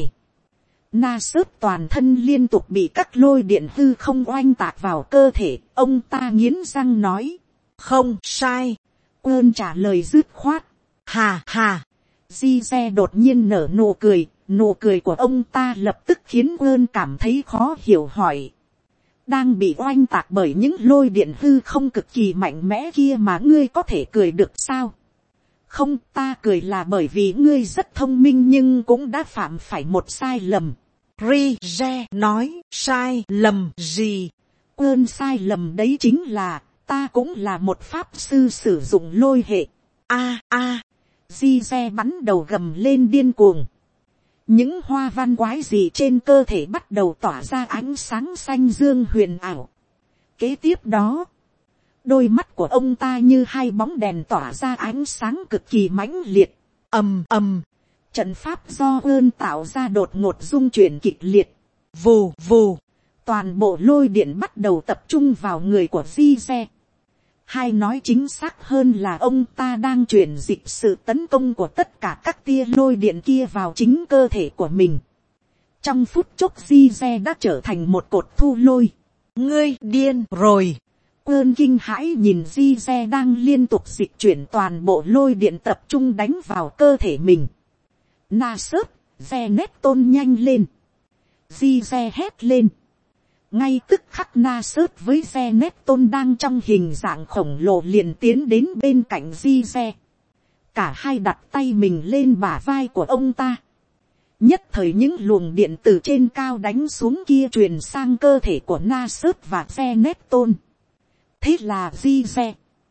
Na Sớt toàn thân liên tục bị các lôi điện hư không oanh tạc vào cơ thể, ông ta nghiến răng nói. Không sai. Ơn trả lời dứt khoát. Hà hà. Di xe đột nhiên nở nụ cười của ông ta lập tức khiến Ơn cảm thấy khó hiểu, hỏi. Đang bị oanh tạc bởi những lôi điện hư không cực kỳ mạnh mẽ kia mà ngươi có thể cười được sao? Không, ta cười là bởi vì ngươi rất thông minh nhưng cũng đã phạm phải một sai lầm. Rige nói, sai lầm gì? Ơn sai lầm đấy chính là, ta cũng là một pháp sư sử dụng lôi hệ. Rige bắn đầu gầm lên điên cuồng. Những hoa văn quái gì trên cơ thể bắt đầu tỏa ra ánh sáng xanh dương huyền ảo. Kế tiếp đó, đôi mắt của ông ta như hai bóng đèn tỏa ra ánh sáng cực kỳ mãnh liệt. Ầm ầm, trận pháp do Ơn tạo ra đột ngột rung chuyển kịch liệt. Vù vù, toàn bộ lôi điện bắt đầu tập trung vào người của Rige. Hay nói chính xác hơn là ông ta đang chuyển dịch sự tấn công của tất cả các tia lôi điện kia vào chính cơ thể của mình. Trong phút chốc Rige đã trở thành một cột thu lôi. Ngươi điên rồi. Ơn kinh hãi nhìn Rige đang liên tục dịch chuyển toàn bộ lôi điện tập trung đánh vào cơ thể mình. Nassus, Zeneton nhanh lên. Rige hét lên. Ngay tức khắc Nassus với Zeneton đang trong hình dạng khổng lồ liền tiến đến bên cạnh Rige. Cả hai đặt tay mình lên bả vai của ông ta. Nhất thời những luồng điện từ trên cao đánh xuống kia truyền sang cơ thể của Nassus và Zeneton. Thế là Rige,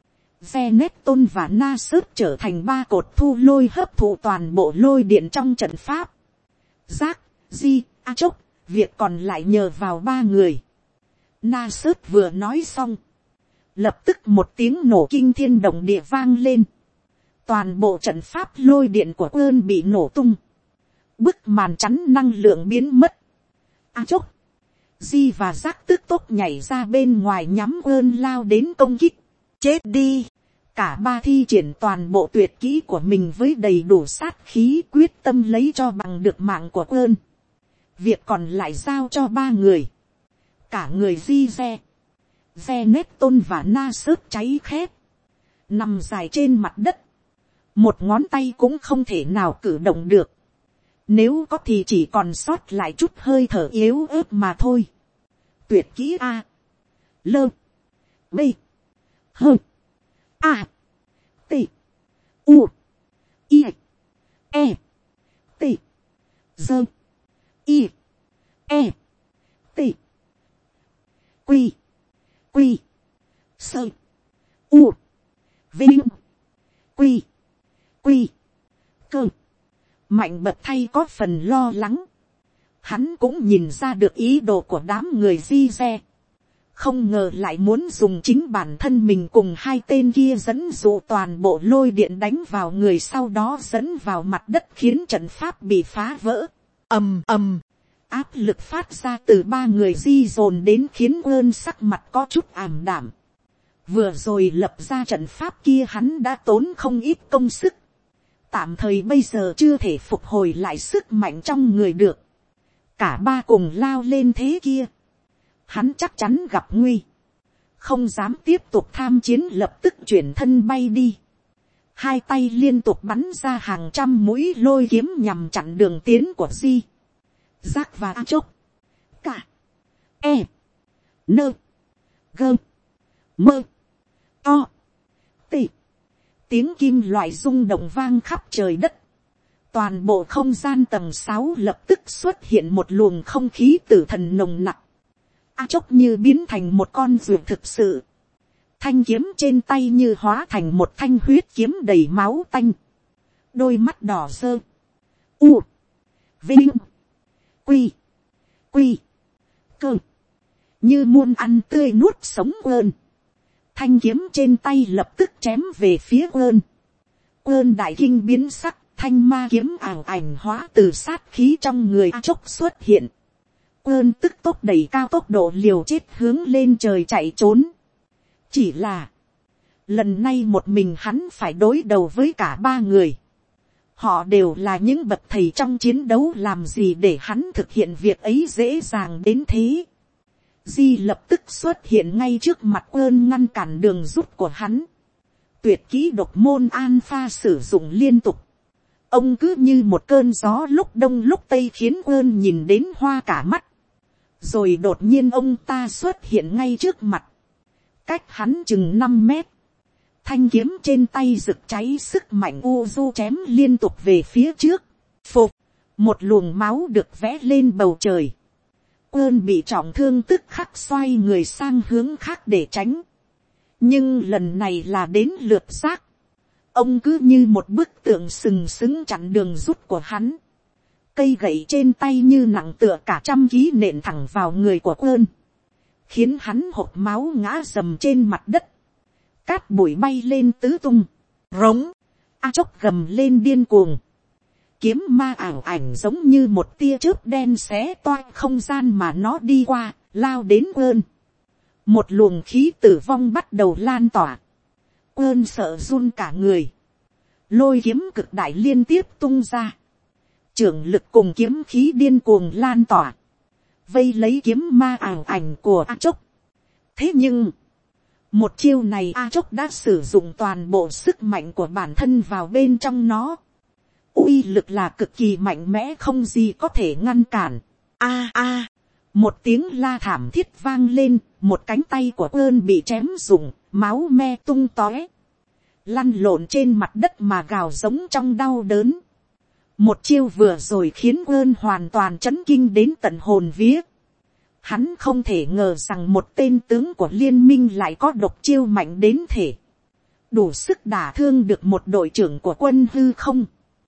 Zeneton và Nassus trở thành ba cột thu lôi hấp thụ toàn bộ lôi điện trong trận pháp. Giác, Di, A Chốc, việc còn lại nhờ vào ba người. Nassus vừa nói xong, lập tức một tiếng nổ kinh thiên động địa vang lên. Toàn bộ trận pháp lôi điện của Ơn bị nổ tung. Bức màn chắn năng lượng biến mất. A Chốc, Di và Giác tức tốc nhảy ra bên ngoài nhắm Ơn lao đến công kích. Chết đi. Cả ba thi triển toàn bộ tuyệt kỹ của mình với đầy đủ sát khí, quyết tâm lấy cho bằng được mạng của Ơn. Việc còn lại giao cho ba người. Cả người Rige, Zeneton và Nassus cháy khét, nằm dài trên mặt đất. Một ngón tay cũng không thể nào cử động được. Nếu có thì chỉ còn sót lại chút hơi thở yếu ớt mà thôi. Tuyệt kỹ A, Lơ, B, Hơ, A, T, U, I, E, T, Dơ, I, E, T, Quy, Quy, Sơ, U, Vinh, Quy, Quy, Cơ. Mạnh bật thay có phần lo lắng. Hắn cũng nhìn ra được ý đồ của đám người Rige. Không ngờ lại muốn dùng chính bản thân mình cùng hai tên kia dẫn dụ toàn bộ lôi điện đánh vào người, sau đó dẫn vào mặt đất khiến trận pháp bị phá vỡ. Ầm ầm, áp lực phát ra từ ba người di dồn đến khiến Ơn sắc mặt có chút ảm đạm. Vừa rồi lập ra trận pháp kia hắn đã tốn không ít công sức. Tạm thời bây giờ chưa thể phục hồi lại sức mạnh trong người được. Cả ba cùng lao lên thế kia. Hắn chắc chắn gặp nguy. Không dám tiếp tục tham chiến, lập tức chuyển thân bay đi. Hai tay liên tục bắn ra hàng trăm mũi lôi kiếm nhằm chặn đường tiến của Di, Giác và A Chốc. Cả E, Nơ, Gơ, Mơ, To, Tị. Tiếng kim loại rung động vang khắp trời đất. Toàn bộ không gian tầng 6 lập tức xuất hiện một luồng không khí tử thần nồng nặc. A Chốc như biến thành một con ruồi thực sự. Thanh kiếm trên tay như hóa thành một thanh huyết kiếm đầy máu tanh. Đôi mắt đỏ sơ. U. Vinh. Quy. Quy. Cơ. Như muôn ăn tươi nuốt sống Ơn. Thanh kiếm trên tay lập tức chém về phía Ơn. Ơn đại kinh biến sắc. Thanh ma kiếm ảo ảnh hóa từ sát khí trong người A Chốc xuất hiện. Ơn tức tốc đẩy cao tốc độ liều chết hướng lên trời chạy trốn. Chỉ là lần này một mình hắn phải đối đầu với cả ba người. Họ đều là những bậc thầy trong chiến đấu, làm gì để hắn thực hiện việc ấy dễ dàng đến thế. Di lập tức xuất hiện ngay trước mặt Ơn ngăn cản đường rút của hắn. tuyệt kỹ độc môn alpha sử dụng liên tục. Ông cứ như một cơn gió lúc đông lúc tây khiến ơn nhìn đến hoa cả mắt. Rồi đột nhiên ông ta xuất hiện ngay trước mặt. Cách hắn chừng 5 mét. Thanh kiếm trên tay rực cháy sức mạnh u du chém liên tục về phía trước. Phục. Một luồng máu được vẽ lên bầu trời. Ơn bị trọng thương tức khắc xoay người sang hướng khác để tránh. Nhưng lần này là đến lượt xác. Ông cứ như một bức tượng sừng sững chặn đường rút của hắn. Cây gậy trên tay như nặng tựa cả 100 ký nện thẳng vào người của Ơn. Khiến hắn hộc máu ngã rầm trên mặt đất. Cát bụi bay lên tứ tung. Rống. A Chốc gầm lên điên cuồng. Kiếm ma ảo ảnh giống như một tia chớp đen xé toang không gian mà nó đi qua, lao đến Ơn. Một luồng khí tử vong bắt đầu lan tỏa. Ơn sợ run cả người. Lôi kiếm cực đại liên tiếp tung ra. Trưởng lực cùng kiếm khí điên cuồng lan tỏa. Vây lấy kiếm ma ảo ảnh của A Chốc. Thế nhưng, một chiêu này A Chốc đã sử dụng toàn bộ sức mạnh của bản thân vào bên trong nó. Uy lực là cực kỳ mạnh mẽ không gì có thể ngăn cản. Một tiếng la thảm thiết vang lên, một cánh tay của Ơn bị chém rụng, máu me tung tóe. Lăn lộn trên mặt đất mà gào giống trong đau đớn. Một chiêu vừa rồi khiến Ơn hoàn toàn chấn kinh đến tận hồn vía. Hắn không thể ngờ rằng một tên tướng của liên minh lại có độc chiêu mạnh đến thể. Đủ sức đả thương được một đội trưởng của quân hư không.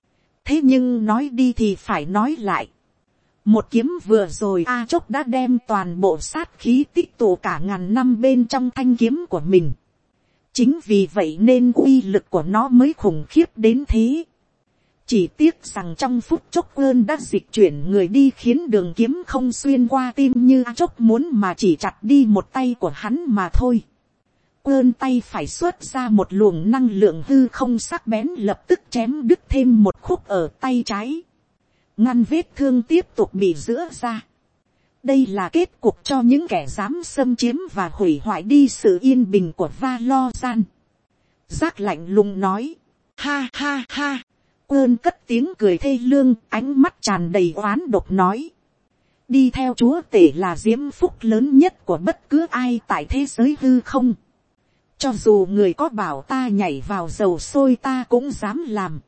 Thế nhưng nói đi thì phải nói lại. Một kiếm vừa rồi A Chốc đã đem toàn bộ sát khí tích tụ cả ngàn năm bên trong thanh kiếm của mình. Chính vì vậy nên uy lực của nó mới khủng khiếp đến thế. Chỉ tiếc rằng trong phút chốc Ơn đã dịch chuyển người đi khiến đường kiếm không xuyên qua tim như A Chốc muốn mà chỉ chặt đi một tay của hắn mà thôi. Ơn tay phải xuất ra một luồng năng lượng hư không sắc bén lập tức chém đứt thêm một khúc ở tay trái. Ngăn vết thương tiếp tục bị rữa ra. Đây là kết cục cho những kẻ dám xâm chiếm và hủy hoại đi sự yên bình của Valorant. Giác lạnh lùng nói. Ha ha ha. Ơn cất tiếng cười thê lương, ánh mắt tràn đầy oán độc nói. Đi theo chúa tể là diễm phúc lớn nhất của bất cứ ai tại thế giới hư không. Cho dù người có bảo ta nhảy vào dầu sôi ta cũng dám làm.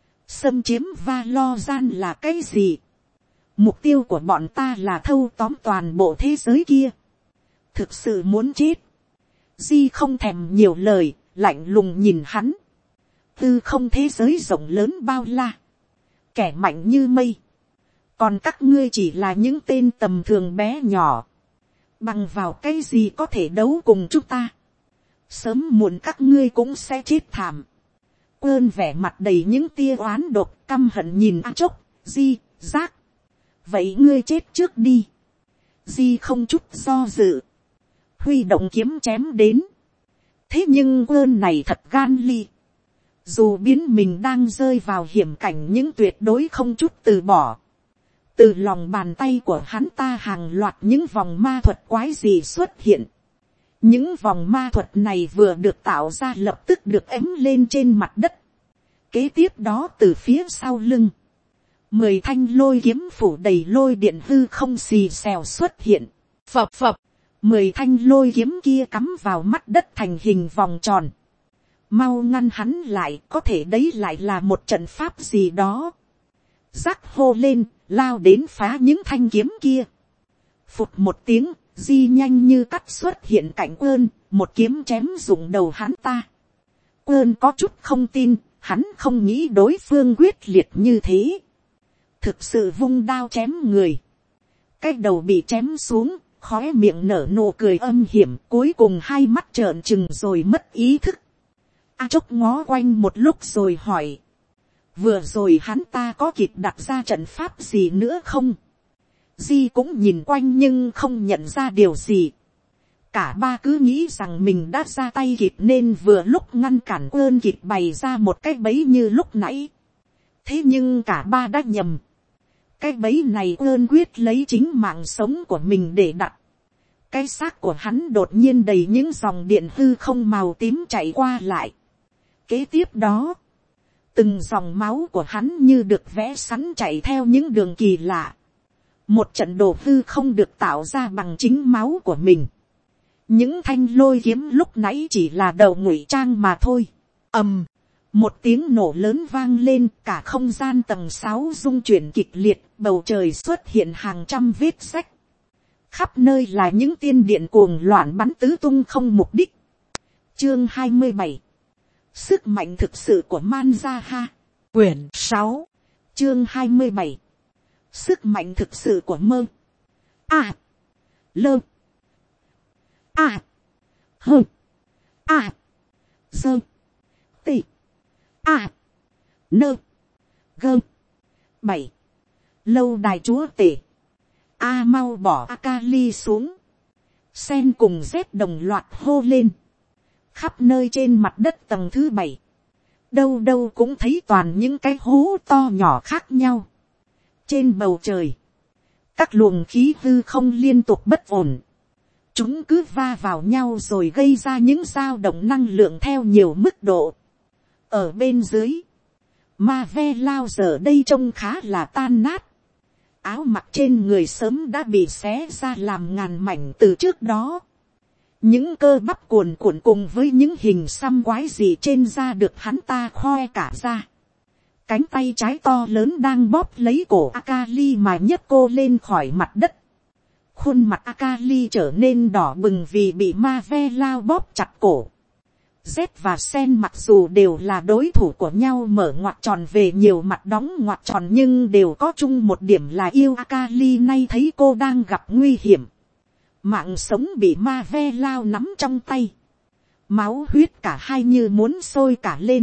Xâm chiếm Valorant là cái gì? Mục tiêu của bọn ta là thâu tóm toàn bộ thế giới kia. Thực sự muốn chết. Di không thèm nhiều lời, lạnh lùng nhìn hắn. Tư không thế giới rộng lớn bao la. Kẻ mạnh như mây. Còn các ngươi chỉ là những tên tầm thường bé nhỏ. Bằng vào cái gì có thể đấu cùng chúng ta? Sớm muộn các ngươi cũng sẽ chết thảm. Ơn vẻ mặt đầy những tia oán độc căm hận nhìn A Chốc, Di, Giác. Vậy ngươi chết trước đi. Di không chút do dự. Huy động kiếm chém đến. Thế nhưng Ơn này thật gan ly. Dù biến mình đang rơi vào hiểm cảnh nhưng tuyệt đối không chút từ bỏ. Từ lòng bàn tay của hắn ta hàng loạt những vòng ma thuật quái dị xuất hiện. Những vòng ma thuật này vừa được tạo ra lập tức được ém lên trên mặt đất. Kế tiếp đó từ phía sau lưng. 10 thanh lôi kiếm phủ đầy lôi điện hư không xì xèo xuất hiện. Phập phập. 10 thanh lôi kiếm kia cắm vào mắt đất thành hình vòng tròn. Mau ngăn hắn lại, có thể đấy lại là một trận pháp gì đó. Giác hô lên, lao đến phá những thanh kiếm kia. Phụt một tiếng, Di nhanh như cắt xuất hiện cạnh Ơn, một kiếm chém rụng đầu hắn ta. Ơn có chút không tin, hắn không nghĩ đối phương quyết liệt như thế. Thực sự vung đao chém người. Cái đầu bị chém xuống, khóe miệng nở nụ cười âm hiểm, cuối cùng hai mắt trợn trừng rồi mất ý thức. A Chốc ngó quanh một lúc rồi hỏi. Vừa rồi hắn ta có kịp đặt ra trận pháp gì nữa không? Di cũng nhìn quanh nhưng không nhận ra điều gì. Cả ba cứ nghĩ rằng mình đã ra tay kịp nên vừa lúc ngăn cản Ơn kịp bày ra một cái bẫy như lúc nãy. Thế nhưng cả ba đã nhầm. Cái bẫy này Ơn quyết lấy chính mạng sống của mình để đặt. Cái xác của hắn đột nhiên đầy những dòng điện hư không màu tím chạy qua lại. Kế tiếp đó, từng dòng máu của hắn như được vẽ sẵn chạy theo những đường kỳ lạ. Một trận đồ hư không được tạo ra bằng chính máu của mình. Những thanh lôi kiếm lúc nãy chỉ là đầu ngụy trang mà thôi. Ầm, một tiếng nổ lớn vang lên, cả không gian tầng 6 rung chuyển kịch liệt, bầu trời xuất hiện hàng trăm vết rách. Khắp nơi là những tiên điện cuồng loạn bắn tứ tung không mục đích. Chương 27. Sức mạnh thực sự của Manjaha. Quyển 6. Chương 27. Sức mạnh thực sự của Mơ. A. Lơ. A. Hơ. A. Dơ. Tị. A. Nơ. Gơ. 7. Lâu đài chúa tể. A mau bỏ Akali xuống. Sen cùng Z đồng loạt hô lên. Khắp nơi trên mặt đất tầng thứ 7. Đâu đâu cũng thấy toàn những cái hố to nhỏ khác nhau. Trên bầu trời. Các luồng khí hư không liên tục bất ổn. Chúng cứ va vào nhau rồi gây ra những dao động năng lượng theo nhiều mức độ. Ở bên dưới. Ma ve lao giờ đây trông khá là tan nát. Áo mặc trên người sớm đã bị xé ra làm ngàn mảnh từ trước đó. Những cơ bắp cuồn cuộn cùng với những hình xăm quái gì trên da được hắn ta khoe cả ra. Cánh tay trái to lớn đang bóp lấy cổ Akali mà nhấc cô lên khỏi mặt đất. Khuôn mặt Akali trở nên đỏ bừng vì bị ma ve lao bóp chặt cổ. Z và Sen mặc dù đều là đối thủ của nhau mở ngoặc tròn về nhiều mặt đóng ngoặc tròn nhưng đều có chung một điểm là yêu Akali nay thấy cô đang gặp nguy hiểm. Mạng sống bị ma ve lao nắm trong tay. Máu huyết cả hai như muốn sôi cả lên.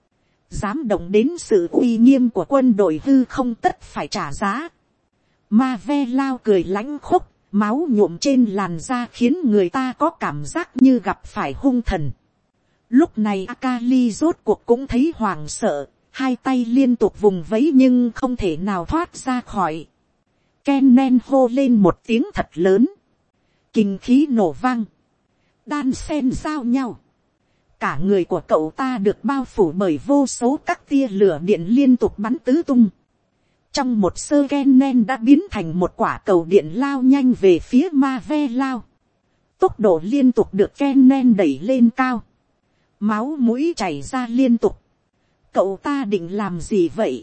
Dám động đến sự uy nghiêm của quân đội hư không tất phải trả giá. Ma ve lao cười lãnh khốc, máu nhuộm trên làn da khiến người ta có cảm giác như gặp phải hung thần. Lúc này Akali rốt cuộc cũng thấy hoảng sợ, hai tay liên tục vùng vẫy nhưng không thể nào thoát ra khỏi. Kennen hô lên một tiếng thật lớn. Kinh khí nổ vang. Đan sen giao nhau. Cả người của cậu ta được bao phủ bởi vô số các tia lửa điện liên tục bắn tứ tung. Trong một sơ Kennen đã biến thành một quả cầu điện lao nhanh về phía ma ve lao. Tốc độ liên tục được Kennen đẩy lên cao. Máu mũi chảy ra liên tục. Cậu ta định làm gì vậy?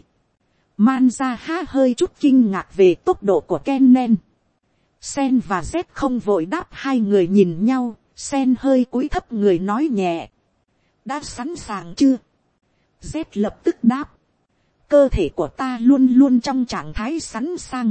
Manjaha hơi chút kinh ngạc về tốc độ của Kennen. Sen và Z không vội đáp, hai người nhìn nhau. Sen hơi cúi thấp người nói nhẹ. Đã sẵn sàng chưa? Z lập tức đáp. Cơ thể của ta luôn luôn trong trạng thái sẵn sàng.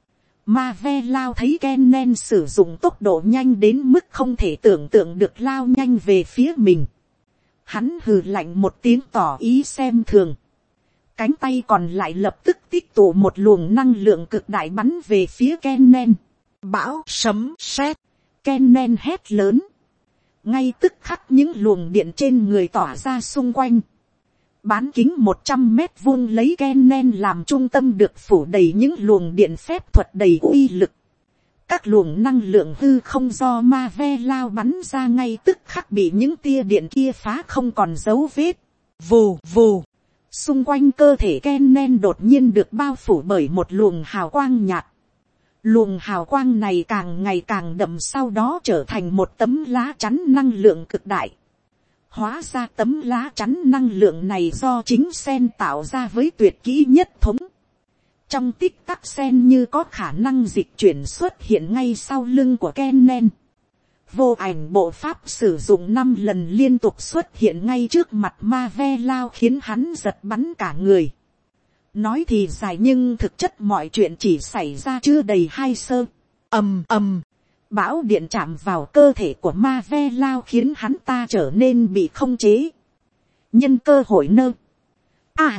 Ma ve lao thấy Kennen sử dụng tốc độ nhanh đến mức không thể tưởng tượng được lao nhanh về phía mình. Hắn hừ lạnh một tiếng tỏ ý xem thường. Cánh tay còn lại lập tức tích tụ một luồng năng lượng cực đại bắn về phía Kennen. Bão sấm sét. Kennen hét lớn. Ngay tức khắc những luồng điện trên người tỏa ra xung quanh. Bán kính 100 mét vuông lấy Kennen làm trung tâm được phủ đầy những luồng điện phép thuật đầy uy lực. Các luồng năng lượng hư không do ma ve lao bắn ra ngay tức khắc bị những tia điện kia phá không còn dấu vết. Vù vù. Xung quanh cơ thể Kennen đột nhiên được bao phủ bởi một luồng hào quang nhạt. Luồng hào quang này càng ngày càng đậm, sau đó trở thành một tấm lá chắn năng lượng cực đại. Hóa ra tấm lá chắn năng lượng này do chính Sen tạo ra với tuyệt kỹ nhất thống. Trong tích tắc Sen như có khả năng dịch chuyển xuất hiện ngay sau lưng của Kennen. Vô ảnh bộ pháp sử dụng 5 lần liên tục xuất hiện ngay trước mặt ma ve lao khiến hắn giật bắn cả người. Nói thì dài nhưng thực chất mọi chuyện chỉ xảy ra chưa đầy 2 sơ. Ầm ầm. Bão điện chạm vào cơ thể của ma ve lao khiến hắn ta trở nên bị không chế. Nhân cơ hội nơ. A.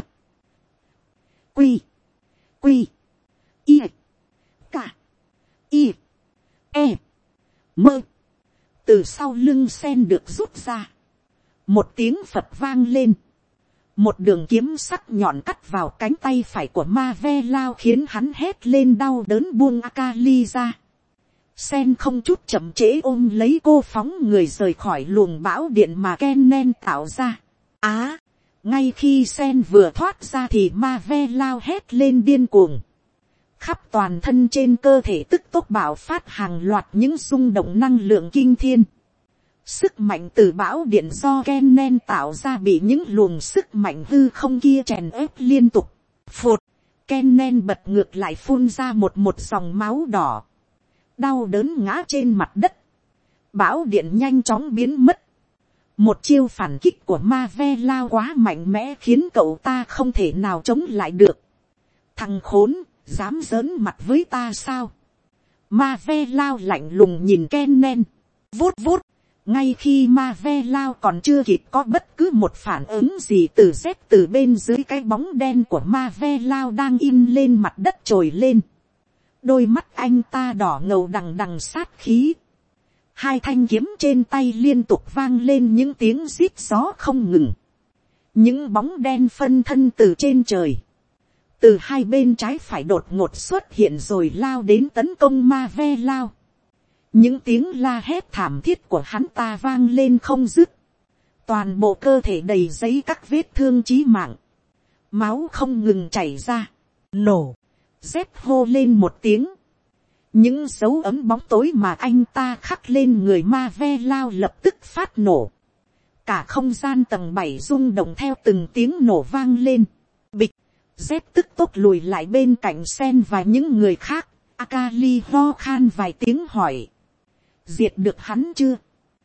Quy. Quy. Y. Cả. Y. E. Mơ. Từ sau lưng Sen được rút ra. Một tiếng Phật vang lên. Một đường kiếm sắc nhọn cắt vào cánh tay phải của ma ve lao khiến hắn hét lên đau đớn buông Akali ra. Sen không chút chậm trễ ôm lấy cô phóng người rời khỏi luồng bão điện mà Kennen tạo ra. Á, Ngay khi sen vừa thoát ra thì ma ve lao hét lên điên cuồng. Khắp toàn thân trên cơ thể tức tốc bạo phát hàng loạt những rung động năng lượng kinh thiên. Sức mạnh từ bão điện do Kennen tạo ra bị những luồng sức mạnh hư không kia chèn ép liên tục. Phụt, Kennen bật ngược lại phun ra một dòng máu đỏ. Đau đớn ngã trên mặt đất. Bão điện nhanh chóng biến mất. Một chiêu phản kích của ma ve lao quá mạnh mẽ khiến cậu ta không thể nào chống lại được. Thằng khốn, dám giỡn mặt với ta sao? Ma ve lao lạnh lùng nhìn Kennen. Vút vút. Ngay khi ma ve lao còn chưa kịp có bất cứ một phản ứng gì từ dép từ bên dưới cái bóng đen của ma ve lao đang in lên mặt đất trồi lên. Đôi mắt anh ta đỏ ngầu đằng đằng sát khí. Hai thanh kiếm trên tay liên tục vang lên những tiếng rít gió không ngừng. Những bóng đen phân thân từ trên trời. Từ hai bên trái phải đột ngột xuất hiện rồi lao đến tấn công ma ve lao. Những tiếng la hét thảm thiết của hắn ta vang lên không dứt. Toàn bộ cơ thể đầy giấy các vết thương chí mạng. Máu không ngừng chảy ra. Nổ. Dép hô lên một tiếng. Những dấu ấm bóng tối mà anh ta khắc lên người ma ve lao lập tức phát nổ. Cả không gian tầng 7 rung động theo từng tiếng nổ vang lên. Bịch. Dép tức tốc lùi lại bên cạnh Sen và những người khác. Akali ho khan vài tiếng hỏi. Diệt được hắn chưa?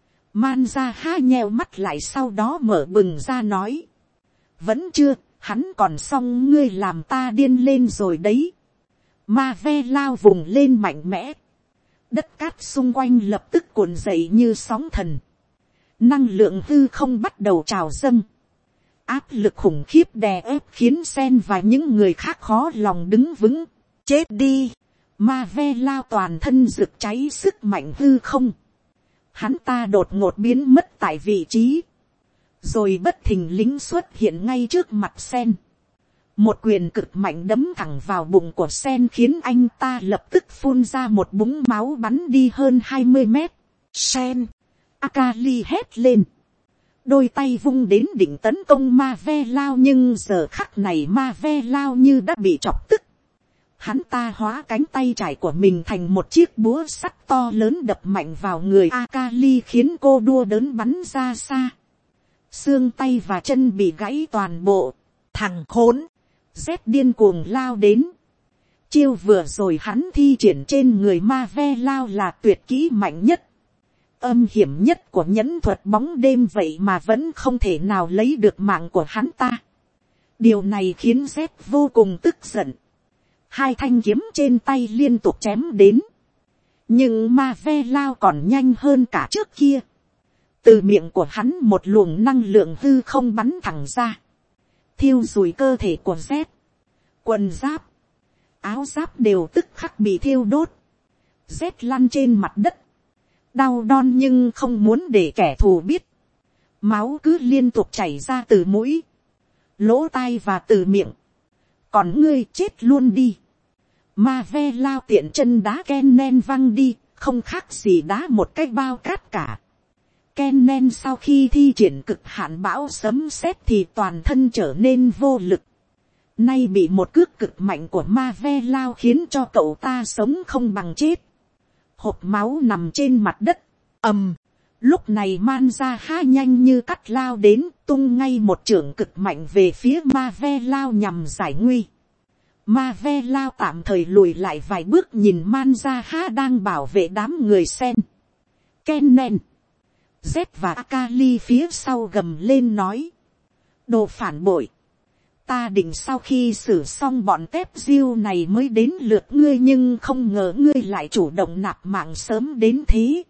Manza nheo mắt lại sau đó mở bừng ra nói. Vẫn chưa, hắn còn xong ngươi làm ta điên lên rồi đấy. Ma ve lao vùng lên mạnh mẽ. Đất cát xung quanh lập tức cuộn dậy như sóng thần. Năng lượng hư không bắt đầu trào dâng. Áp lực khủng khiếp đè ép khiến Sen và những người khác khó lòng đứng vững. Chết đi! Ma ve lao toàn thân rực cháy sức mạnh hư không. Hắn ta đột ngột biến mất tại vị trí. Rồi bất thình lình xuất hiện ngay trước mặt Sen. Một quyền cực mạnh đấm thẳng vào bụng của Sen khiến anh ta lập tức phun ra một búng máu bắn đi hơn 20 mét. Sen! Akali hét lên. Đôi tay vung đến định tấn công ma ve lao nhưng giờ khắc này ma ve lao như đã bị chọc tức. Hắn ta hóa cánh tay trái của mình thành một chiếc búa sắt to lớn đập mạnh vào người Akali khiến cô đua đớn bắn ra xa. Xương tay và chân bị gãy toàn bộ. Thằng khốn! Rét điên cuồng lao đến. Chiêu vừa rồi hắn thi triển trên người ma ve lao là tuyệt kỹ mạnh nhất. Âm hiểm nhất của nhẫn thuật bóng đêm vậy mà vẫn không thể nào lấy được mạng của hắn ta. Điều này khiến Z vô cùng tức giận. Hai thanh kiếm trên tay liên tục chém đến. Nhưng ma ve lao còn nhanh hơn cả trước kia. Từ miệng của hắn một luồng năng lượng hư không bắn thẳng ra. Thiêu rùi cơ thể của Z. Quần giáp, áo giáp đều tức khắc bị thiêu đốt. Z lăn trên mặt đất. Đau đon nhưng không muốn để kẻ thù biết. Máu cứ liên tục chảy ra từ mũi, lỗ tai và từ miệng. Còn ngươi chết luôn đi. Ma ve lao tiện chân đá Kennen văng đi, không khác gì đá một cái bao cát cả. Kennen sau khi thi triển cực hạn bão sấm sét thì toàn thân trở nên vô lực. Nay bị một cước cực mạnh của ma ve lao khiến cho cậu ta sống không bằng chết. Hộp máu nằm trên mặt đất. Lúc này Manza nhanh như cắt lao đến, tung ngay một chưởng cực mạnh về phía ma ve lao nhằm giải nguy. Ma ve lao tạm thời lùi lại vài bước nhìn Manza đang bảo vệ đám người Sen, Kennen, Z và Akali phía sau gầm lên nói. Đồ phản bội. Ta định sau khi xử xong bọn tép diêu này mới đến lượt ngươi nhưng không ngờ ngươi lại chủ động nạp mạng sớm đến thế.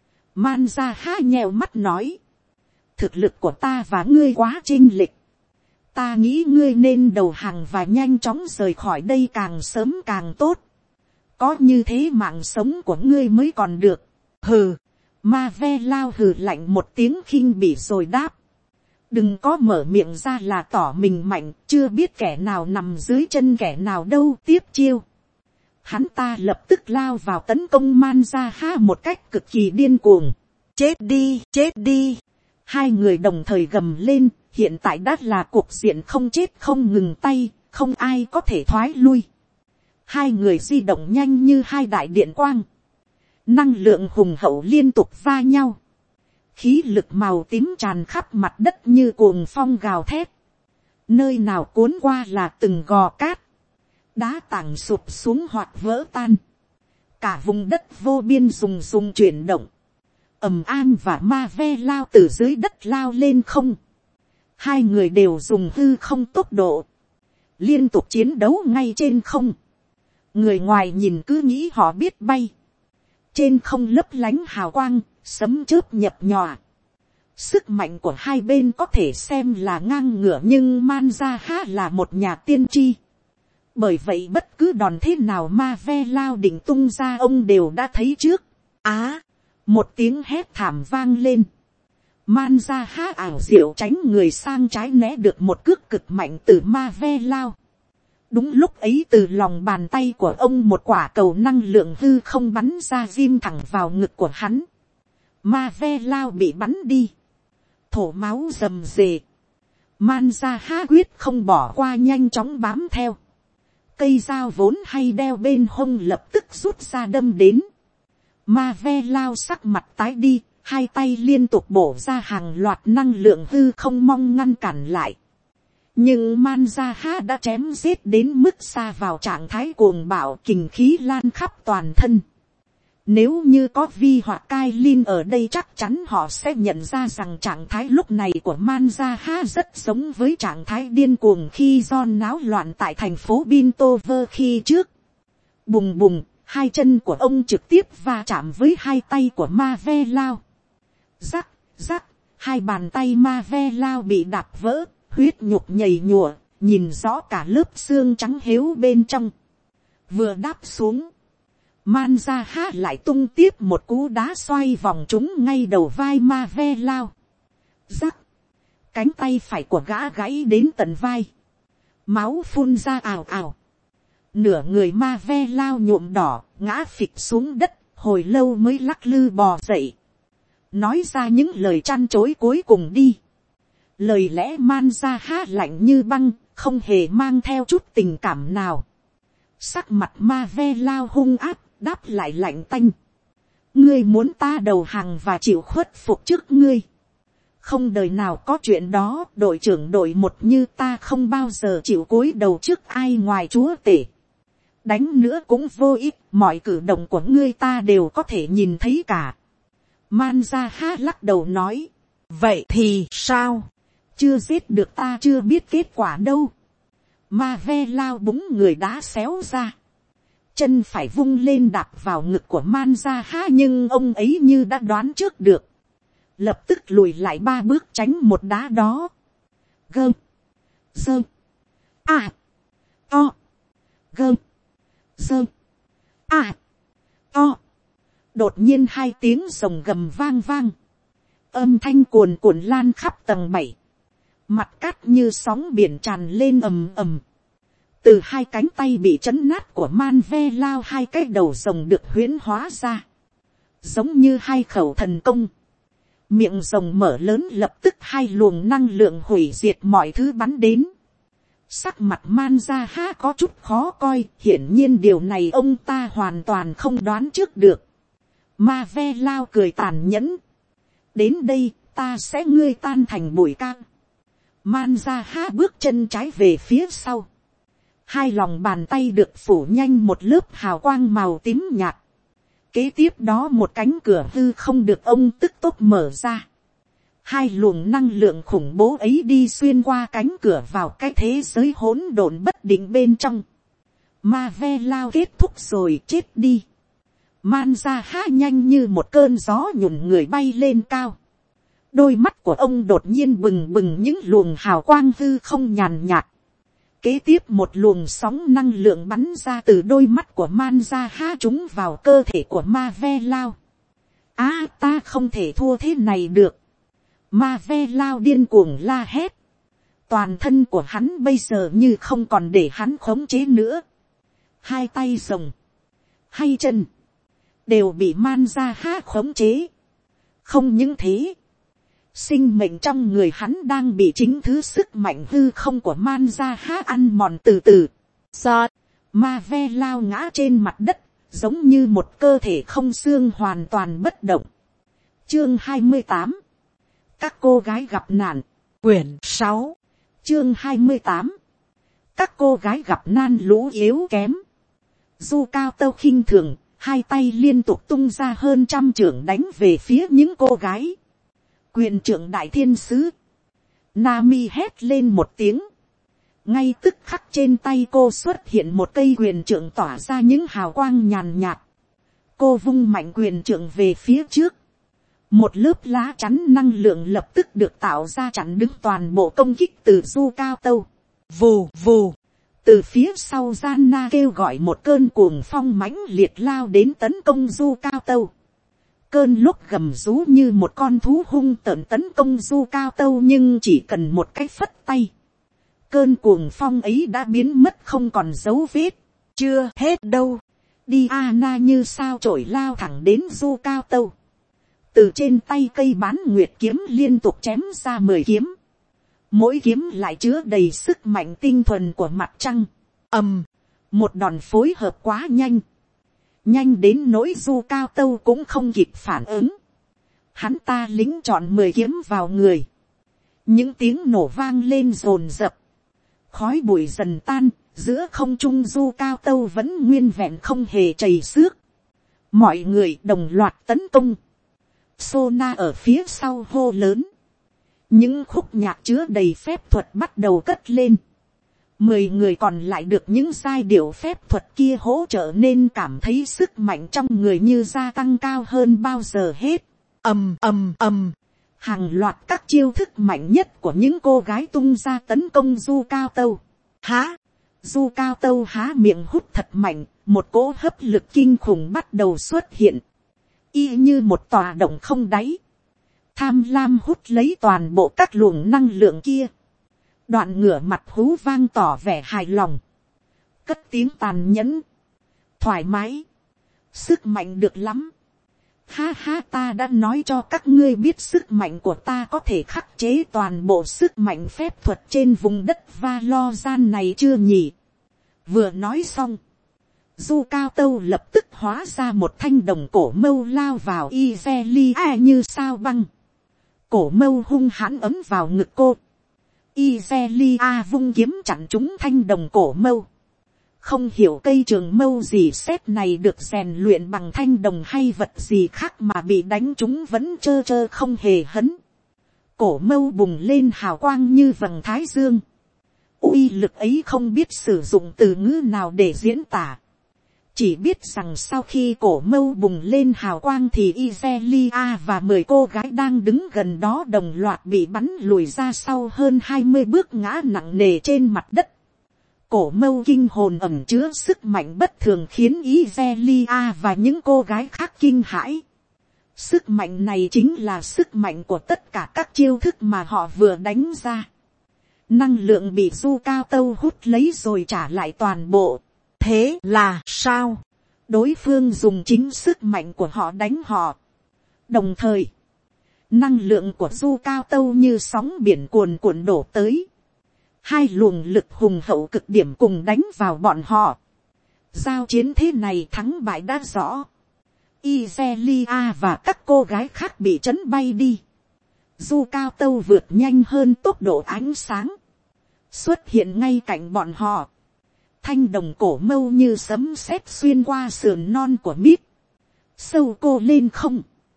Manza nheo mắt nói. Thực lực của ta và ngươi quá chênh lệch. Ta nghĩ ngươi nên đầu hàng và nhanh chóng rời khỏi đây càng sớm càng tốt. Có như thế mạng sống của ngươi mới còn được. Hừ. Ma ve lao hừ lạnh một tiếng khinh bỉ rồi đáp. Đừng có mở miệng ra là tỏ mình mạnh, chưa biết kẻ nào nằm dưới chân kẻ nào đâu. Tiếp chiêu. Hắn ta lập tức lao vào tấn công Manza một cách cực kỳ điên cuồng. Chết đi, chết đi. Hai người đồng thời gầm lên, hiện tại đã là cuộc diện không chết không ngừng tay, không ai có thể thoái lui. Hai người di động nhanh như hai đại điện quang, năng lượng hùng hậu liên tục va nhau, khí lực màu tím tràn khắp mặt đất như cuồng phong gào thét, nơi nào cuốn qua là từng gò cát, đá tảng sụp xuống hoặc vỡ tan, cả vùng đất vô biên dùng chuyển động, ầm an và ma ve lao từ dưới đất lao lên không, hai người đều dùng hư không tốc độ, liên tục chiến đấu ngay trên không, người ngoài nhìn cứ nghĩ họ biết bay, trên không lấp lánh hào quang, sấm chớp nhập nhòa, sức mạnh của hai bên có thể xem là ngang ngửa, nhưng Man Ra Ha là một nhà tiên tri, bởi vậy bất cứ đòn thế nào ma ve lao định tung ra ông đều đã thấy trước. Một tiếng hét thảm vang lên, Man Ra Ha ảo diệu tránh người sang trái né được một cước cực mạnh từ ma ve lao. Đúng lúc ấy từ lòng bàn tay của ông một quả cầu năng lượng hư không bắn ra ghim thẳng vào ngực của hắn. Ma ve lao bị bắn đi, thổ máu rầm rề. Man Ra Ha quyết không bỏ qua, nhanh chóng bám theo. Cây dao vốn hay đeo bên hông lập tức rút ra đâm đến. Ma ve lao sắc mặt tái đi, hai tay liên tục bổ ra hàng loạt năng lượng hư không mong ngăn cản lại. Nhưng Man Ra Ha đã chém giết đến mức xa vào trạng thái cuồng bạo, kình khí lan khắp toàn thân. Nếu như có Vi hoặc Kai Lin ở đây chắc chắn họ sẽ nhận ra rằng trạng thái lúc này của Man Ra Ha rất giống với trạng thái điên cuồng khi John náo loạn tại thành phố Bintover khi trước. Bùng bùng, hai chân của ông trực tiếp va chạm với hai tay của Ma Ve Lao. Rắc, rắc, hai bàn tay Ma Ve Lao bị đạp vỡ, huyết nhục nhầy nhụa, nhìn rõ cả lớp xương trắng hếu bên trong. Vừa đáp xuống, Man Ra Ha lại tung tiếp một cú đá xoay vòng trúng ngay đầu vai Ma Ve Lao. Rắc, cánh tay phải của gã gãy đến tận vai, máu phun ra ào ào. Nửa người Ma Ve Lao nhuộm đỏ, ngã phịch xuống đất, hồi lâu mới lắc lư bò dậy, nói ra những lời trăn trối cuối cùng đi. Lời lẽ Man Ra Ha lạnh như băng, không hề mang theo chút tình cảm nào. Sắc mặt Ma Ve Lao hung áp, đáp lại lạnh tanh. Ngươi muốn ta đầu hàng và chịu khuất phục trước ngươi? Không đời nào có chuyện đó, đội trưởng đội một như ta không bao giờ chịu cúi đầu trước ai ngoài chúa tể. Đánh nữa cũng vô ích, mọi cử động của ngươi ta đều có thể nhìn thấy cả. Man Ra Ha lắc đầu nói. Vậy thì sao? Chưa giết được ta chưa biết kết quả đâu. Ma Ve Lao búng người đá xéo ra, chân phải vung lên đạp vào ngực của Man Ra Ha, nhưng ông ấy như đã đoán trước được, lập tức lùi lại 3 bước tránh một đá đó. Gơ, dơ, to, gơ, dơ, to. Đột nhiên hai tiếng rồng gầm vang vang, âm thanh cuồn cuộn lan khắp tầng 7. Mặt cát như sóng biển tràn lên ầm ầm. Từ hai cánh tay bị chấn nát của Man Ve Lao, hai cái đầu rồng được huyễn hóa ra, giống như hai khẩu thần công. Miệng rồng mở lớn, lập tức hai luồng năng lượng hủy diệt mọi thứ bắn đến. Sắc mặt Man Ra Ha có chút khó coi, hiển nhiên điều này ông ta hoàn toàn không đoán trước được. Ma Ve Lao cười tàn nhẫn. Đến đây, ta sẽ ngươi tan thành bụi cang. Man Ra Ha bước chân trái về phía sau. Hai lòng bàn tay được phủ nhanh một lớp hào quang màu tím nhạt. Kế tiếp đó một cánh cửa hư không được ông tức tốc mở ra. Hai luồng năng lượng khủng bố ấy đi xuyên qua cánh cửa vào cái thế giới hỗn độn bất định bên trong. Ma Ve Lao kết thúc rồi, chết đi. Man Ra Ha nhanh như một cơn gió nhùn người bay lên cao. Đôi mắt của ông đột nhiên bừng bừng những luồng hào quang hư không nhàn nhạt. Kế tiếp một luồng sóng năng lượng bắn ra từ đôi mắt của Man Ra Ha trúng vào cơ thể của Ma Ve Lao. Ta không thể thua thế này được. Ma Ve Lao điên cuồng la hét. Toàn thân của hắn bây giờ như không còn để hắn khống chế nữa. Hai tay rồng, hai chân đều bị Man Ra Ha khống chế. Không những thế, Sinh mệnh trong người hắn đang bị chính thứ sức mạnh hư không của man ra há ăn mòn từ từ. Giọt, ma ve lao ngã trên mặt đất, giống như một cơ thể không xương hoàn toàn bất động. Chương 28. Các cô gái gặp nạn. Quyển 6. Chương 28. Các cô gái gặp nan lũ yếu kém. Du Cao Tâu khinh thường, hai tay liên tục tung ra hơn 100 chưởng đánh về phía những cô gái. Quyền trưởng đại thiên sứ. Nami hét lên một tiếng. Ngay tức khắc trên tay cô xuất hiện một cây quyền trưởng tỏa ra những hào quang nhàn nhạt. Cô vung mạnh quyền trưởng về phía trước. Một lớp lá chắn năng lượng lập tức được tạo ra chặn đứng toàn bộ công kích từ Du Cao Tâu. Vù vù. Từ phía sau gian na kêu gọi một cơn cuồng phong mãnh liệt lao đến tấn công Du Cao Tâu. Cơn lúc gầm rú như một con thú hung tợn tấn công Du Cao Tâu, nhưng chỉ cần một cái phất tay. Cơn cuồng phong ấy đã biến mất không còn dấu vết. Chưa hết đâu. Diana như sao chổi lao thẳng đến Du Cao Tâu. Từ trên tay cây bán nguyệt kiếm liên tục chém ra 10 kiếm. Mỗi kiếm lại chứa đầy sức mạnh tinh thuần của mặt trăng. Một đòn phối hợp quá nhanh. Nhanh đến nỗi Du Cao Tâu cũng không kịp phản ứng. Hắn ta lính chọn 10 kiếm vào người. Những tiếng nổ vang lên rồn rập. Khói bụi dần tan, giữa không trung Du Cao Tâu vẫn nguyên vẹn không hề chầy xước. Mọi người đồng loạt tấn công. Sona ở phía sau hô lớn. Những khúc nhạc chứa đầy phép thuật bắt đầu cất lên. 10 người còn lại được những giai điệu phép thuật kia hỗ trợ nên cảm thấy sức mạnh trong người như gia tăng cao hơn bao giờ hết. Hàng loạt các chiêu thức mạnh nhất của những cô gái tung ra tấn công Du Cao Tâu. Du Cao Tâu há miệng hút thật mạnh, một cỗ hấp lực kinh khủng bắt đầu xuất hiện. Y như một tòa động không đáy. Tham lam hút lấy toàn bộ các luồng năng lượng kia. Đoạn ngửa mặt hú vang tỏ vẻ hài lòng. Cất tiếng tàn nhẫn. Thoải mái. Sức mạnh được lắm. Ha ha, ta đã nói cho các ngươi biết sức mạnh của ta có thể khắc chế toàn bộ sức mạnh phép thuật trên vùng đất Valoran này chưa nhỉ? Vừa nói xong. Du Cao Tâu lập tức hóa ra một thanh đồng cổ mâu lao vào Izelia như sao băng. Cổ mâu hung hãn ấm vào ngực cô. Izelia vung kiếm chặn chúng thanh đồng cổ mâu. Không hiểu cây trường mâu gì xét này được rèn luyện bằng thanh đồng hay vật gì khác mà bị đánh chúng vẫn trơ trơ không hề hấn. Cổ mâu bùng lên hào quang như vầng thái dương. Uy lực ấy không biết sử dụng từ ngữ nào để diễn tả. Chỉ biết rằng sau khi cổ mâu bùng lên hào quang thì Izelia và 10 cô gái đang đứng gần đó đồng loạt bị bắn lùi ra sau hơn 20 bước ngã nặng nề trên mặt đất. Cổ mâu kinh hồn ẩn chứa sức mạnh bất thường khiến Izelia và những cô gái khác kinh hãi. Sức mạnh này chính là sức mạnh của tất cả các chiêu thức mà họ vừa đánh ra. Năng lượng bị Du Cao Tâu hút lấy rồi trả lại toàn bộ. Thế là sao? Đối phương dùng chính sức mạnh của họ đánh họ. Đồng thời, năng lượng của Du Cao Tâu như sóng biển cuồn cuộn đổ tới. Hai luồng lực hùng hậu cực điểm cùng đánh vào bọn họ. Giao chiến thế này thắng bại đã rõ. Izelia và các cô gái khác bị chấn bay đi. Du Cao Tâu vượt nhanh hơn tốc độ ánh sáng. Xuất hiện ngay cạnh bọn họ. Thanh đồng cổ mâu như sấm sét xuyên qua sườn non của Mít. Sâu cô lên không.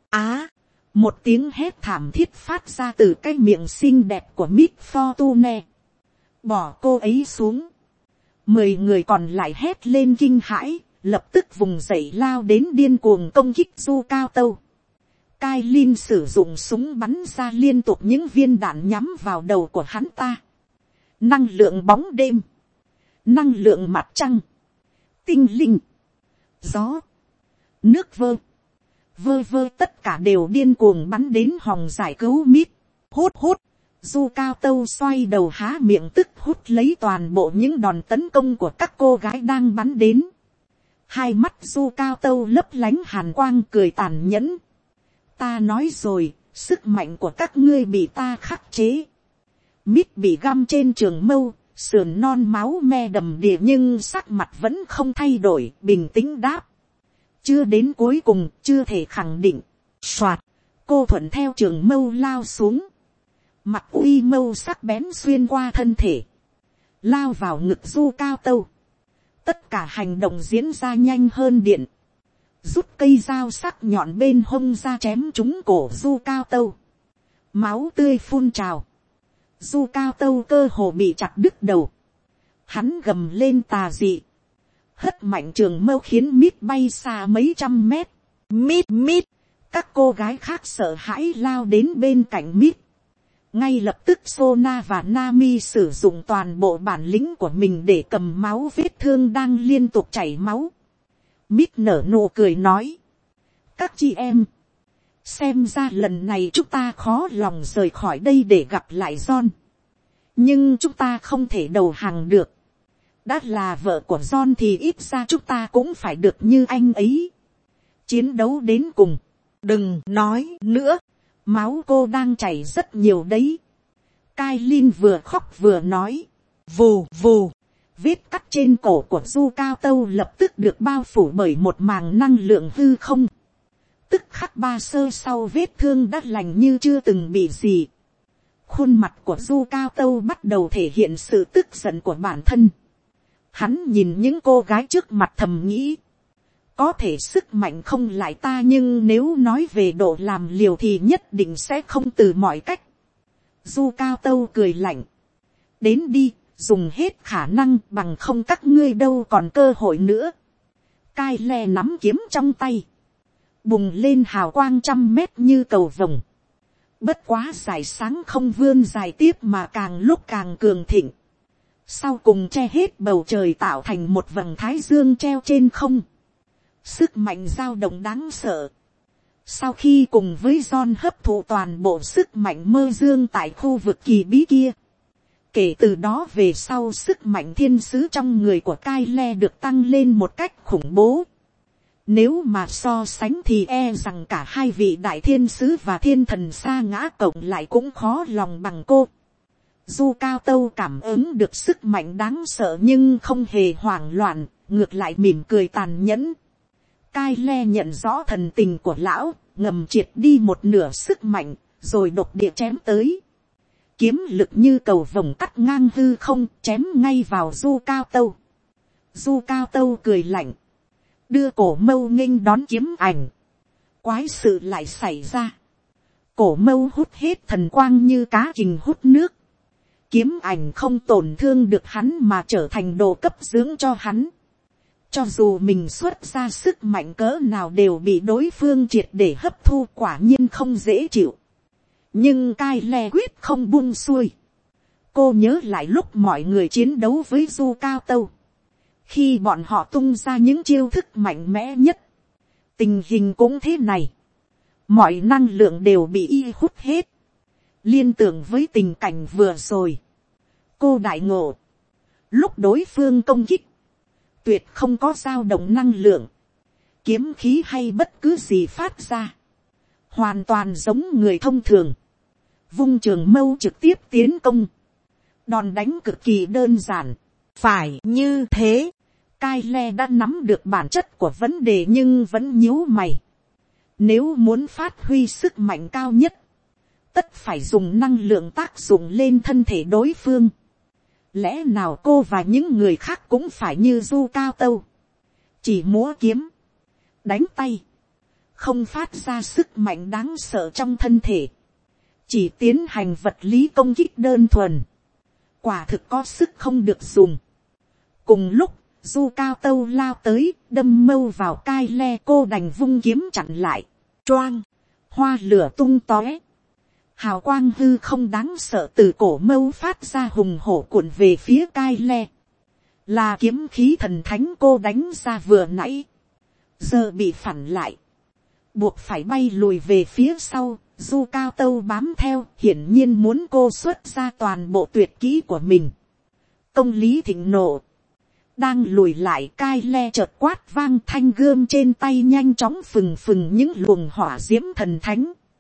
Một tiếng hét thảm thiết phát ra từ cái miệng xinh đẹp của Mít Fortune. Bỏ cô ấy xuống. 10 người còn lại hét lên kinh hãi, lập tức vùng dậy lao đến điên cuồng công kích Du Cao Tâu. Kailin sử dụng súng bắn ra liên tục những viên đạn nhắm vào đầu của hắn ta. Năng lượng bóng đêm. Năng lượng mặt trăng. Tinh linh. Gió. Nước vơ. Vơ vơ tất cả đều điên cuồng bắn đến hòng giải cứu Mít. Hút. Du Cao Tâu xoay đầu há miệng tức hút lấy toàn bộ những đòn tấn công của các cô gái đang bắn đến. Hai mắt Du Cao Tâu lấp lánh hàn quang cười tàn nhẫn. Ta nói rồi, sức mạnh của các ngươi bị ta khắc chế. Mít bị găm trên trường mâu, sườn non máu me đầm đìa nhưng sắc mặt vẫn không thay đổi, bình tĩnh đáp. Chưa đến cuối cùng, chưa thể khẳng định. Soạt, cô thuận theo trường mâu lao xuống. Mặt uy mâu sắc bén xuyên qua thân thể, lao vào ngực Du Cao Tâu. Tất cả hành động diễn ra nhanh hơn điện. Rút cây dao sắc nhọn bên hông ra chém trúng cổ Du Cao Tâu. Máu tươi phun trào. Du Cao Tâu cơ hồ bị chặt đứt đầu. Hắn gầm lên tà dị, hất mạnh trường mâu khiến Mít bay xa mấy trăm mét. Mít. Các cô gái khác sợ hãi lao đến bên cạnh Mít. Ngay lập tức Sona và Nami sử dụng toàn bộ bản lĩnh của mình để cầm máu vết thương đang liên tục chảy máu. Mít nở nụ cười nói. Các chị em, xem ra lần này chúng ta khó lòng rời khỏi đây để gặp lại John. Nhưng chúng ta không thể đầu hàng được. Đã là vợ của John thì ít ra chúng ta cũng phải được như anh ấy. Chiến đấu đến cùng. Đừng nói nữa. Máu cô đang chảy rất nhiều đấy. Kailin vừa khóc vừa nói. Vù vù. Vết cắt trên cổ của Du Cao Tâu lập tức được bao phủ bởi một màng năng lượng hư không. Tức khắc ba sơ sau vết thương đã lành như chưa từng bị gì. Khuôn mặt của Du Cao Tâu bắt đầu thể hiện sự tức giận của bản thân. Hắn nhìn những cô gái trước mặt thầm nghĩ. Có thể sức mạnh không lại ta, nhưng nếu nói về độ làm liều thì nhất định sẽ không từ mọi cách. Du Cao Tâu cười lạnh. Đến đi, dùng hết khả năng, bằng không các ngươi đâu còn cơ hội nữa. Cai le nắm kiếm trong tay. Bùng lên hào quang 100 mét như cầu vồng. Bất quá giải sáng không vươn dài tiếp mà càng lúc càng cường thịnh. Sau cùng che hết bầu trời tạo thành một vầng thái dương treo trên không. Sức mạnh dao động đáng sợ. Sau khi cùng với John hấp thụ toàn bộ sức mạnh mơ dương tại khu vực kỳ bí kia. Kể từ đó về sau sức mạnh thiên sứ trong người của Kyle được tăng lên một cách khủng bố. Nếu mà so sánh thì e rằng cả hai vị đại thiên sứ và thiên thần sa ngã cộng lại cũng khó lòng bằng cô. Du Cao Tâu cảm ứng được sức mạnh đáng sợ nhưng không hề hoảng loạn, ngược lại mỉm cười tàn nhẫn. Kyle nhận rõ thần tình của lão, ngầm triệt đi một nửa sức mạnh, rồi đột địa chém tới. Kiếm lực như cầu vồng cắt ngang hư không, chém ngay vào Du Cao Tâu. Du Cao Tâu cười lạnh, đưa cổ mâu nghênh đón kiếm ảnh. Quái sự lại xảy ra. Cổ mâu hút hết thần quang như cá kình hút nước. Kiếm ảnh không tổn thương được hắn mà trở thành đồ cấp dưỡng cho hắn. Cho dù mình xuất ra sức mạnh cỡ nào đều bị đối phương triệt để hấp thu, quả nhiên không dễ chịu. Nhưng Kyle quyết không buông xuôi. Cô nhớ lại lúc mọi người chiến đấu với Du Cao Tâu. Khi bọn họ tung ra những chiêu thức mạnh mẽ nhất. Tình hình cũng thế này. Mọi năng lượng đều bị y hút hết. Liên tưởng với tình cảnh vừa rồi. Cô đại ngộ. Lúc đối phương công kích. Tuyệt không có dao động năng lượng. Kiếm khí hay bất cứ gì phát ra. Hoàn toàn giống người thông thường. Vung trường mâu trực tiếp tiến công. Đòn đánh cực kỳ đơn giản. Phải như thế. Kyle đã nắm được bản chất của vấn đề nhưng vẫn nhíu mày. Nếu muốn phát huy sức mạnh cao nhất. Tất phải dùng năng lượng tác dụng lên thân thể đối phương. Lẽ nào cô và những người khác cũng phải như Du Cao Tâu. Chỉ múa kiếm. Đánh tay. Không phát ra sức mạnh đáng sợ trong thân thể. Chỉ tiến hành vật lý công kích đơn thuần. Quả thực có sức không được dùng. Cùng lúc, Du Cao Tâu lao tới, đâm mâu vào Kyle, cô đành vung kiếm chặn lại. Choang, hoa lửa tung tóe. Hào quang hư không đáng sợ từ cổ mâu phát ra hùng hổ cuộn về phía Kyle. Là kiếm khí thần thánh cô đánh ra vừa nãy. Giờ bị phản lại. Buộc phải bay lùi về phía sau. Du Cao Tâu bám theo, hiển nhiên muốn cô xuất ra toàn bộ tuyệt kỹ của mình. Công lý thịnh nộ. Đang lùi lại, Kyle chợt quát vang, thanh gươm trên tay nhanh chóng phừng phừng những luồng hỏa diễm thần thánh.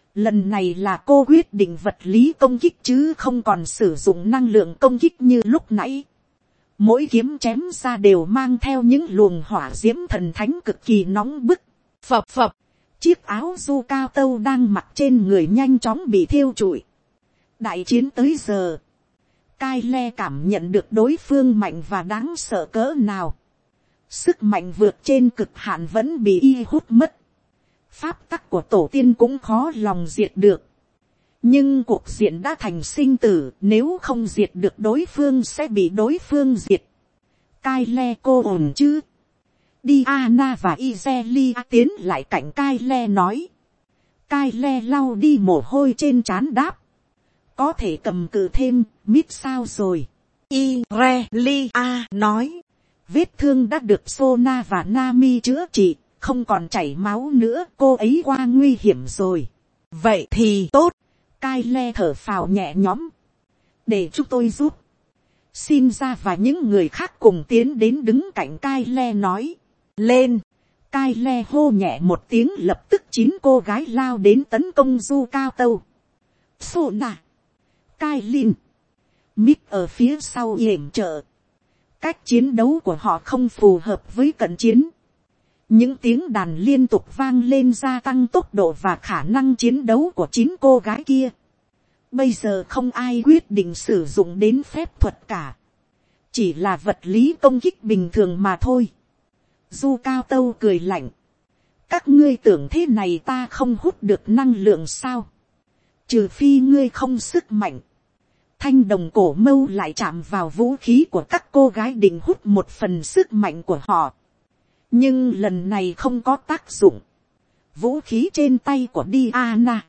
Lần này là cô quyết định vật lý công kích chứ không còn sử dụng năng lượng công kích như lúc nãy. Mỗi kiếm chém ra đều mang theo những luồng hỏa diễm thần thánh cực kỳ nóng bức. Phập phập, chiếc áo du cao tâu đang mặc trên người nhanh chóng bị thiêu trụi. Đại chiến tới giờ, Cai Le cảm nhận được đối phương mạnh và đáng sợ cỡ nào. Sức mạnh vượt trên cực hạn vẫn bị y hút mất. Pháp tắc của tổ tiên cũng khó lòng diệt được. Nhưng cuộc diện đã thành sinh tử, nếu không diệt được đối phương sẽ bị đối phương diệt. Cai Le cô ổn chứ? Diana và Izelia tiến lại cạnh Cai Le nói. Cai Le lau đi mồ hôi trên trán đáp. Có thể cầm cự thêm, mít sao rồi? Izelia nói. Vết thương đã được Sona và Nami chữa trị, không còn chảy máu nữa, cô ấy qua nguy hiểm rồi. Vậy thì tốt. Cai Le thở phào nhẹ nhõm. Để chúng tôi giúp. Xin ra và những người khác cùng tiến đến đứng cạnh Cai Le nói. Lên. Cai Le hô nhẹ một tiếng, lập tức 9 cô gái lao đến tấn công du cao tâu. Sona, Cai Lin, Mít ở phía sau yểm trợ. Cách chiến đấu của họ không phù hợp với cận chiến. Những tiếng đàn liên tục vang lên gia tăng tốc độ và khả năng chiến đấu của 9 cô gái kia. Bây giờ không ai quyết định sử dụng đến phép thuật cả. Chỉ là vật lý công kích bình thường mà thôi. Du cao tâu cười lạnh. Các ngươi tưởng thế này ta không hút được năng lượng sao? Trừ phi ngươi không sức mạnh. Thanh đồng cổ mâu lại chạm vào vũ khí của các cô gái định hút một phần sức mạnh của họ. Nhưng lần này không có tác dụng. Vũ khí trên tay của Diana,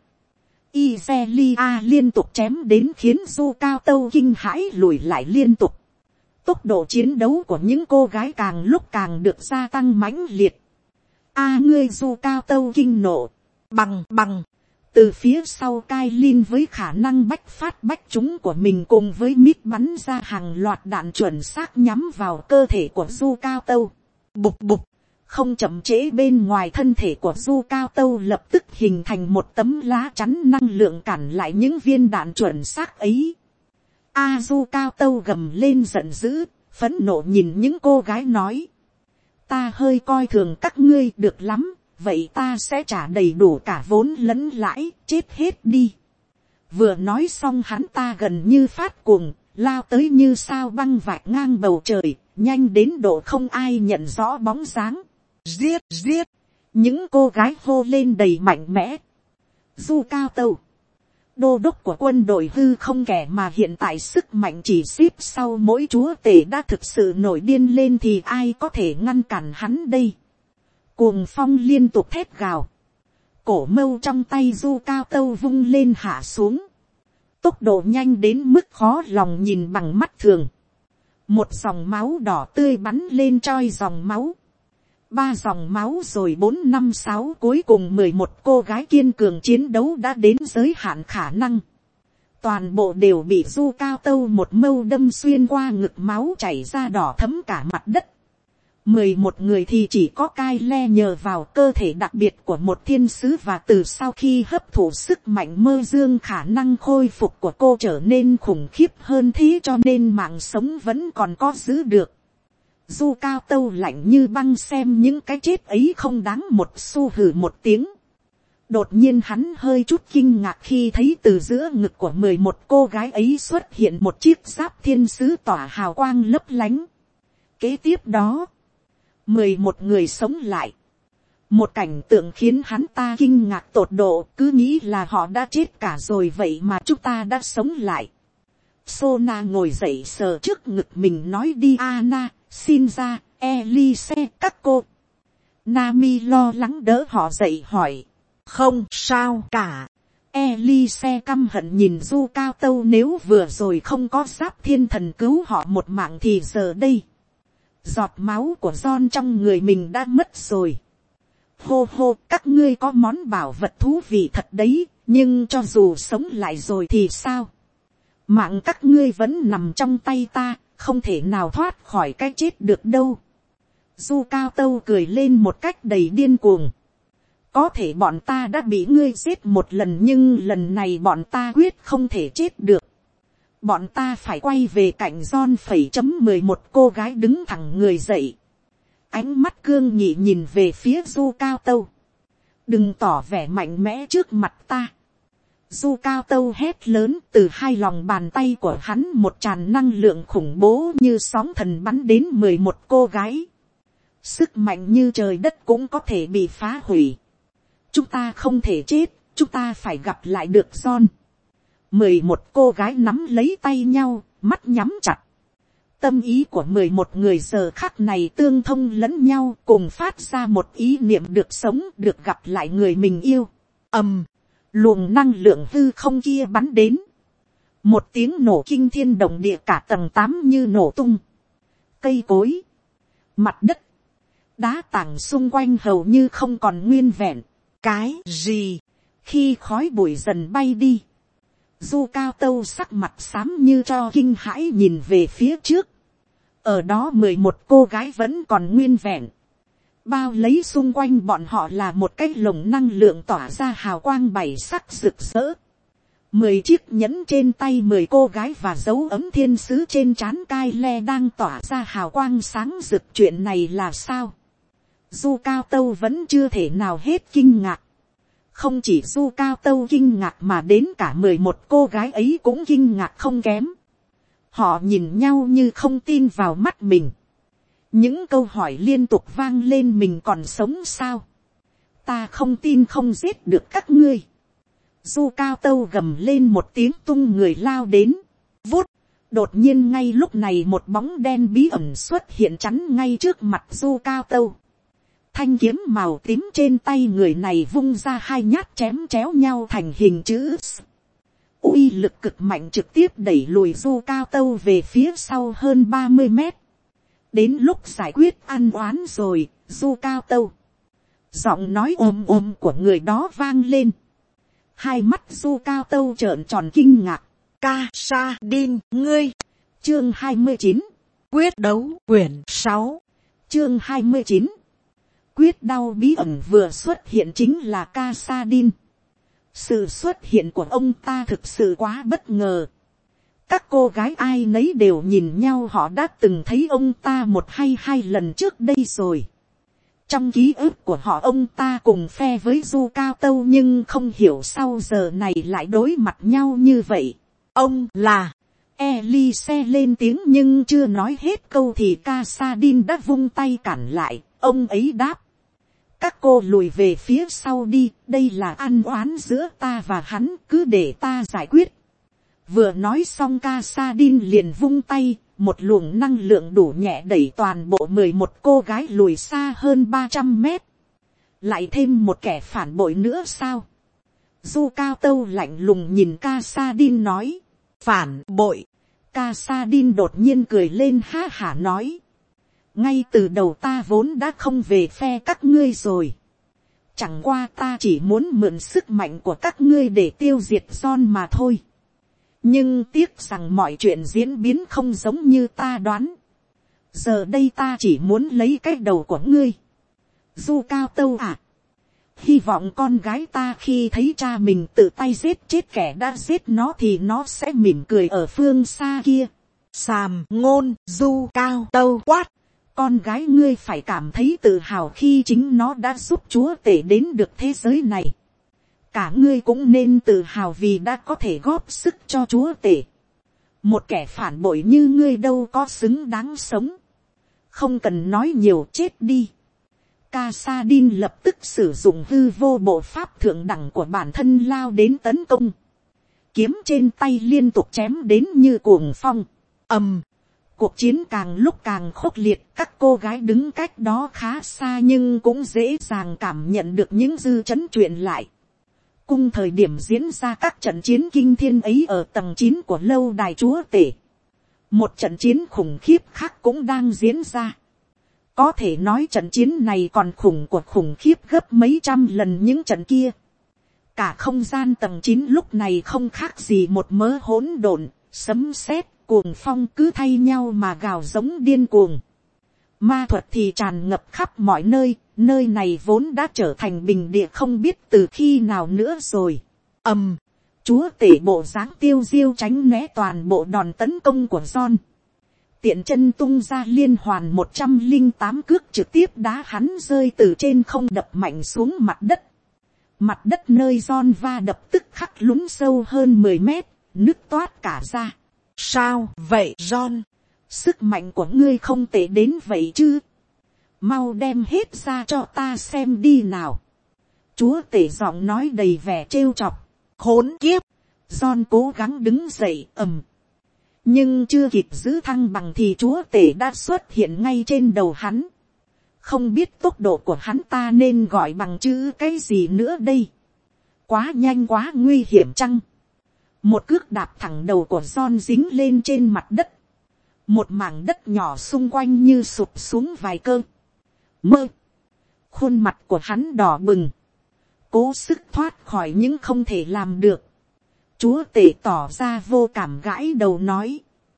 Izelia liên tục chém đến khiến du cao tâu kinh hãi lùi lại liên tục. Tốc độ chiến đấu của những cô gái càng lúc càng được gia tăng mãnh liệt. Ngươi du cao tâu kinh nộ. Bằng. Từ phía sau Cai Lin với khả năng bách phát bách trúng của mình cùng với mít bắn ra hàng loạt đạn chuẩn xác nhắm vào cơ thể của du cao tâu. Bục bục. Không chậm trễ, bên ngoài thân thể của du cao tâu lập tức hình thành một tấm lá chắn năng lượng cản lại những viên đạn chuẩn xác ấy. Du cao tâu gầm lên giận dữ, phẫn nộ nhìn những cô gái nói. Ta hơi coi thường các ngươi được lắm, vậy ta sẽ trả đầy đủ cả vốn lẫn lãi, chết hết đi. Vừa nói xong hắn ta gần như phát cuồng, lao tới như sao băng vạch ngang bầu trời, nhanh đến độ không ai nhận rõ bóng dáng. Giết. Những cô gái hô lên đầy mạnh mẽ. Du cao tâu, đô đốc của quân đội hư không kẻ mà hiện tại sức mạnh chỉ xếp sau mỗi chúa tể đã thực sự nổi điên lên thì ai có thể ngăn cản hắn đây. Cuồng phong liên tục thét gào. Cổ mâu trong tay du cao tâu vung lên hạ xuống. Tốc độ nhanh đến mức khó lòng nhìn bằng mắt thường. Một dòng máu đỏ tươi bắn lên troi dòng máu. 3 dòng máu rồi 4, 5, 6, cuối cùng 11 cô gái kiên cường chiến đấu đã đến giới hạn khả năng. Toàn bộ đều bị du cao tâu một mâu đâm xuyên qua ngực, máu chảy ra đỏ thấm cả mặt đất. 11 người thì chỉ có Cai Le nhờ vào cơ thể đặc biệt của một thiên sứ và từ sau khi hấp thụ sức mạnh mơ dương khả năng khôi phục của cô trở nên khủng khiếp hơn thế cho nên mạng sống vẫn còn có giữ được. Du cao tâu lạnh như băng xem những cái chết ấy không đáng một xu, hừ một tiếng. Đột nhiên hắn hơi chút kinh ngạc khi thấy từ giữa ngực của 11 cô gái ấy xuất hiện một chiếc giáp thiên sứ tỏa hào quang lấp lánh. Kế tiếp đó, 11 người sống lại. Một cảnh tượng khiến hắn ta kinh ngạc tột độ, cứ nghĩ là họ đã chết cả rồi vậy mà chúng ta đã sống lại. Sona ngồi dậy sờ trước ngực mình nói đi Anna, xin ra, Elise các cô. Nami lo lắng đỡ họ dậy hỏi. Không sao cả. Elise căm hận nhìn du cao tâu, nếu vừa rồi không có giáp thiên thần cứu họ một mạng thì giờ đây. Giọt máu của John trong người mình đã mất rồi. Hô hô, các ngươi có món bảo vật thú vị thật đấy, nhưng cho dù sống lại rồi thì sao? Mạng các ngươi vẫn nằm trong tay ta, không thể nào thoát khỏi cái chết được đâu. Du cao tâu cười lên một cách đầy điên cuồng. Có thể bọn ta đã bị ngươi giết một lần, nhưng lần này bọn ta quyết không thể chết được. Bọn ta phải quay về cạnh John .11 cô gái đứng thẳng người dậy. Ánh mắt cương nghị nhìn về phía Du Cao Tâu. Đừng tỏ vẻ mạnh mẽ trước mặt ta. Du Cao Tâu hét lớn, từ hai lòng bàn tay của hắn một tràn năng lượng khủng bố như sóng thần bắn đến 11 cô gái. Sức mạnh như trời đất cũng có thể bị phá hủy. Chúng ta không thể chết, chúng ta phải gặp lại được John. 11 cô gái nắm lấy tay nhau, mắt nhắm chặt. Tâm ý của 11 người giờ khắc này tương thông lẫn nhau, cùng phát ra một ý niệm được sống, được gặp lại người mình yêu. Luồng năng lượng hư không kia bắn đến. Một tiếng nổ kinh thiên động địa, cả tầng 8 như nổ tung. Cây cối, mặt đất, đá tảng xung quanh hầu như không còn nguyên vẹn. Cái gì? Khi khói bụi dần bay đi, Du Cao Tâu sắc mặt xám như cho kinh hãi nhìn về phía trước. Ở đó 11 cô gái vẫn còn nguyên vẹn. Bao lấy xung quanh bọn họ là một cái lồng năng lượng tỏa ra hào quang bảy sắc rực rỡ. 10 chiếc nhẫn trên tay 10 cô gái và dấu ấm thiên sứ trên trán Cai Le đang tỏa ra hào quang sáng rực. Chuyện này là sao? Du Cao Tâu vẫn chưa thể nào hết kinh ngạc. Không chỉ Du Cao Tâu kinh ngạc mà đến cả 11 cô gái ấy cũng kinh ngạc không kém. Họ nhìn nhau như không tin vào mắt mình. Những câu hỏi liên tục vang lên, mình còn sống sao? Ta không tin không giết được các ngươi. Du Cao Tâu gầm lên một tiếng tung người lao đến. Vút. Đột nhiên ngay lúc này một bóng đen bí ẩn xuất hiện chắn ngay trước mặt Du Cao Tâu. Thanh kiếm màu tím trên tay người này vung ra hai nhát chém chéo nhau thành hình chữ S. Uy lực cực mạnh trực tiếp đẩy lùi Du Cao Tâu về phía sau hơn 30 mét. Đến lúc giải quyết ăn oán rồi, Du Cao Tâu. Giọng nói ôm ôm của người đó vang lên. Hai mắt Du Cao Tâu trợn tròn kinh ngạc. Ca Sa Đin, ngươi. Chương 29. Quyết đấu quyển 6. Chương 29. Quyết đau bí ẩn vừa xuất hiện chính là Ca Sa Đin. Sự xuất hiện của ông ta thực sự quá bất ngờ. Các cô gái ai nấy đều nhìn nhau, họ đã từng thấy ông ta một hay hai lần trước đây rồi. Trong ký ức của họ ông ta cùng phe với Du Cao Tâu, nhưng không hiểu sau giờ này lại đối mặt nhau như vậy. Ông là... Elise lên tiếng nhưng chưa nói hết câu thì Ca Sa Đin đã vung tay cản lại. Ông ấy đáp. Các cô lùi về phía sau đi, đây là ăn oán giữa ta và hắn, cứ để ta giải quyết. Vừa nói xong Ca Sa Đin liền vung tay, một luồng năng lượng đủ nhẹ đẩy toàn bộ 11 cô gái lùi xa hơn 300 mét. Lại thêm một kẻ phản bội nữa sao? Du Cao Tâu lạnh lùng nhìn Ca Sa Đin nói. Phản bội. Ca Sa Đin đột nhiên cười lên ha hả nói. Ngay từ đầu ta vốn đã không về phe các ngươi rồi. Chẳng qua ta chỉ muốn mượn sức mạnh của các ngươi để tiêu diệt John mà thôi. Nhưng tiếc rằng mọi chuyện diễn biến không giống như ta đoán. Giờ đây ta chỉ muốn lấy cái đầu của ngươi. Du Cao Tâu à. Hy vọng con gái ta khi thấy cha mình tự tay giết chết kẻ đã giết nó thì nó sẽ mỉm cười ở phương xa kia. Sàm ngôn. Du Cao Tâu quát. Con gái ngươi phải cảm thấy tự hào khi chính nó đã giúp chúa tể đến được thế giới này. Cả ngươi cũng nên tự hào vì đã có thể góp sức cho chúa tể. Một kẻ phản bội như ngươi đâu có xứng đáng sống. Không cần nói nhiều, chết đi. Ca Sa Đin lập tức sử dụng hư vô bộ pháp thượng đẳng của bản thân lao đến tấn công. Kiếm trên tay liên tục chém đến như cuồng phong. Cuộc chiến càng lúc càng khốc liệt, các cô gái đứng cách đó khá xa nhưng cũng dễ dàng cảm nhận được những dư chấn truyền lại. Cùng thời điểm diễn ra các trận chiến kinh thiên ấy ở tầng 9 của lâu đài chúa tể. Một trận chiến khủng khiếp khác cũng đang diễn ra. Có thể nói trận chiến này còn khủng khiếp gấp mấy trăm lần những trận kia. Cả không gian tầng 9 lúc này không khác gì một mớ hỗn độn, sấm sét, cuồng phong cứ thay nhau mà gào giống điên cuồng. Ma thuật thì tràn ngập khắp mọi nơi, Nơi này vốn đã trở thành bình địa không biết từ khi nào nữa rồi. Chúa tể bộ dáng tiêu diêu tránh né toàn bộ đòn tấn công của John. Tiện chân tung ra liên hoàn 108 cước trực tiếp đá hắn rơi từ trên không đập mạnh xuống mặt đất. Mặt đất nơi John va đập tức khắc lún sâu hơn 10 mét, nứt toát cả ra. Sao vậy John? Sức mạnh của ngươi không tệ đến vậy chứ? Mau đem hết ra cho ta xem đi nào. Chúa tể giọng nói đầy vẻ trêu chọc. Khốn kiếp! John cố gắng đứng dậy nhưng chưa kịp giữ thăng bằng thì chúa tể đã xuất hiện ngay trên đầu hắn. Không biết tốc độ của hắn ta nên gọi bằng chữ cái gì nữa đây. Quá nhanh quá nguy hiểm chăng? Một cước đạp thẳng đầu của John dính lên trên mặt đất. Một mảng đất nhỏ xung quanh như sụp xuống vài cơ. Khuôn mặt của hắn đỏ bừng. Cố sức thoát khỏi những không thể làm được. Chúa tể tỏ ra vô cảm gãi đầu nói.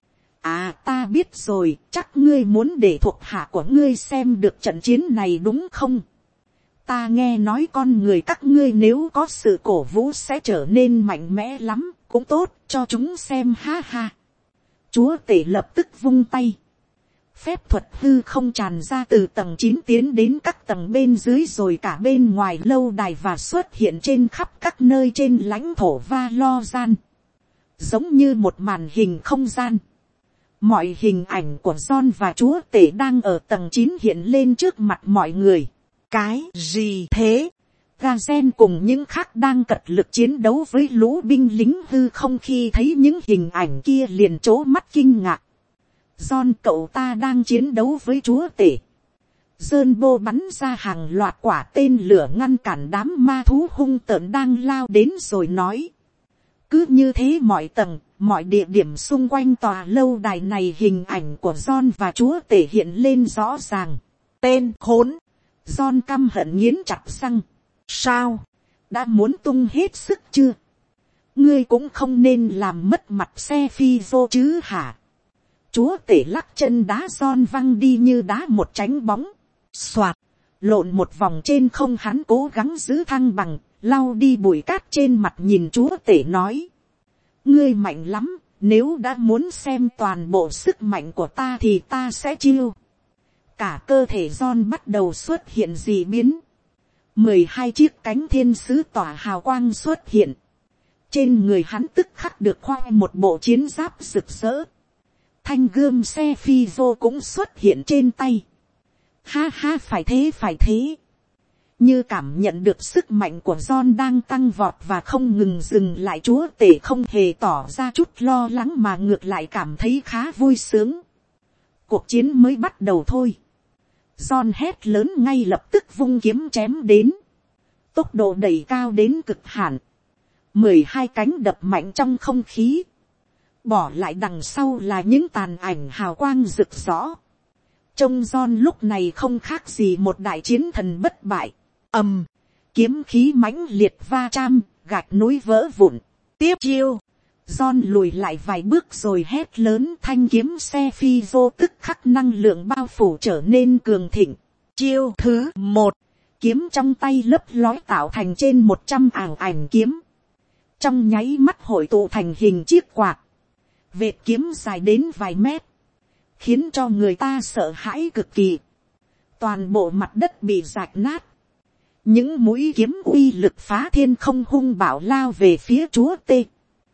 Ta biết rồi, chắc ngươi muốn để thuộc hạ của ngươi xem được trận chiến này đúng không? Ta nghe nói con người các ngươi nếu có sự cổ vũ sẽ trở nên mạnh mẽ lắm, cũng tốt, cho chúng xem ha ha. Chúa tể lập tức vung tay. Phép thuật hư không tràn ra từ tầng 9 tiến đến các tầng bên dưới rồi cả bên ngoài lâu đài và xuất hiện trên khắp các nơi trên lãnh thổ Valoran. Giống như một màn hình không gian. Mọi hình ảnh của John và chúa tể đang ở tầng 9 hiện lên trước mặt mọi người. Cái gì thế? Gazen cùng những khác đang cật lực chiến đấu với lũ binh lính hư không khi thấy những hình ảnh kia liền trố mắt kinh ngạc. John cậu ta đang chiến đấu với chúa tể. Zernbo bắn ra hàng loạt quả tên lửa ngăn cản đám ma thú hung tợn đang lao đến rồi nói. Cứ như thế mọi tầng, mọi địa điểm xung quanh tòa lâu đài này hình ảnh của John và chúa tể hiện lên rõ ràng. Tên khốn. John căm hận nghiến chặt răng. Sao? Đã muốn tung hết sức chưa? Ngươi cũng không nên làm mất mặt xe phi vô chứ hả? Chúa tể lắc chân đá John văng đi như đá một tránh bóng. Xoạt. Lộn một vòng trên không hắn cố gắng giữ thăng bằng, lau đi bụi cát trên mặt nhìn chúa tể nói. Ngươi mạnh lắm, nếu đã muốn xem toàn bộ sức mạnh của ta thì ta sẽ chiêu. Cả cơ thể John bắt đầu xuất hiện dị biến. 12 chiếc cánh thiên sứ tỏa hào quang xuất hiện. Trên người hắn tức khắc được khoe một bộ chiến giáp rực rỡ. Thanh gươm xe phi vô cũng xuất hiện trên tay. Ha ha, phải thế. Như cảm nhận được sức mạnh của John đang tăng vọt và không ngừng dừng lại, chúa tể không hề tỏ ra chút lo lắng mà ngược lại cảm thấy khá vui sướng. Cuộc chiến mới bắt đầu thôi. John hét lớn ngay lập tức vung kiếm chém đến. Tốc độ đẩy cao đến cực hạn. 12 cánh đập mạnh trong không khí. Bỏ lại đằng sau là những tàn ảnh hào quang rực rõ. Trông John lúc này không khác gì một đại chiến thần bất bại. Kiếm khí mãnh liệt va chạm, gạch núi vỡ vụn. Tiếp chiêu. John lùi lại vài bước rồi hét lớn, thanh kiếm xe phi vô tức khắc năng lượng bao phủ trở nên cường thịnh. Chiêu thứ 1. Kiếm trong tay lấp lói tạo thành trên 100 ảo ảnh kiếm. Trong nháy mắt hội tụ thành hình chiếc quạt. Vệt kiếm dài đến vài mét. Khiến cho người ta sợ hãi cực kỳ. Toàn bộ mặt đất bị rạch nát. Những mũi kiếm uy lực phá thiên không hung bạo lao về phía chúa tê.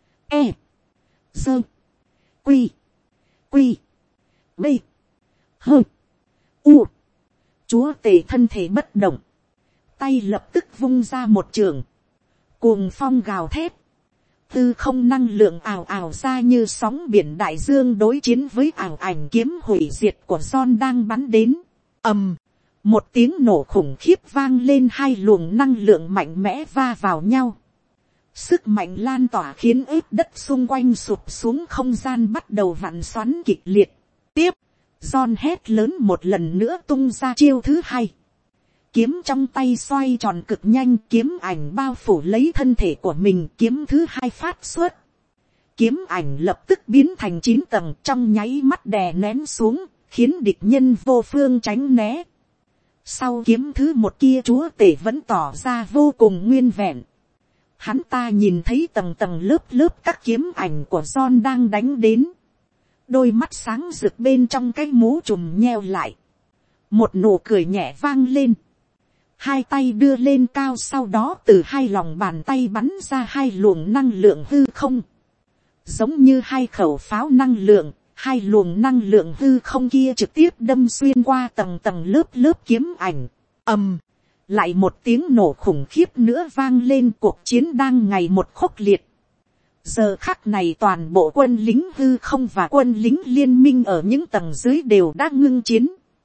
Dơ. Quy. B. Hơ. U. Chúa tể thân thể bất động. Tay lập tức vung ra một trường. Cuồng phong gào thét. Tư không năng lượng ào ào ra như sóng biển đại dương đối chiến với ảo ảnh kiếm hủy diệt của John đang bắn đến. Một tiếng nổ khủng khiếp vang lên, hai luồng năng lượng mạnh mẽ va vào nhau. Sức mạnh lan tỏa khiến ếp đất xung quanh sụp xuống, không gian bắt đầu vặn xoắn kịch liệt. Tiếp, John hét lớn một lần nữa tung ra chiêu thứ 2. Kiếm trong tay xoay tròn cực nhanh, kiếm ảnh bao phủ lấy thân thể của mình, kiếm thứ 2 phát xuất. Kiếm ảnh lập tức biến thành 9 tầng, trong nháy mắt đè nén xuống, khiến địch nhân vô phương tránh né. Sau kiếm thứ một kia chúa tể vẫn tỏ ra vô cùng nguyên vẹn. Hắn ta nhìn thấy tầng tầng lớp lớp các kiếm ảnh của John đang đánh đến. Đôi mắt sáng rực bên trong cái mũ trùm nheo lại. Một nụ cười nhẹ vang lên. Hai tay đưa lên cao, sau đó từ hai lòng bàn tay bắn ra hai luồng năng lượng hư không. Giống như hai khẩu pháo năng lượng, hai luồng năng lượng hư không kia trực tiếp đâm xuyên qua tầng tầng lớp lớp kiếm ảnh. Ầm, lại một tiếng nổ khủng khiếp nữa vang lên, cuộc chiến đang ngày một khốc liệt. Giờ khắc này toàn bộ quân lính hư không và quân lính liên minh ở những tầng dưới đều đã ngưng chiến.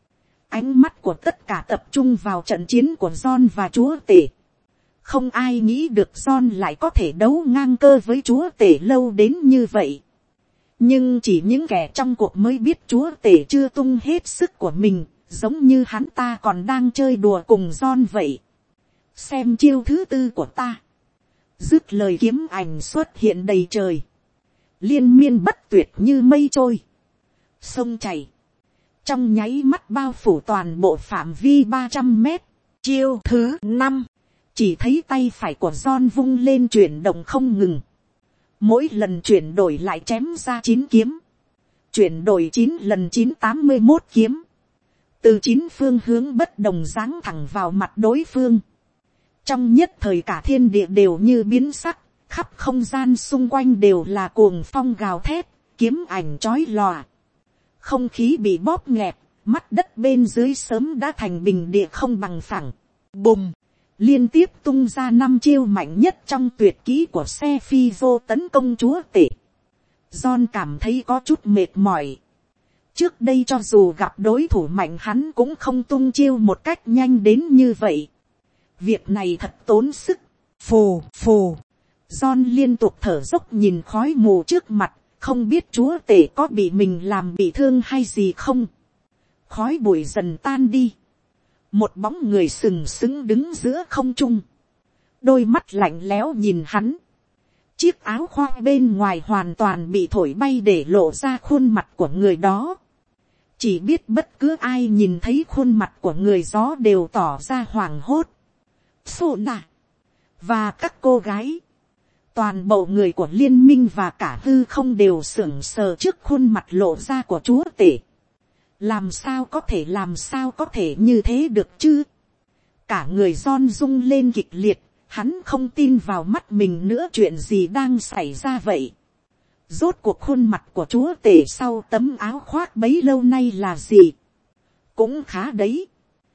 Ánh mắt của tất cả tập trung vào trận chiến của John và chúa tể. Không ai nghĩ được John lại có thể đấu ngang cơ với chúa tể lâu đến như vậy. Nhưng chỉ những kẻ trong cuộc mới biết chúa tể chưa tung hết sức của mình, giống như hắn ta còn đang chơi đùa cùng John vậy. Xem chiêu thứ tư của ta. Dứt lời kiếm ảnh xuất hiện đầy trời. Liên miên bất tuyệt như mây trôi. Sông chảy. Trong nháy mắt bao phủ toàn bộ phạm vi 300 mét. Chiêu thứ 5. Chỉ thấy tay phải của John vung lên chuyển động không ngừng. Mỗi lần chuyển đổi lại chém ra 9 kiếm. Chuyển đổi 9 lần 981 kiếm. Từ 9 phương hướng bất đồng giáng thẳng vào mặt đối phương. Trong nhất thời cả thiên địa đều như biến sắc. Khắp không gian xung quanh đều là cuồng phong gào thét. Kiếm ảnh chói lòa. Không khí bị bóp nghẹt. Mắt đất bên dưới sớm đã thành bình địa không bằng phẳng. Bùm. Liên tiếp tung ra 5 chiêu mạnh nhất trong tuyệt kỹ của xe phi vô tấn công chúa tể. John cảm thấy có chút mệt mỏi. Trước đây cho dù gặp đối thủ mạnh hắn cũng không tung chiêu một cách nhanh đến như vậy. Việc này thật tốn sức. Phù phù. John liên tục thở dốc nhìn khói mù trước mặt. Không biết chúa tể có bị mình làm bị thương hay gì không. Khói bụi dần tan đi. Một bóng người sừng sững đứng giữa không trung. Đôi mắt lạnh lẽo nhìn hắn. Chiếc áo khoác bên ngoài hoàn toàn bị thổi bay để lộ ra khuôn mặt của người đó. Chỉ biết bất cứ ai nhìn thấy khuôn mặt của người đó đều tỏ ra hoảng hốt. Sô nà. Và các cô gái. Toàn bộ người của liên minh và cả hư không đều sững sờ trước khuôn mặt lộ ra của chúa tể. Làm sao có thể như thế được chứ? Cả người John rung lên kịch liệt, hắn không tin vào mắt mình nữa, chuyện gì đang xảy ra vậy? Rốt cuộc khuôn mặt của chúa tể sau tấm áo khoác bấy lâu nay là gì? Cũng khá đấy.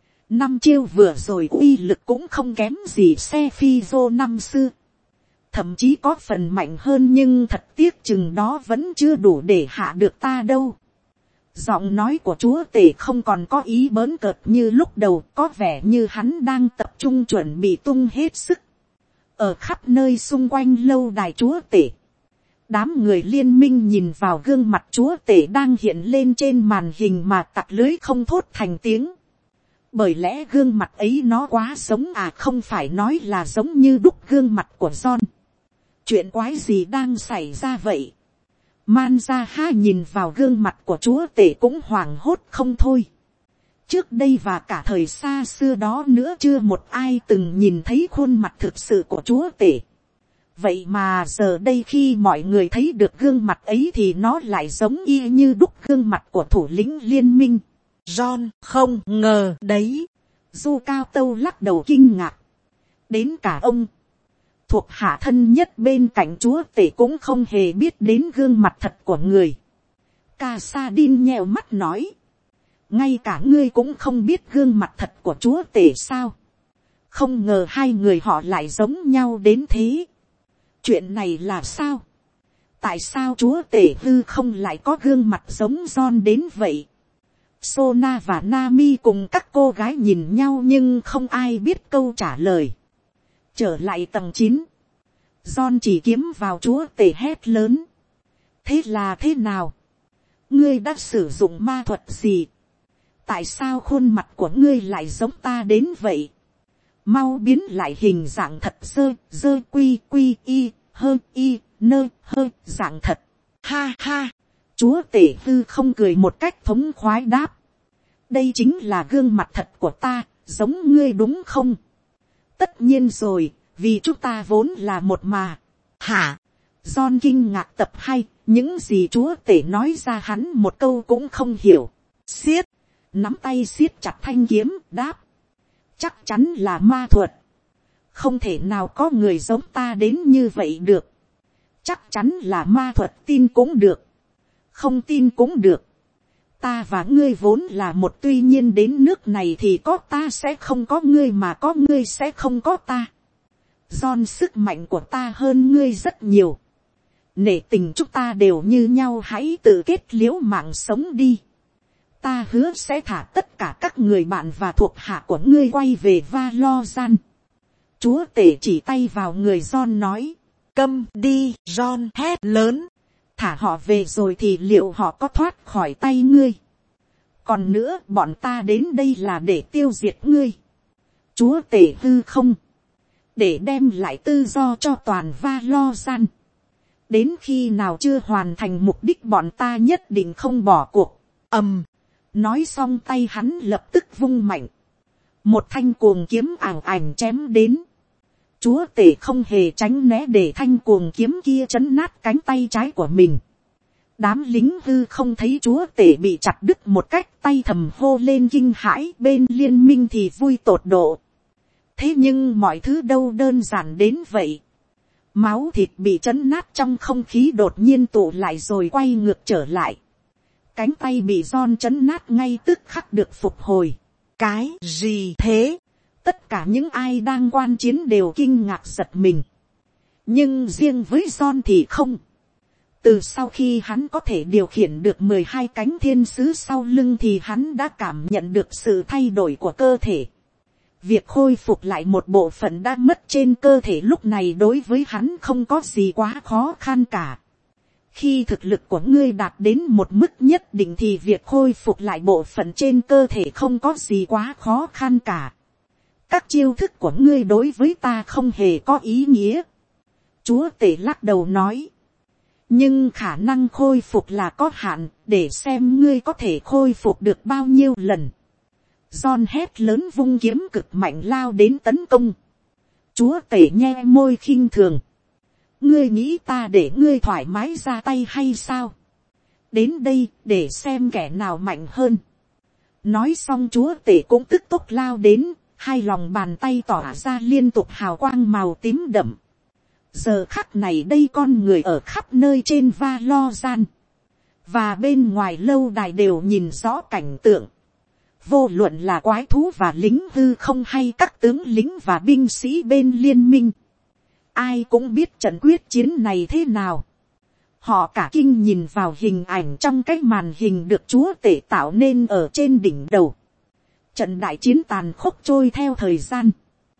5 chiêu vừa rồi uy lực cũng không kém gì xe phi vô năm xưa. Thậm chí có phần mạnh hơn, nhưng thật tiếc chừng đó vẫn chưa đủ để hạ được ta đâu. Giọng nói của chúa tể không còn có ý bỡn cợt như lúc đầu, có vẻ như hắn đang tập trung chuẩn bị tung hết sức. Ở khắp nơi xung quanh lâu đài chúa tể, đám người liên minh nhìn vào gương mặt chúa tể đang hiện lên trên màn hình mà tặc lưới không thốt thành tiếng. Bởi lẽ gương mặt ấy nó quá giống, không phải nói là giống như đúc gương mặt của John. Chuyện quái gì đang xảy ra vậy? Man ra ha nhìn vào gương mặt của chúa tể cũng hoảng hốt không thôi. Trước đây và cả thời xa xưa đó nữa chưa một ai từng nhìn thấy khuôn mặt thực sự của chúa tể. Vậy mà giờ đây khi mọi người thấy được gương mặt ấy thì nó lại giống y như đúc gương mặt của thủ lĩnh liên minh. John không ngờ đấy. Du Cao Tâu lắc đầu kinh ngạc. Đến cả ông thuộc hạ thân nhất bên cạnh chúa tể cũng không hề biết đến gương mặt thật của người. Ca Sa Đin nheo mắt nói. Ngay cả ngươi cũng không biết gương mặt thật của chúa tể sao? Không ngờ hai người họ lại giống nhau đến thế. Chuyện này là sao? Tại sao chúa tể hư không lại có gương mặt giống John đến vậy? Sona và Nami cùng các cô gái nhìn nhau nhưng không ai biết câu trả lời. Trở lại tầng 9. John chỉ kiếm vào chúa tể hét lớn. Thế là thế nào? Ngươi đã sử dụng ma thuật gì? Tại sao khuôn mặt của ngươi lại giống ta đến vậy? Mau biến lại hình dạng thật, dơ quy y nơ dạng thật. Ha ha. Chúa tể hư không cười một cách thống khoái đáp. Đây chính là gương mặt thật của ta, giống ngươi đúng không? Tất nhiên rồi, vì chúng ta vốn là một mà. Hả? John kinh ngạc tập 2, những gì chúa tể nói ra hắn một câu cũng không hiểu. Siết, nắm tay siết chặt thanh kiếm, đáp. Chắc chắn là ma thuật. Không thể nào có người giống ta đến như vậy được. Chắc chắn là ma thuật, tin cũng được. Không tin cũng được. Ta và ngươi vốn là một, tuy nhiên đến nước này thì có ta sẽ không có ngươi, mà có ngươi sẽ không có ta. John, sức mạnh của ta hơn ngươi rất nhiều. Nể tình chúng ta đều như nhau, hãy tự kết liễu mạng sống đi. Ta hứa sẽ thả tất cả các người bạn và thuộc hạ của ngươi quay về Valorant. Chúa tể chỉ tay vào người John nói. Câm đi, John hét lớn. Thả họ về rồi thì liệu họ có thoát khỏi tay ngươi? Còn nữa, bọn ta đến đây là để tiêu diệt ngươi. Chúa tể hư không? Để đem lại tự do cho toàn Valorant. Đến khi nào chưa hoàn thành mục đích bọn ta nhất định không bỏ cuộc. Nói xong tay hắn lập tức vung mạnh. Một thanh cuồng kiếm ảo ảnh chém đến. Chúa tể không hề tránh né để thanh cuồng kiếm kia chấn nát cánh tay trái của mình. Đám lính hư không thấy chúa tể bị chặt đứt một cách, tay thầm hô lên kinh hãi, bên liên minh thì vui tột độ. Thế nhưng mọi thứ đâu đơn giản đến vậy. Máu thịt bị chấn nát trong không khí đột nhiên tụ lại rồi quay ngược trở lại. Cánh tay bị John chấn nát ngay tức khắc được phục hồi. Cái gì thế? Tất cả những ai đang quan chiến đều kinh ngạc giật mình. Nhưng riêng với John thì không. Từ sau khi hắn có thể điều khiển được 12 cánh thiên sứ sau lưng thì hắn đã cảm nhận được sự thay đổi của cơ thể. Việc khôi phục lại một bộ phận đã mất trên cơ thể lúc này đối với hắn không có gì quá khó khăn cả. Khi thực lực của ngươi đạt đến một mức nhất định thì việc khôi phục lại bộ phận trên cơ thể không có gì quá khó khăn cả. Các chiêu thức của ngươi đối với ta không hề có ý nghĩa. Chúa tể lắc đầu nói. Nhưng khả năng khôi phục là có hạn, để xem ngươi có thể khôi phục được bao nhiêu lần. John hét lớn vung kiếm cực mạnh lao đến tấn công. Chúa tể nhe môi khinh thường. Ngươi nghĩ ta để ngươi thoải mái ra tay hay sao? Đến đây để xem kẻ nào mạnh hơn. Nói xong chúa tể cũng tức tốc lao đến, hai lòng bàn tay tỏa ra liên tục hào quang màu tím đậm. Giờ khắc này đây con người ở khắp nơi trên Valorant và bên ngoài lâu đài đều nhìn rõ cảnh tượng. Vô luận là quái thú và lính hư không hay các tướng lính và binh sĩ bên liên minh, ai cũng biết trận quyết chiến này thế nào. Họ cả kinh nhìn vào hình ảnh trong cái màn hình được chúa tể tạo nên ở trên đỉnh đầu. Trận đại chiến tàn khốc trôi theo thời gian.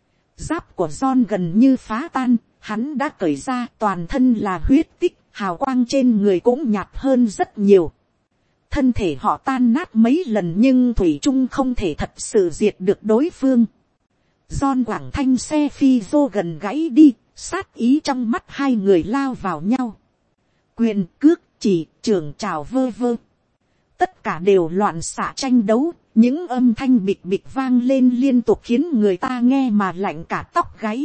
Giáp của John gần như phá tan, hắn đã cởi ra, toàn thân là huyết tích, hào quang trên người cũng nhạt hơn rất nhiều. Thân thể họ tan nát mấy lần nhưng thủy chung không thể thật sự diệt được đối phương. John quảng thanh xe phi vô gần gãy đi, sát ý trong mắt hai người lao vào nhau. Quyền cước chỉ trường trào vơ vơ. Tất cả đều loạn xạ tranh đấu, những âm thanh bịch bịch vang lên liên tục khiến người ta nghe mà lạnh cả tóc gáy.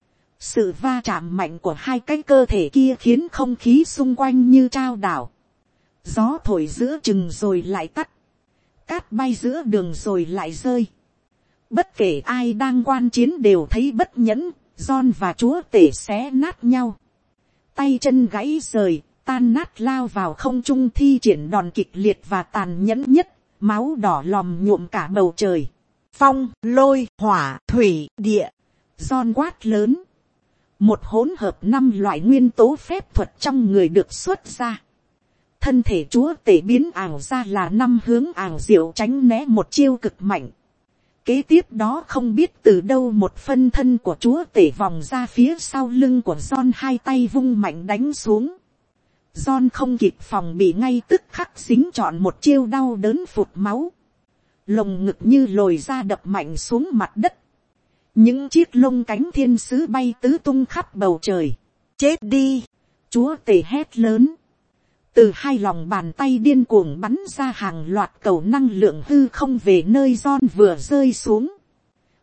Sự va chạm mạnh của hai cái cơ thể kia khiến không khí xung quanh như trao đảo. Gió thổi giữa chừng rồi lại tắt. Cát bay giữa đường rồi lại rơi. Bất kể ai đang quan chiến đều thấy bất nhẫn, John và chúa tể xé nát nhau. Tay chân gãy rời, tan nát lao vào không trung thi triển đòn kịch liệt và tàn nhẫn nhất, máu đỏ lòm nhuộm cả bầu trời. Phong, lôi, hỏa, thủy, địa. John quát lớn. Một hỗn hợp 5 loại nguyên tố phép thuật trong người được xuất ra. Thân thể chúa tể biến ảo ra là 5 hướng ảo diệu tránh né một chiêu cực mạnh. Kế tiếp đó không biết từ đâu một phân thân của chúa tể vòng ra phía sau lưng của John, hai tay vung mạnh đánh xuống. John không kịp phòng bị ngay tức khắc dính trọn một chiêu đau đớn phụt máu. Lồng ngực như lồi ra đập mạnh xuống mặt đất. Những chiếc lông cánh thiên sứ bay tứ tung khắp bầu trời. Chết đi! Chúa tể hét lớn. Từ hai lòng bàn tay điên cuồng bắn ra hàng loạt cầu năng lượng hư không về nơi John vừa rơi xuống.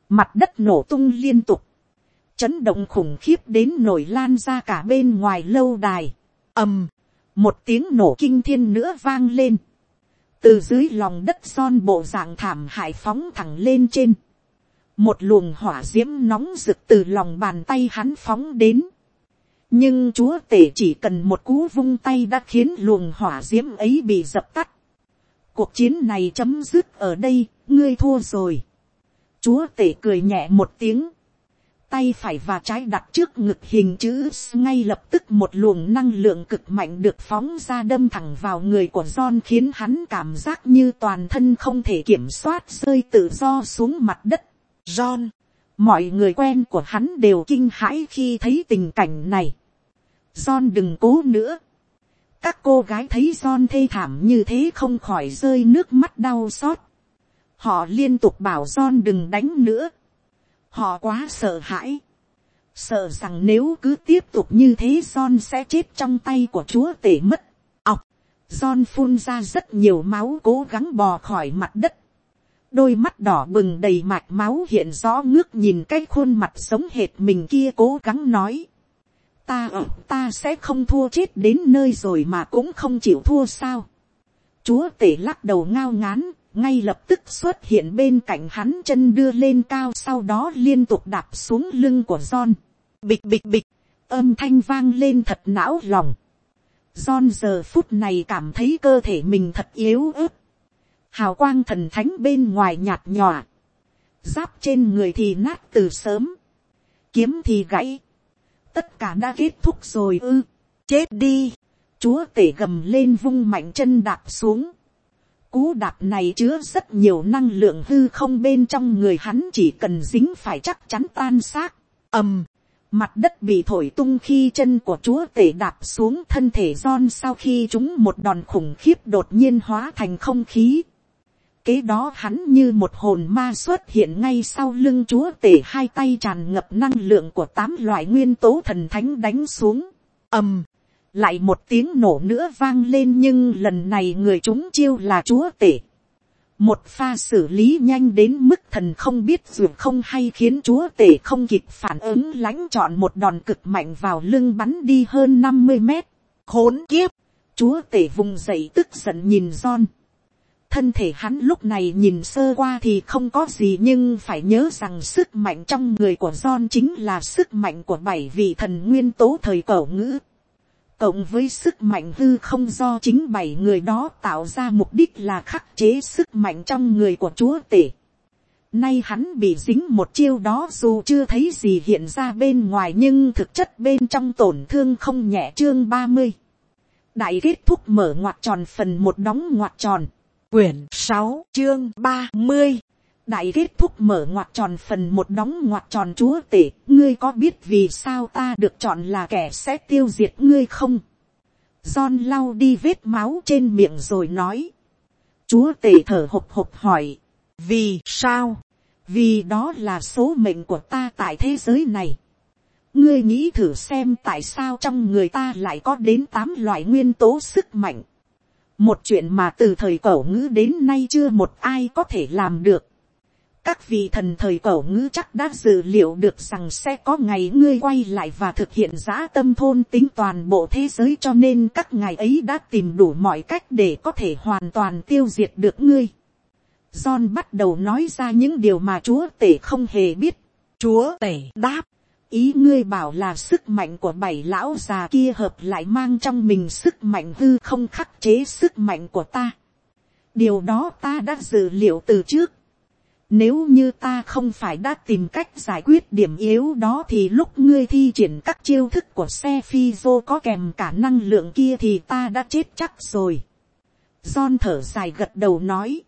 Mặt đất nổ tung liên tục. Chấn động khủng khiếp đến nổi lan ra cả bên ngoài lâu đài. Ầm. Một tiếng nổ kinh thiên nữa vang lên. Từ dưới lòng đất son bộ dạng thảm hại phóng thẳng lên trên. Một luồng hỏa diễm nóng rực từ lòng bàn tay hắn phóng đến. Nhưng chúa tể chỉ cần một cú vung tay đã khiến luồng hỏa diễm ấy bị dập tắt. Cuộc chiến này chấm dứt ở đây, ngươi thua rồi. Chúa tể cười nhẹ một tiếng. Tay phải và trái đặt trước ngực hình chữ S, ngay lập tức một luồng năng lượng cực mạnh được phóng ra đâm thẳng vào người của John, khiến hắn cảm giác như toàn thân không thể kiểm soát rơi tự do xuống mặt đất. John, mọi người quen của hắn đều kinh hãi khi thấy tình cảnh này. John đừng cố nữa. Các cô gái thấy John thê thảm như thế không khỏi rơi nước mắt đau xót. Họ liên tục bảo John đừng đánh nữa. Họ quá sợ hãi. Sợ rằng nếu cứ tiếp tục như thế John sẽ chết trong tay của chúa tể mất. Ọc. John phun ra rất nhiều máu, cố gắng bò khỏi mặt đất. Đôi mắt đỏ bừng đầy mạch máu hiện rõ, ngước nhìn cái khuôn mặt sống hệt mình kia, cố gắng nói. Ta sẽ không thua, chết đến nơi rồi mà cũng không chịu thua sao. Chúa tể lắc đầu ngao ngán, ngay lập tức xuất hiện bên cạnh hắn, chân đưa lên cao, sau đó liên tục đạp xuống lưng của John. Bịch bịch bịch, âm thanh vang lên thật não lòng. John giờ phút này cảm thấy cơ thể mình thật yếu ớt. Hào quang thần thánh bên ngoài nhạt nhòa. Giáp trên người thì nát từ sớm. Kiếm thì gãy. Tất cả đã kết thúc rồi ư. Chết đi. Chúa tể gầm lên, vung mạnh chân đạp xuống. Cú đạp này chứa rất nhiều năng lượng hư không bên trong người hắn, chỉ cần dính phải chắc chắn tan xác. Ầm. Mặt đất bị thổi tung khi chân của chúa tể đạp xuống. Thân thể John sau khi trúng một đòn khủng khiếp đột nhiên hóa thành không khí. Kế đó hắn như một hồn ma xuất hiện ngay sau lưng chúa tể, hai tay tràn ngập năng lượng của 8 loại nguyên tố thần thánh đánh xuống. Ầm. Lại một tiếng nổ nữa vang lên, nhưng lần này người trúng chiêu là chúa tể. Một pha xử lý nhanh đến mức thần không biết dù không hay, khiến chúa tể không kịp phản ứng, lãnh chọn một đòn cực mạnh vào lưng, bắn đi hơn 50 mét. Khốn kiếp! Chúa tể vùng dậy tức giận nhìn John. Thân thể hắn lúc này nhìn sơ qua thì không có gì, nhưng phải nhớ rằng sức mạnh trong người của John chính là sức mạnh của 7 vị thần nguyên tố thời Cẩu Ngữ. Cộng với sức mạnh hư không do chính 7 người đó tạo ra, mục đích là khắc chế sức mạnh trong người của chúa tể. Nay hắn bị dính một chiêu đó, dù chưa thấy gì hiện ra bên ngoài nhưng thực chất bên trong tổn thương không nhẹ. Chương 30. Đại kết thúc mở ngoặc tròn phần 1 đóng ngoặc tròn. Quyển 6 chương 30. Đại kết thúc mở ngoặc tròn phần 1 đóng ngoặc tròn. Chúa tể, ngươi có biết vì sao ta được chọn là kẻ sẽ tiêu diệt ngươi không? John lau đi vết máu trên miệng rồi nói. Chúa tể thở hộc hộc hỏi. Vì sao? Vì đó là số mệnh của ta tại thế giới này. Ngươi nghĩ thử xem tại sao trong người ta lại có đến 8 loại nguyên tố sức mạnh. Một chuyện mà từ thời Cẩu Ngữ đến nay chưa một ai có thể làm được. Các vị thần thời Cẩu Ngữ chắc đã dự liệu được rằng sẽ có ngày ngươi quay lại và thực hiện dã tâm thôn tính toàn bộ thế giới, cho nên các ngài ấy đã tìm đủ mọi cách để có thể hoàn toàn tiêu diệt được ngươi. John bắt đầu nói ra những điều mà chúa tể không hề biết. Chúa tể đáp. Ý ngươi bảo là sức mạnh của 7 lão già kia hợp lại mang trong mình sức mạnh hư không khắc chế sức mạnh của ta. Điều đó ta đã dự liệu từ trước. Nếu như ta không phải đã tìm cách giải quyết điểm yếu đó thì lúc ngươi thi triển các chiêu thức của Sephiroth có kèm cả năng lượng kia thì ta đã chết chắc rồi. John thở dài gật đầu nói.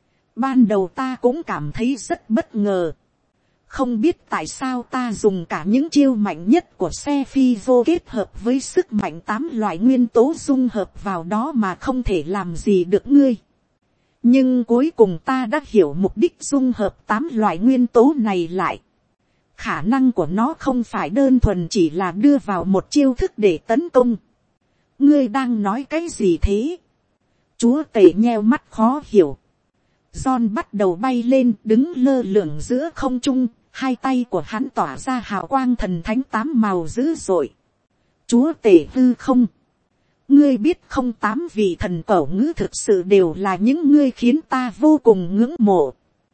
Ban đầu ta cũng cảm thấy rất bất ngờ. Không biết tại sao ta dùng cả những chiêu mạnh nhất của Sephiroth kết hợp với sức mạnh 8 loại nguyên tố dung hợp vào đó mà không thể làm gì được ngươi. Nhưng cuối cùng ta đã hiểu mục đích dung hợp 8 loại nguyên tố này lại. Khả năng của nó không phải đơn thuần chỉ là đưa vào một chiêu thức để tấn công. Ngươi đang nói cái gì thế? Chúa tể nheo mắt khó hiểu. John bắt đầu bay lên, đứng lơ lửng giữa không trung, hai tay của hắn tỏa ra hào quang thần thánh 8 màu dữ dội. Chúa tể hư không, ngươi biết không, 8 vị thần cẩu ngữ thực sự đều là những ngươi khiến ta vô cùng ngưỡng mộ.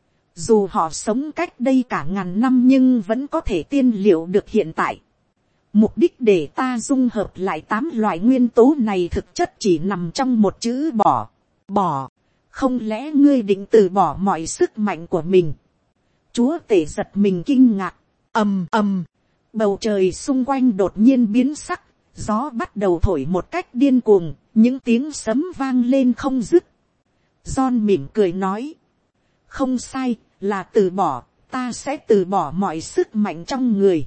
Dù họ sống cách đây cả ngàn năm nhưng vẫn có thể tiên liệu được hiện tại. Mục đích để ta dung hợp lại 8 loại nguyên tố này thực chất chỉ nằm trong một chữ bỏ. Bỏ. Không lẽ ngươi định từ bỏ mọi sức mạnh của mình? Chúa tể giật mình kinh ngạc. Ầm ầm. Bầu trời xung quanh đột nhiên biến sắc. Gió bắt đầu thổi một cách điên cuồng. Những tiếng sấm vang lên không dứt. John mỉm cười nói. Không sai, là từ bỏ. Ta sẽ từ bỏ mọi sức mạnh trong người.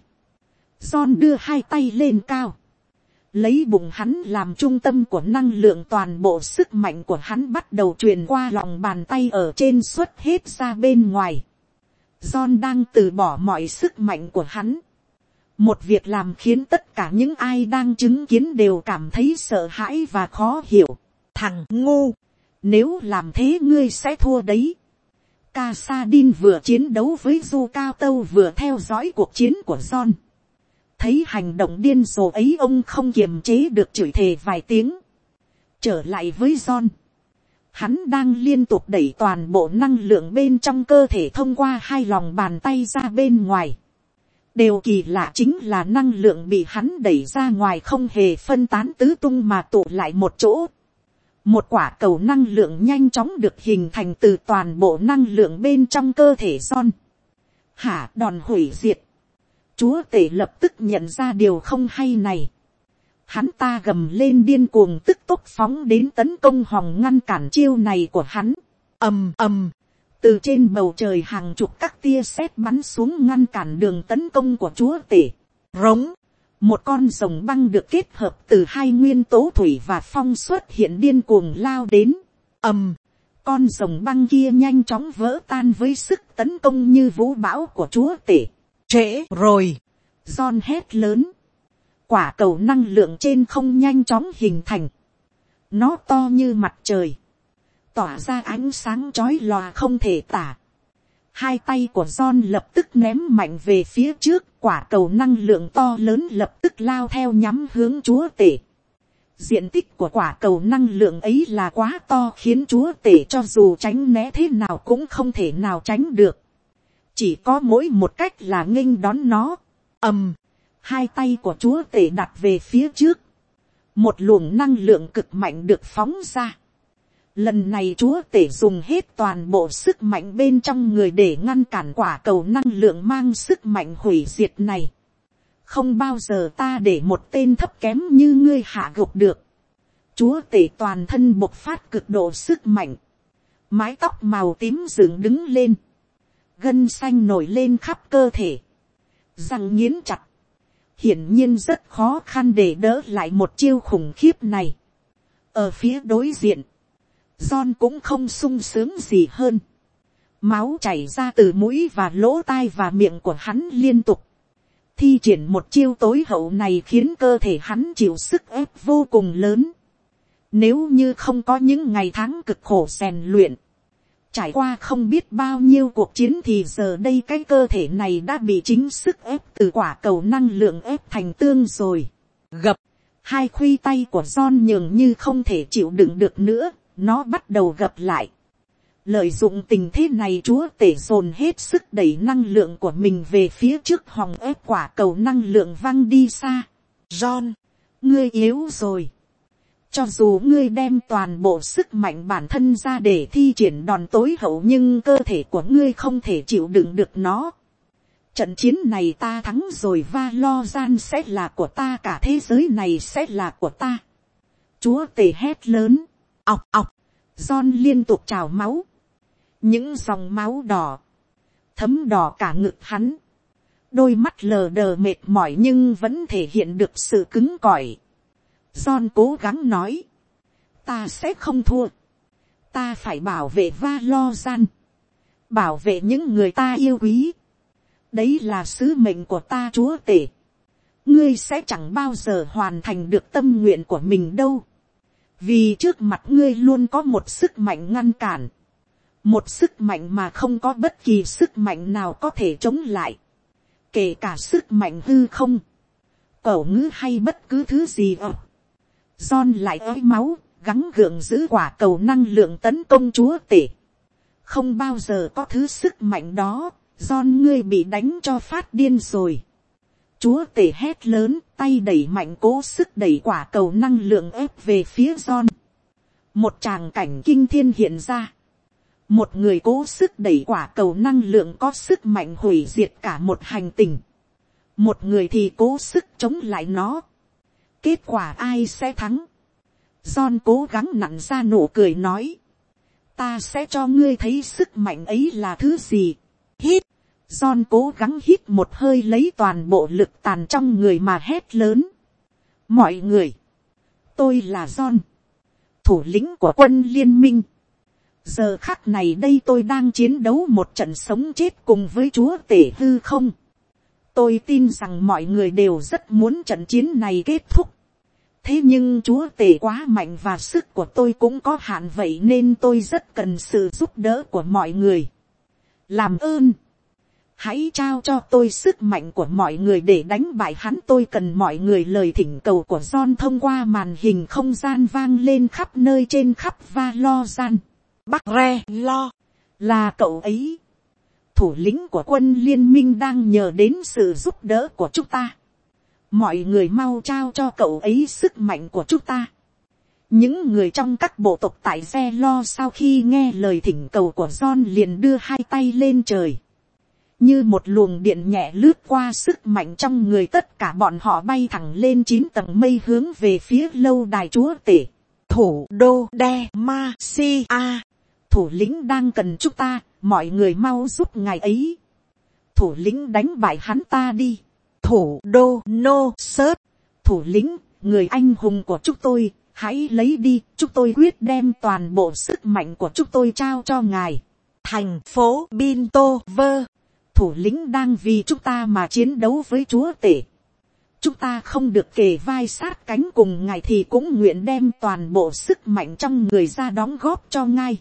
John đưa hai tay lên cao. Lấy bụng hắn làm trung tâm của năng lượng, toàn bộ sức mạnh của hắn bắt đầu truyền qua lòng bàn tay ở trên xuất hết ra bên ngoài. John đang từ bỏ mọi sức mạnh của hắn. Một việc làm khiến tất cả những ai đang chứng kiến đều cảm thấy sợ hãi và khó hiểu. Thằng ngu, nếu làm thế ngươi sẽ thua đấy. Casadin vừa chiến đấu với Du Cao Tâu vừa theo dõi cuộc chiến của John. Thấy hành động điên rồ ấy, ông không kiềm chế được chửi thề vài tiếng. Trở lại với John, hắn đang liên tục đẩy toàn bộ năng lượng bên trong cơ thể thông qua hai lòng bàn tay ra bên ngoài. Điều kỳ lạ chính là năng lượng bị hắn đẩy ra ngoài không hề phân tán tứ tung mà tụ lại một chỗ. Một quả cầu năng lượng nhanh chóng được hình thành từ toàn bộ năng lượng bên trong cơ thể John. Hả, đòn hủy diệt. Chúa tể lập tức nhận ra điều không hay này. Hắn ta gầm lên điên cuồng, tức tốc phóng đến tấn công hòng ngăn cản chiêu này của hắn. Ầm ầm, từ trên bầu trời hàng chục các tia sét bắn xuống ngăn cản đường tấn công của chúa tể. Rống, một con rồng băng được kết hợp từ hai nguyên tố thủy và phong xuất hiện điên cuồng lao đến. Ầm, con rồng băng kia nhanh chóng vỡ tan với sức tấn công như vũ bão của chúa tể. Trễ rồi, John hét lớn. Quả cầu năng lượng trên không nhanh chóng hình thành. Nó to như mặt trời, tỏa ra ánh sáng chói lòa không thể tả. Hai tay của John lập tức ném mạnh về phía trước, quả cầu năng lượng to lớn lập tức lao theo nhắm hướng chúa tể. Diện tích của quả cầu năng lượng ấy là quá to, khiến chúa tể cho dù tránh né thế nào cũng không thể nào tránh được. Chỉ có mỗi một cách là nghênh đón nó. Hai tay của chúa tể đặt về phía trước. Một luồng năng lượng cực mạnh được phóng ra. Lần này chúa tể dùng hết toàn bộ sức mạnh bên trong người để ngăn cản quả cầu năng lượng mang sức mạnh hủy diệt này. Không bao giờ ta để một tên thấp kém như ngươi hạ gục được. Chúa tể toàn thân bộc phát cực độ sức mạnh. Mái tóc màu tím dựng đứng lên. Gân xanh nổi lên khắp cơ thể. Răng nghiến chặt. Hiển nhiên rất khó khăn để đỡ lại một chiêu khủng khiếp này. Ở phía đối diện, John cũng không sung sướng gì hơn. Máu chảy ra từ mũi và lỗ tai và miệng của hắn liên tục. Thi triển một chiêu tối hậu này khiến cơ thể hắn chịu sức ép vô cùng lớn. Nếu như không có những ngày tháng cực khổ rèn luyện, trải qua không biết bao nhiêu cuộc chiến, thì giờ đây cái cơ thể này đã bị chính sức ép từ quả cầu năng lượng ép thành tương rồi. Gập, hai khuỷu tay của John nhường như không thể chịu đựng được nữa, nó bắt đầu gập lại. Lợi dụng tình thế này, chúa tể dồn hết sức đẩy năng lượng của mình về phía trước, hòng ép quả cầu năng lượng văng đi xa. John, ngươi yếu rồi. Cho dù ngươi đem toàn bộ sức mạnh bản thân ra để thi triển đòn tối hậu, nhưng cơ thể của ngươi không thể chịu đựng được nó. Trận chiến này ta thắng rồi, Valorant sẽ là của ta, cả thế giới này sẽ là của ta. Chúa tể hét lớn. Ọc ọc. John liên tục trào máu. Những dòng máu đỏ thấm đỏ cả ngực hắn. Đôi mắt lờ đờ mệt mỏi nhưng vẫn thể hiện được sự cứng cỏi. John cố gắng nói. Ta sẽ không thua. Ta phải bảo vệ Valorant. Bảo vệ những người ta yêu quý. Đấy là sứ mệnh của ta, chúa tể. Ngươi sẽ chẳng bao giờ hoàn thành được tâm nguyện của mình đâu. Vì trước mặt ngươi luôn có một sức mạnh ngăn cản. một sức mạnh mà không có bất kỳ sức mạnh nào có thể chống lại, kể cả sức mạnh hư không, cẩu ngữ hay bất cứ thứ gì John lại ói máu, gắng gượng giữ quả cầu năng lượng tấn công chúa tể. Không bao giờ có thứ sức mạnh đó, John ngươi bị đánh cho phát điên rồi. Chúa tể hét lớn, tay đẩy mạnh cố sức đẩy quả cầu năng lượng ép về phía John. Một tràng cảnh kinh thiên hiện ra. Một người cố sức đẩy quả cầu năng lượng có sức mạnh hủy diệt cả một hành tinh. Một người thì cố sức chống lại nó. Kết quả ai sẽ thắng? John cố gắng nặn ra nụ cười nói. Ta sẽ cho ngươi thấy sức mạnh ấy là thứ gì. Hít. John cố gắng hít một hơi lấy toàn bộ lực tàn trong người mà hét lớn. Mọi người. Tôi là John. Thủ lĩnh của quân liên minh. Giờ khắc này đây tôi đang chiến đấu một trận sống chết cùng với chúa tể hư không. Tôi tin rằng mọi người đều rất muốn trận chiến này kết thúc. Thế nhưng chúa tể quá mạnh và sức của tôi cũng có hạn, vậy nên tôi rất cần sự giúp đỡ của mọi người. Làm ơn. Hãy trao cho tôi sức mạnh của mọi người để đánh bại hắn. Tôi cần mọi người. Lời thỉnh cầu của John thông qua màn hình không gian vang lên khắp nơi trên khắp Valorant. Bắc Re Lo. Là cậu ấy. Thủ lĩnh của quân liên minh đang nhờ đến sự giúp đỡ của chúng ta. Mọi người mau trao cho cậu ấy sức mạnh của chúng ta. Những người trong các bộ tộc tại Re Lo sau khi nghe lời thỉnh cầu của John liền đưa hai tay lên trời. Như một luồng điện nhẹ lướt qua, sức mạnh trong người tất cả bọn họ bay thẳng lên 9 tầng mây hướng về phía lâu đài chúa tể. Thủ đô Demacia. Thủ lĩnh đang cần chúng ta, mọi người mau giúp ngài ấy. Thủ lĩnh đánh bại hắn ta đi. Thủ đô Nosut. Thủ lĩnh, người anh hùng của chúng tôi, hãy lấy đi, chúng tôi quyết đem toàn bộ sức mạnh của chúng tôi trao cho ngài. Thành phố Bintover. Thủ lĩnh đang vì chúng ta mà chiến đấu với chúa tể. Chúng ta không được kề vai sát cánh cùng ngài thì cũng nguyện đem toàn bộ sức mạnh trong người ra đóng góp cho ngài.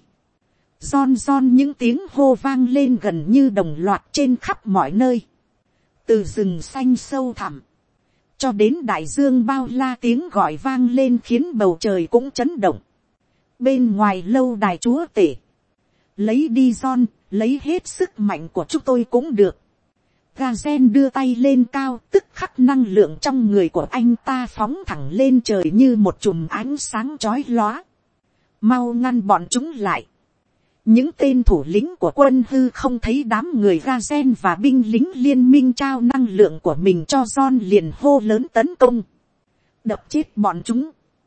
John những tiếng hô vang lên gần như đồng loạt trên khắp mọi nơi. Từ rừng xanh sâu thẳm cho đến đại dương bao la, tiếng gọi vang lên khiến bầu trời cũng chấn động. Bên ngoài lâu đài chúa tể. Lấy đi John, lấy hết sức mạnh của chúng tôi cũng được. Gazen đưa tay lên cao, tức khắc năng lượng trong người của anh ta phóng thẳng lên trời như một chùm ánh sáng chói lóa. Mau ngăn bọn chúng lại. Những tên thủ lĩnh của quân hư không thấy đám người Gazen và binh lính liên minh trao năng lượng của mình cho John liền hô lớn tấn công. Đập chết bọn chúng.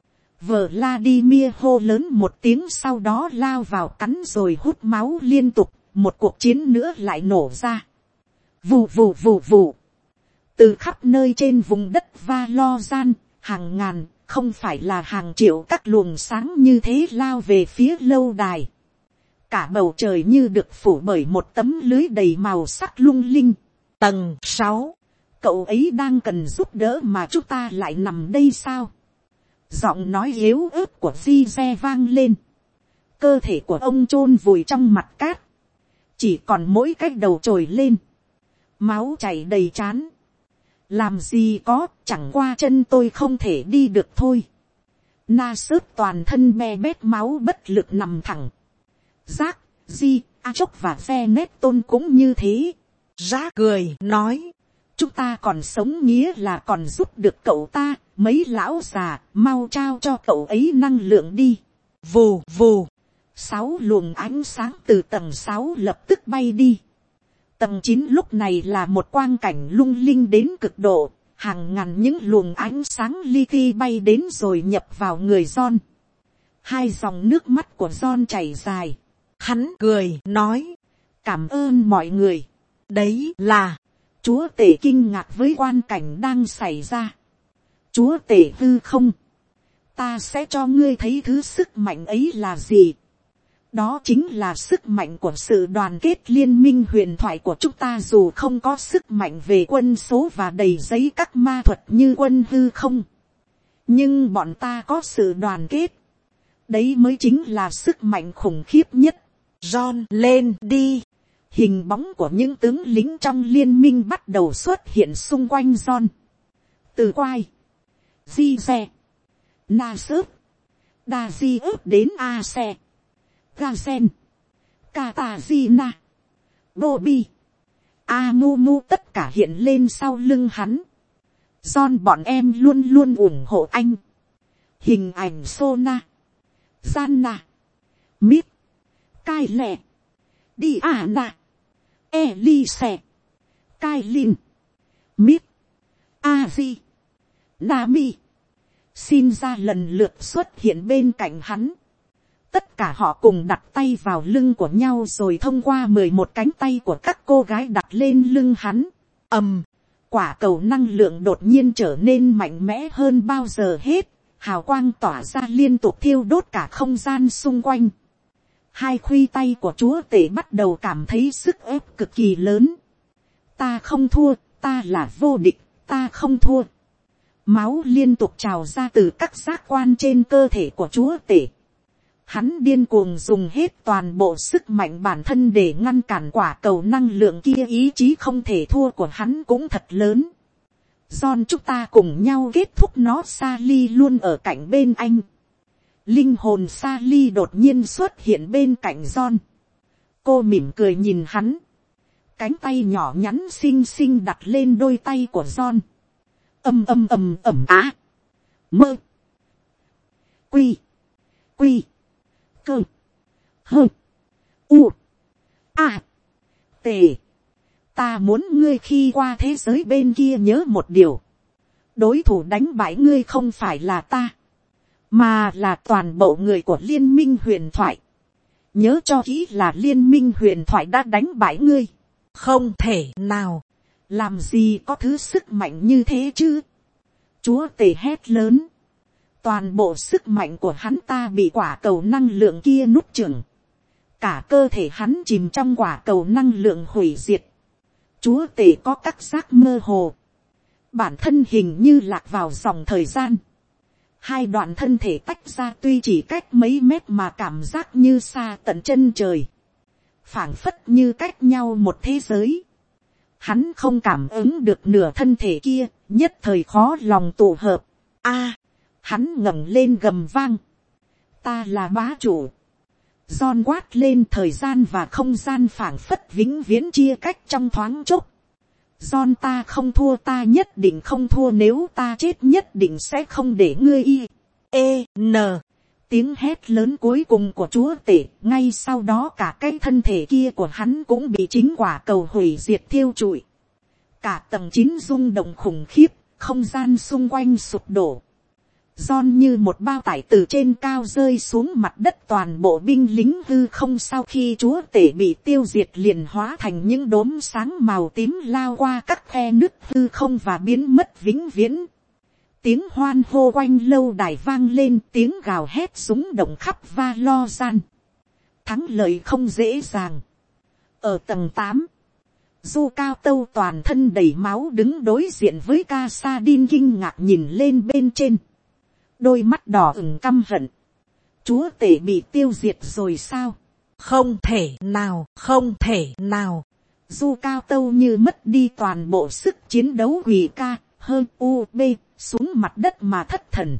Vladimir hô lớn một tiếng, sau đó lao vào cắn rồi hút máu liên tục. Một cuộc chiến nữa lại nổ ra. Vù vù vù vù. Từ khắp nơi trên vùng đất Valorant, hàng ngàn, không phải là hàng triệu các luồng sáng như thế lao về phía lâu đài. Cả bầu trời như được phủ bởi một tấm lưới đầy màu sắc lung linh. Tầng 6. Cậu ấy đang cần giúp đỡ mà chúng ta lại nằm đây sao? Giọng nói yếu ớt của Zize vang lên. Cơ thể của ông chôn vùi trong mặt cát. Chỉ còn mỗi cái đầu trồi lên. Máu chảy đầy trán. Làm gì có, chẳng qua chân tôi không thể đi được thôi. Na sớt toàn thân me bét máu bất lực nằm thẳng. Giác, Di, A Chốc và Phe Nét Tôn cũng như thế. Giác cười, nói. Chúng ta còn sống nghĩa là còn giúp được cậu ta. Mấy lão già, mau trao cho cậu ấy năng lượng đi. Vù vù. 6 luồng ánh sáng từ tầng 6 lập tức bay đi. Tầng 9 lúc này là một quang cảnh lung linh đến cực độ. Hàng ngàn những luồng ánh sáng li ti bay đến rồi nhập vào người John. Hai dòng nước mắt của John chảy dài. Hắn cười, nói. Cảm ơn mọi người. Đấy là. Chúa tể kinh ngạc với quan cảnh đang xảy ra. Chúa tể hư không. Ta sẽ cho ngươi thấy thứ sức mạnh ấy là gì. Đó chính là sức mạnh của sự đoàn kết liên minh huyền thoại của chúng ta, dù không có sức mạnh về quân số và đầy giấy các ma thuật như quân hư không. Nhưng bọn ta có sự đoàn kết. Đấy mới chính là sức mạnh khủng khiếp nhất. John lên đi. Hình bóng của những tướng lính trong liên minh bắt đầu xuất hiện xung quanh John. Từ quai, di xe, na sớp, đa di ướp đến a xe, gazen, katazina, bobby, amumu tất cả hiện lên sau lưng hắn. John bọn em luôn luôn ủng hộ anh. Hình ảnh Sona, Zanna, Mít, Cai Lẹ, Diana, Elise, Kailin, Mít, Azi, Nami, xin ra lần lượt xuất hiện bên cạnh hắn. Tất cả họ cùng đặt tay vào lưng của nhau rồi thông qua 11 cánh tay của các cô gái đặt lên lưng hắn. Quả cầu năng lượng đột nhiên trở nên mạnh mẽ hơn bao giờ hết. Hào quang tỏa ra liên tục thiêu đốt cả không gian xung quanh. Hai khuy tay của chúa tể bắt đầu cảm thấy sức ép cực kỳ lớn. Ta không thua, ta là vô địch, ta không thua. Máu liên tục trào ra từ các giác quan trên cơ thể của chúa tể. Hắn điên cuồng dùng hết toàn bộ sức mạnh bản thân để ngăn cản quả cầu năng lượng kia. Ý chí không thể thua của hắn cũng thật lớn. John, chúng ta cùng nhau kết thúc nó. Sally luôn ở cạnh bên anh. Linh hồn Sally đột nhiên xuất hiện bên cạnh John. Cô mỉm cười nhìn hắn. Cánh tay nhỏ nhắn xinh xinh đặt lên đôi tay của John. Á. Mơ. Quy. Cơ. Hơ. U. A. Tề. Ta muốn ngươi khi qua thế giới bên kia nhớ một điều. Đối thủ đánh bại ngươi không phải là ta, mà là toàn bộ người của liên minh huyền thoại. Nhớ cho kỹ là liên minh huyền thoại đã đánh bại ngươi. Không thể nào. Làm gì có thứ sức mạnh như thế chứ. Chúa tể hét lớn. Toàn bộ sức mạnh của hắn ta bị quả cầu năng lượng kia nuốt chửng. Cả cơ thể hắn chìm trong quả cầu năng lượng hủy diệt. Chúa tể có các giác mơ hồ. Bản thân hình như lạc vào dòng thời gian. Hai đoạn thân thể tách ra tuy chỉ cách mấy mét mà cảm giác như xa tận chân trời. Phảng phất như cách nhau một thế giới. Hắn không cảm ứng được nửa thân thể kia, nhất thời khó lòng tụ hợp. Hắn ngẩng lên gầm vang. Ta là bá chủ. John quát lên, thời gian và không gian phảng phất vĩnh viễn chia cách trong thoáng chốc. John, ta không thua, ta nhất định không thua, nếu ta chết nhất định sẽ không để ngươi tiếng hét lớn cuối cùng của chúa tể. Ngay sau đó cả cái thân thể kia của hắn cũng bị chính quả cầu hủy diệt thiêu trụi. Cả tầng 9 rung động khủng khiếp, không gian xung quanh sụp đổ. John như một bao tải từ trên cao rơi xuống mặt đất. Toàn bộ binh lính hư không sau khi chúa tể bị tiêu diệt liền hóa thành những đốm sáng màu tím lao qua các khe nứt hư không và biến mất vĩnh viễn. Tiếng hoan hô quanh lâu đài vang lên, tiếng gào hét súng động khắp Valorant. Thắng lợi không dễ dàng. Ở tầng 8, Du Cao Tâu toàn thân đầy máu đứng đối diện với Casadin kinh ngạc nhìn lên bên trên. Đôi mắt đỏ ửng căm hận. Chúa tể bị tiêu diệt rồi sao? Không thể nào, không thể nào. Du Cao Tâu như mất đi toàn bộ sức chiến đấu, quỳ ca, hơn u-b, xuống mặt đất mà thất thần.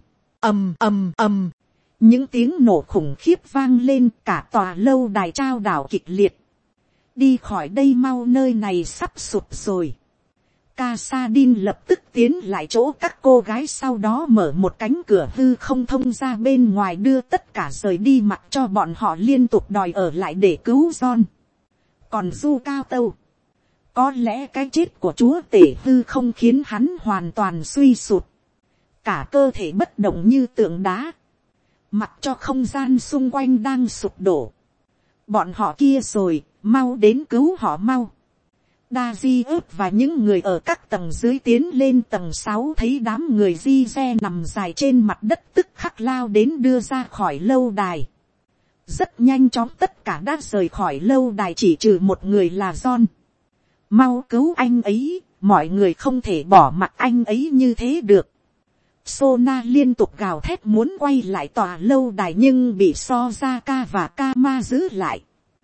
Những tiếng nổ khủng khiếp vang lên, cả tòa lâu đài trao đảo kịch liệt. Đi khỏi đây mau, nơi này sắp sụp rồi. Casadin lập tức tiến lại chỗ các cô gái, sau đó mở một cánh cửa hư không thông ra bên ngoài, đưa tất cả rời đi, mặc cho bọn họ liên tục đòi ở lại để cứu John. Còn Du Cao Tâu, có lẽ cái chết của chúa tể hư không khiến hắn hoàn toàn suy sụt. Cả cơ thể bất động như tượng đá, mặc cho không gian xung quanh đang sụp đổ. Bọn họ kia rồi, mau đến cứu họ mau. Daji ướp và những người ở các tầng dưới tiến lên tầng 6, thấy đám người di xe nằm dài trên mặt đất tức khắc lao đến đưa ra khỏi lâu đài. Rất nhanh chóng tất cả đã rời khỏi lâu đài, chỉ trừ một người là John. Mau cứu anh ấy, mọi người không thể bỏ mặc anh ấy như thế được. Sona liên tục gào thét muốn quay lại tòa lâu đài nhưng bị Sojaka và Kama giữ lại.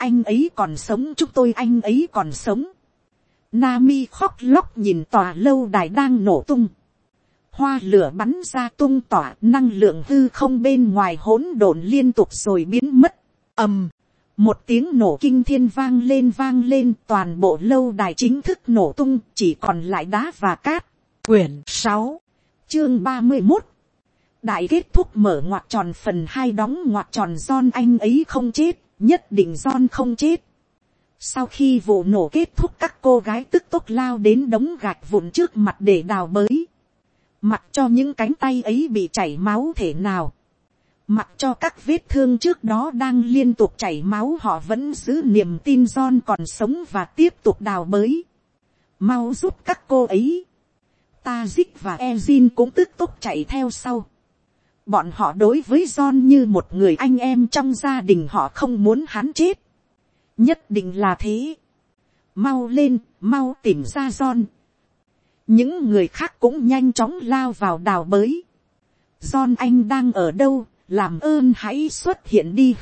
anh ấy còn sống, chúng tôi anh ấy còn sống. Nami khóc lóc nhìn tòa lâu đài đang nổ tung. Hoa lửa bắn ra tung tỏa, năng lượng hư không bên ngoài hỗn độn liên tục rồi biến mất. Ầm, một tiếng nổ kinh thiên vang lên, toàn bộ lâu đài chính thức nổ tung, chỉ còn lại đá và cát. Quyển 6, chương 31. Đại kết thúc mở ngoặc tròn phần 2 đóng ngoặc tròn. John anh ấy không chết, nhất định John không chết. Sau khi vụ nổ kết thúc, các cô gái tức tốc lao đến đống gạch vụn trước mặt để đào bới. Mặc cho những cánh tay ấy bị chảy máu thể nào, mặc cho các vết thương trước đó đang liên tục chảy máu, họ vẫn giữ niềm tin John còn sống và tiếp tục đào bới. Mau giúp các cô ấy. Tazik và Ezin cũng tức tốc chạy theo sau. Bọn họ đối với John như một người anh em trong gia đình, họ không muốn hắn chết. Nhất định là thế. Mau lên, mau tìm ra John. Những người khác cũng nhanh chóng lao vào đào bới. John anh đang ở đâu, làm ơn hãy xuất hiện đi.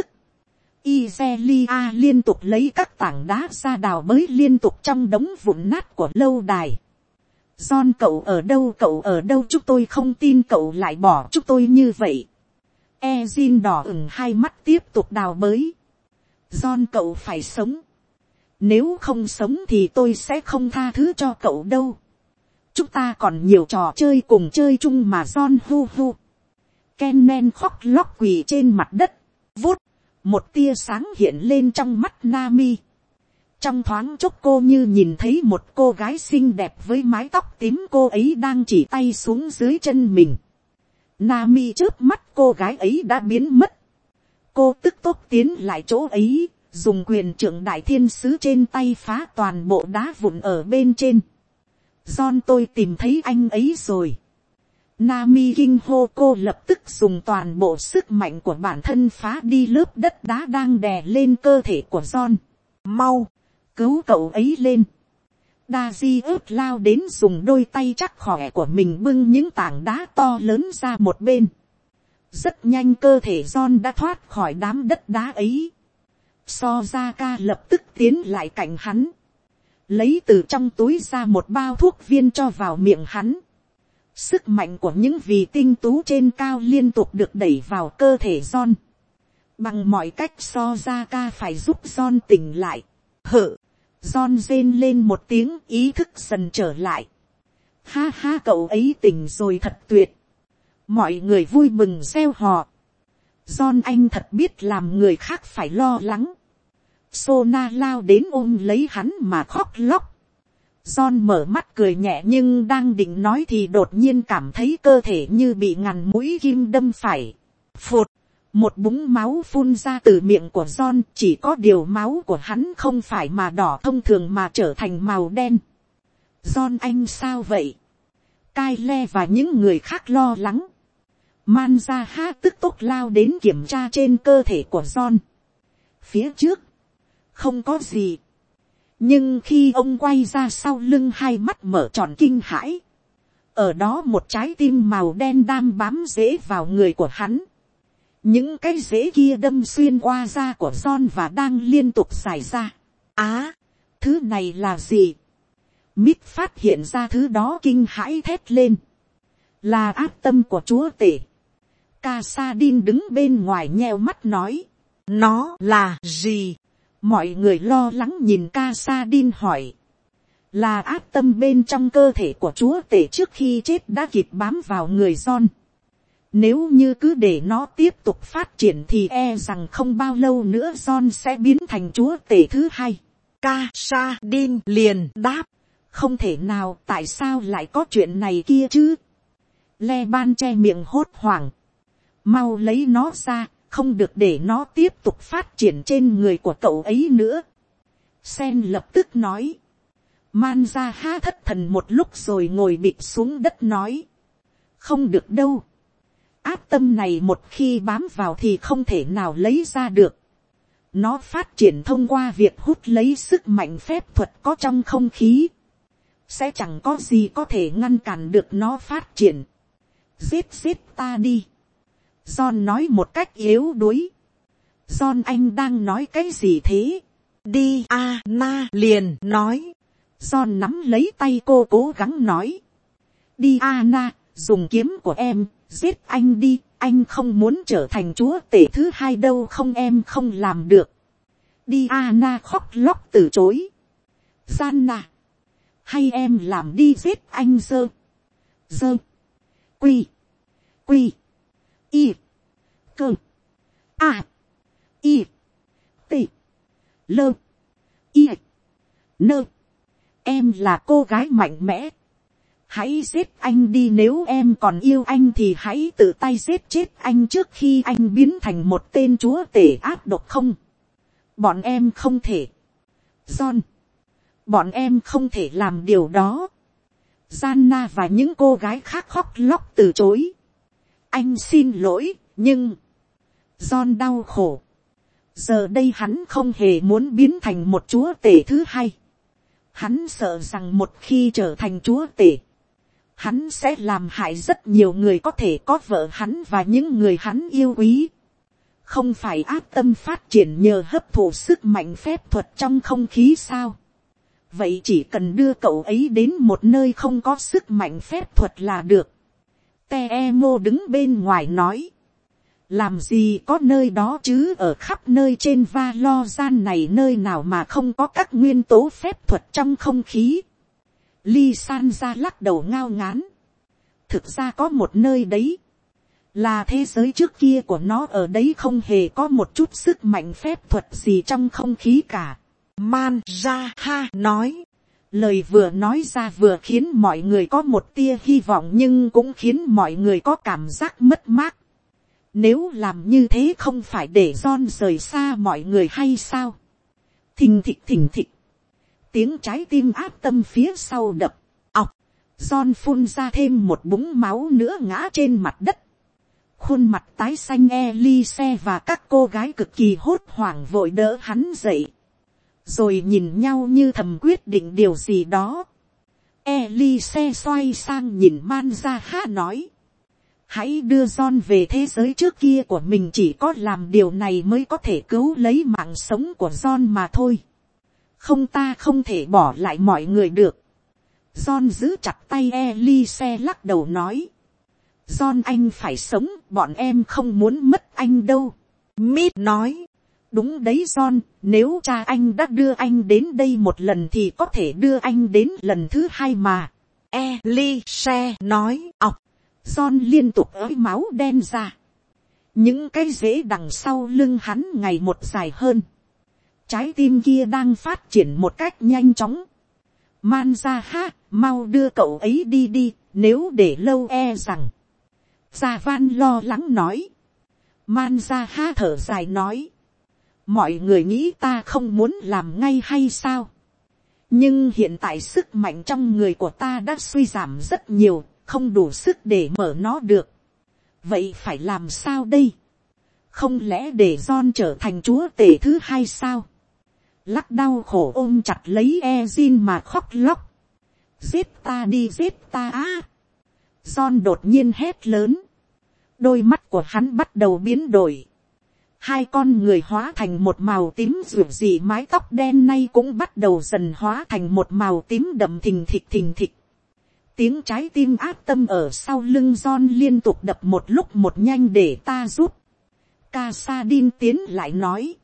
Izelia liên tục lấy các tảng đá ra đào bới liên tục trong đống vụn nát của lâu đài. John cậu ở đâu, chúng tôi không tin cậu lại bỏ chúng tôi như vậy. Ezin đỏ ửng hai mắt tiếp tục đào bới. John cậu phải sống. Nếu không sống thì tôi sẽ không tha thứ cho cậu đâu. Chúng ta còn nhiều trò chơi cùng chơi chung mà. John hu hu. Kennen khóc lóc quỳ trên mặt đất. Vút, một tia sáng hiện lên trong mắt Nami. Trong thoáng chốc cô như nhìn thấy một cô gái xinh đẹp với mái tóc tím, cô ấy đang chỉ tay xuống dưới chân mình. Nami chớp mắt, cô gái ấy đã biến mất. Cô tức tốc tiến lại chỗ ấy, dùng quyền trượng đại thiên sứ trên tay phá toàn bộ đá vụn ở bên trên. John, tôi tìm thấy anh ấy rồi. Nami kinh hô, cô lập tức dùng toàn bộ sức mạnh của bản thân phá đi lớp đất đá đang đè lên cơ thể của John. Mau, cứu cậu ấy lên. Daisy ướt lao đến, dùng đôi tay chắc khỏe của mình bưng những tảng đá to lớn ra một bên. Rất nhanh cơ thể John đã thoát khỏi đám đất đá ấy. Sozaka lập tức tiến lại cạnh hắn, lấy từ trong túi ra một bao thuốc viên cho vào miệng hắn. Sức mạnh của những vì tinh tú trên cao liên tục được đẩy vào cơ thể John. Bằng mọi cách Sozaka phải giúp John tỉnh lại. John rên lên một tiếng, ý thức dần trở lại. Ha ha, cậu ấy tỉnh rồi, thật tuyệt. Mọi người vui mừng reo hò. John anh thật biết làm người khác phải lo lắng. Sona lao đến ôm lấy hắn mà khóc lóc. John mở mắt cười nhẹ, nhưng đang định nói thì đột nhiên cảm thấy cơ thể như bị ngằn mũi kim đâm phải. Phụt, một búng máu phun ra từ miệng của John, chỉ có điều máu của hắn không phải mà đỏ thông thường mà trở thành màu đen. John anh sao vậy? Kyle và những người khác lo lắng. Manzaha tức tốc lao đến kiểm tra trên cơ thể của John. Phía trước không có gì, nhưng khi ông quay ra sau lưng, hai mắt mở tròn kinh hãi. Ở đó một trái tim màu đen đang bám rễ vào người của hắn. Những cái rễ kia đâm xuyên qua da của John và đang liên tục dài ra. Thứ này là gì? Mít phát hiện ra thứ đó kinh hãi thét lên. Là ác tâm của chúa tể. Casadin đứng bên ngoài nheo mắt nói. Nó là gì? Mọi người lo lắng nhìn Casadin hỏi. Là ác tâm bên trong cơ thể của chúa tể trước khi chết đã kịp bám vào người John. Nếu như cứ để nó tiếp tục phát triển thì e rằng không bao lâu nữa John sẽ biến thành chúa tể thứ hai. Casadin liền đáp. Không thể nào, tại sao lại có chuyện này kia chứ? Leban che miệng hốt hoảng. Mau lấy nó ra, không được để nó tiếp tục phát triển trên người của cậu ấy nữa. Sen lập tức nói. Manzaha thất thần một lúc rồi ngồi bịch xuống đất nói. Không được đâu. Ác tâm này một khi bám vào thì không thể nào lấy ra được. Nó phát triển thông qua việc hút lấy sức mạnh phép thuật có trong không khí. Sẽ chẳng có gì có thể ngăn cản được nó phát triển. Giết ta đi. John nói một cách yếu đuối. John anh đang nói cái gì thế? Diana liền nói. John nắm lấy tay cô cố gắng nói. Diana, dùng kiếm của em, giết anh đi, anh không muốn trở thành chúa tể thứ hai đâu, không em không làm được. Diana khóc lóc từ chối. Gianna, hay em làm đi giết anh dơ. Dơ. Quy. Quy. Y. Cơ. A. Y. T. Lơ. Y. Nơ. Em là cô gái mạnh mẽ. Hãy giết anh đi, nếu em còn yêu anh thì hãy tự tay giết chết anh trước khi anh biến thành một tên chúa tể ác độc. Không. Bọn em không thể. John. Bọn em không thể làm điều đó. Gianna và những cô gái khác khóc lóc từ chối. Anh xin lỗi, nhưng John đau khổ. Giờ đây hắn không hề muốn biến thành một chúa tể thứ hai. Hắn sợ rằng một khi trở thành chúa tể, hắn sẽ làm hại rất nhiều người có thể có vợ hắn và những người hắn yêu quý. Không phải ác tâm phát triển nhờ hấp thụ sức mạnh phép thuật trong không khí sao? Vậy chỉ cần đưa cậu ấy đến một nơi không có sức mạnh phép thuật là được. Teemo đứng bên ngoài nói. Làm gì có nơi đó chứ, ở khắp nơi trên Valorant này nơi nào mà không có các nguyên tố phép thuật trong không khí. Ly San ra lắc đầu ngao ngán. Thực ra có một nơi đấy. Là thế giới trước kia của nó, ở đấy không hề có một chút sức mạnh phép thuật gì trong không khí cả. Manjaha nói. Lời vừa nói ra vừa khiến mọi người có một tia hy vọng, nhưng cũng khiến mọi người có cảm giác mất mát. Nếu làm như thế không phải để John rời xa mọi người hay sao? Thình thịch thình thịch. Tiếng trái tim áp tâm phía sau đập. Ọc. John phun ra thêm một búng máu nữa ngã trên mặt đất. Khuôn mặt tái xanh Elise và các cô gái cực kỳ hốt hoảng vội đỡ hắn dậy. Rồi nhìn nhau như thầm quyết định điều gì đó. Elise xoay sang nhìn Manjaha nói. Hãy đưa John về thế giới trước kia của mình, chỉ có làm điều này mới có thể cứu lấy mạng sống của John mà thôi. Không, ta không thể bỏ lại mọi người được. John giữ chặt tay Elise lắc đầu nói. John anh phải sống, bọn em không muốn mất anh đâu. Mít nói. Đúng đấy John, nếu cha anh đã đưa anh đến đây một lần thì có thể đưa anh đến lần thứ hai mà. Elise nói. Ọc. John liên tục ới máu đen ra. Những cái rễ đằng sau lưng hắn ngày một dài hơn. Trái tim kia đang phát triển một cách nhanh chóng. Manjaha, mau đưa cậu ấy đi đi, nếu để lâu e rằng. Gia Van lo lắng nói. Manjaha thở dài nói. Mọi người nghĩ ta không muốn làm ngay hay sao? Nhưng hiện tại sức mạnh trong người của ta đã suy giảm rất nhiều, không đủ sức để mở nó được. Vậy phải làm sao đây? Không lẽ để John trở thành chúa tể thứ hai sao? Lắc đau khổ ôm chặt lấy Ezin mà khóc lóc. Giết ta đi, giết ta á! John đột nhiên hét lớn. Đôi mắt của hắn bắt đầu biến đổi. Hai con người hóa thành một màu tím rực rỡ, mái tóc đen nay cũng bắt đầu dần hóa thành một màu tím đậm thình thịch thình thịch. Tiếng trái tim áp tâm ở sau lưng John liên tục đập một lúc một, nhanh để ta giúp. Casadin tiến lại nói.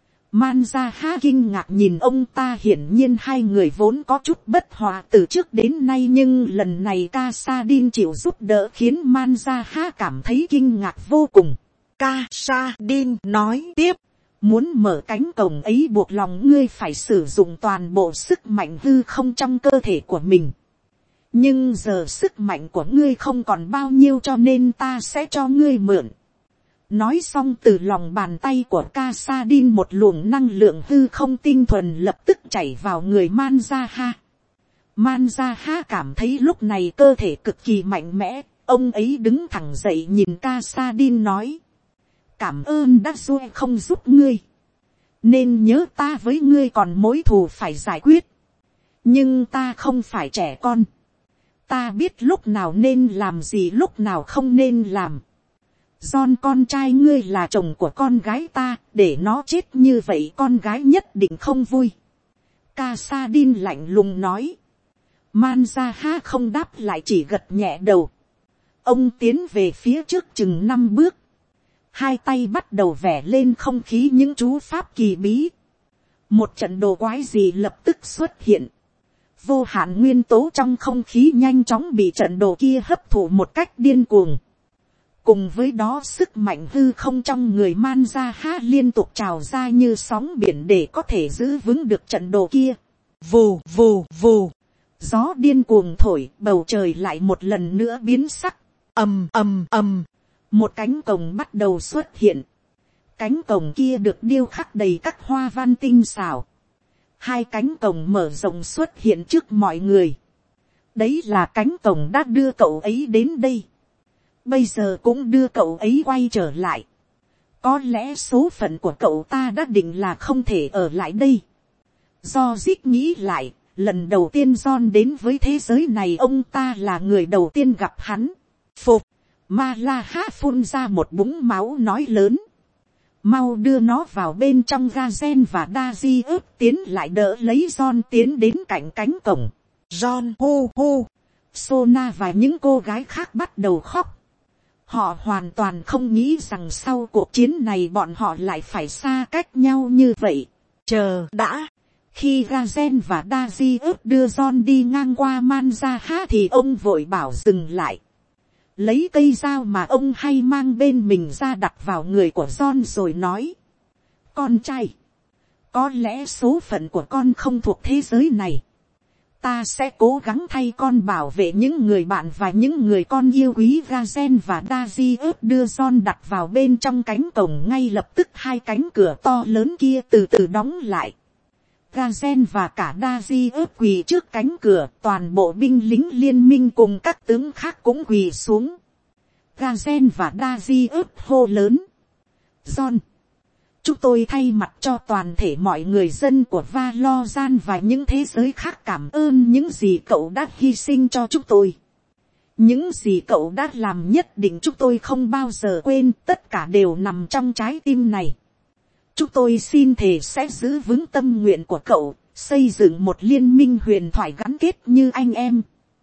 Manjaha kinh ngạc nhìn ông ta, hiển nhiên hai người vốn có chút bất hòa từ trước đến nay, nhưng lần này Casadin chịu giúp đỡ khiến Manjaha cảm thấy kinh ngạc vô cùng. Casadin nói tiếp. Muốn mở cánh cổng ấy buộc lòng ngươi phải sử dụng toàn bộ sức mạnh hư không trong cơ thể của mình. Nhưng giờ sức mạnh của ngươi không còn bao nhiêu, cho nên ta sẽ cho ngươi mượn. Nói xong từ lòng bàn tay của Casadin một luồng năng lượng hư không tinh thuần lập tức chảy vào người Manjaha. Manjaha cảm thấy lúc này cơ thể cực kỳ mạnh mẽ, ông ấy đứng thẳng dậy nhìn Casadin nói. Cảm ơn đã không giúp ngươi. Nên nhớ ta với ngươi còn mối thù phải giải quyết. Nhưng ta không phải trẻ con. Ta biết lúc nào nên làm gì, lúc nào không nên làm. John con trai ngươi là chồng của con gái ta, để nó chết như vậy con gái nhất định không vui. Casadin lạnh lùng nói. Manzaha không đáp lại, chỉ gật nhẹ đầu. Ông tiến về phía trước chừng 5 bước. Hai tay bắt đầu vẽ lên không khí những chú pháp kỳ bí. Một trận đồ quái gì lập tức xuất hiện. Vô hạn nguyên tố trong không khí nhanh chóng bị trận đồ kia hấp thụ một cách điên cuồng. Cùng với đó sức mạnh hư không trong người Manzaha liên tục trào ra như sóng biển để có thể giữ vững được trận đồ kia. Vù vù vù. Gió điên cuồng thổi, bầu trời lại một lần nữa biến sắc. Ầm ầm ầm. Một cánh cổng bắt đầu xuất hiện. Cánh cổng kia được điêu khắc đầy các hoa văn tinh xảo. Hai cánh cổng mở rộng xuất hiện trước mọi người. Đấy là cánh cổng đã đưa cậu ấy đến đây. Bây giờ cũng đưa cậu ấy quay trở lại. Có lẽ số phận của cậu ta đã định là không thể ở lại đây. Do Zig nghĩ lại, lần đầu tiên John đến với thế giới này ông ta là người đầu tiên gặp hắn. Phục, Malaha phun ra một búng máu nói lớn. Mau đưa nó vào bên trong Gazen và Daji ướp tiến lại đỡ lấy John tiến đến cạnh cánh cổng. John hô hô. Sona và những cô gái khác bắt đầu khóc. Họ hoàn toàn không nghĩ rằng sau cuộc chiến này bọn họ lại phải xa cách nhau như vậy. Chờ đã. Khi Gazen và Daji ướp đưa John đi ngang qua Manzaha thì ông vội bảo dừng lại. Lấy cây dao mà ông hay mang bên mình ra đặt vào người của John rồi nói. Con trai, có lẽ số phận của con không thuộc thế giới này. Ta sẽ cố gắng thay con bảo vệ những người bạn và những người con yêu quý. Gazen và Daji ướp đưa John đặt vào bên trong cánh cổng, ngay lập tức hai cánh cửa to lớn kia từ từ đóng lại. Gazen và cả Daji ướp quỳ trước cánh cửa, toàn bộ binh lính liên minh cùng các tướng khác cũng quỳ xuống. Gazen và Daji ướp hô lớn. John, chúng tôi thay mặt cho toàn thể mọi người dân của Valorant và những thế giới khác cảm ơn những gì cậu đã hy sinh cho chúng tôi. Những gì cậu đã làm nhất định chúng tôi không bao giờ quên, tất cả đều nằm trong trái tim này. Chúng tôi xin thề sẽ giữ vững tâm nguyện của cậu, xây dựng một liên minh huyền thoại gắn kết như anh em.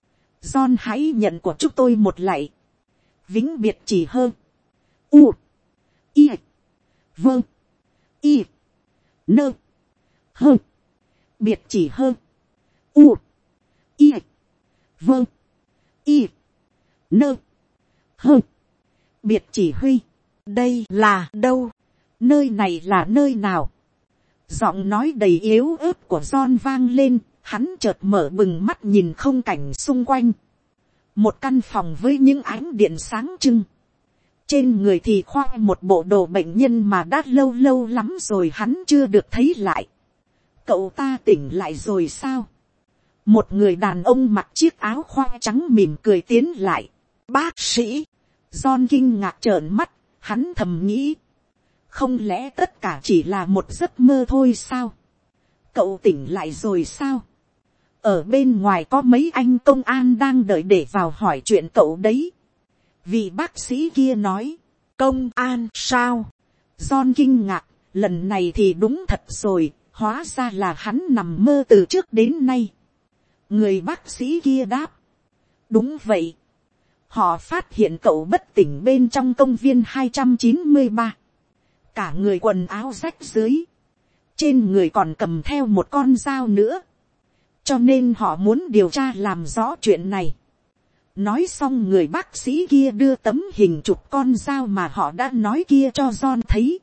John hãy nhận của chúng tôi một lạy. Vĩnh biệt chỉ hơn. U. I. Vâng. I. Nơ. Hơ. Biệt chỉ hơn. U. I. Vâng. I. Nơ. Hơ. Biệt chỉ huy. Đây là đâu? Nơi này là nơi nào? Giọng nói đầy yếu ớt của John vang lên, hắn chợt mở bừng mắt nhìn khung cảnh xung quanh. Một căn phòng với những ánh điện sáng trưng. Trên người thì khoác một bộ đồ bệnh nhân mà đã lâu lâu lắm rồi hắn chưa được thấy lại. Cậu ta tỉnh lại rồi sao? Một người đàn ông mặc chiếc áo khoác trắng mỉm cười tiến lại. Bác sĩ! John kinh ngạc trợn mắt, hắn thầm nghĩ. Không lẽ tất cả chỉ là một giấc mơ thôi sao? Cậu tỉnh lại rồi sao? Ở bên ngoài có mấy anh công an đang đợi để vào hỏi chuyện cậu đấy. Vị bác sĩ kia nói. Công an sao? John kinh ngạc, lần này thì đúng thật rồi, hóa ra là hắn nằm mơ từ trước đến nay. Người bác sĩ kia đáp. Đúng vậy. Họ phát hiện cậu bất tỉnh bên trong công viên 293. Cả người quần áo rách rưới. Trên người còn cầm theo một con dao nữa. Cho nên họ muốn điều tra làm rõ chuyện này. Nói xong người bác sĩ kia đưa tấm hình chụp con dao mà họ đã nói kia cho John thấy.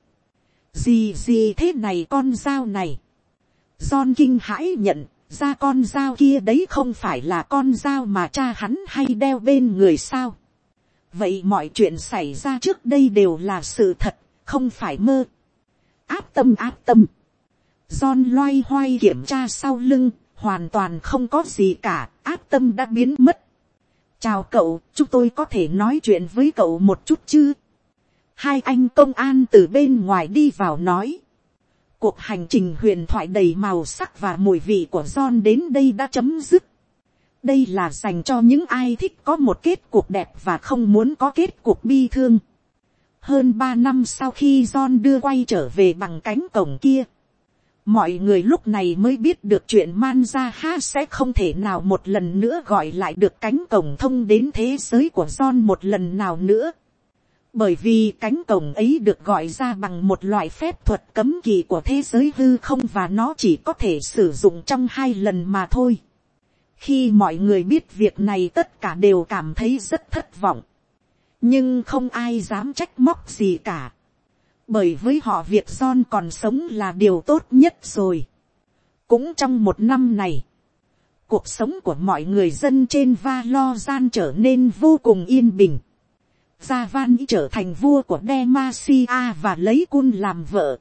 Gì thế này con dao này? John kinh hãi nhận ra con dao kia đấy không phải là con dao mà cha hắn hay đeo bên người sao? Vậy mọi chuyện xảy ra trước đây đều là sự thật, không phải mơ. Áp tâm. John loay hoay kiểm tra sau lưng, hoàn toàn không có gì cả, áp tâm đã biến mất. Chào cậu, chúng tôi có thể nói chuyện với cậu một chút chứ? Hai anh công an từ bên ngoài đi vào nói. Cuộc hành trình huyền thoại đầy màu sắc và mùi vị của John đến đây đã chấm dứt. Đây là dành cho những ai thích có một kết cục đẹp và không muốn có kết cục bi thương. Hơn 3 năm sau khi John đưa quay trở về bằng cánh cổng kia, mọi người lúc này mới biết được chuyện Manzaha sẽ không thể nào một lần nữa gọi lại được cánh cổng thông đến thế giới của John một lần nào nữa. Bởi vì cánh cổng ấy được gọi ra bằng một loại phép thuật cấm kỵ của thế giới hư không, và nó chỉ có thể sử dụng trong 2 lần mà thôi. Khi mọi người biết việc này, tất cả đều cảm thấy rất thất vọng. Nhưng không ai dám trách móc gì cả. Bởi với họ việc John còn sống là điều tốt nhất rồi. Cũng trong 1 năm này, cuộc sống của mọi người dân trên Valorant trở nên vô cùng yên bình. Gia Van trở thành vua của Demacia và lấy Kun làm vợ.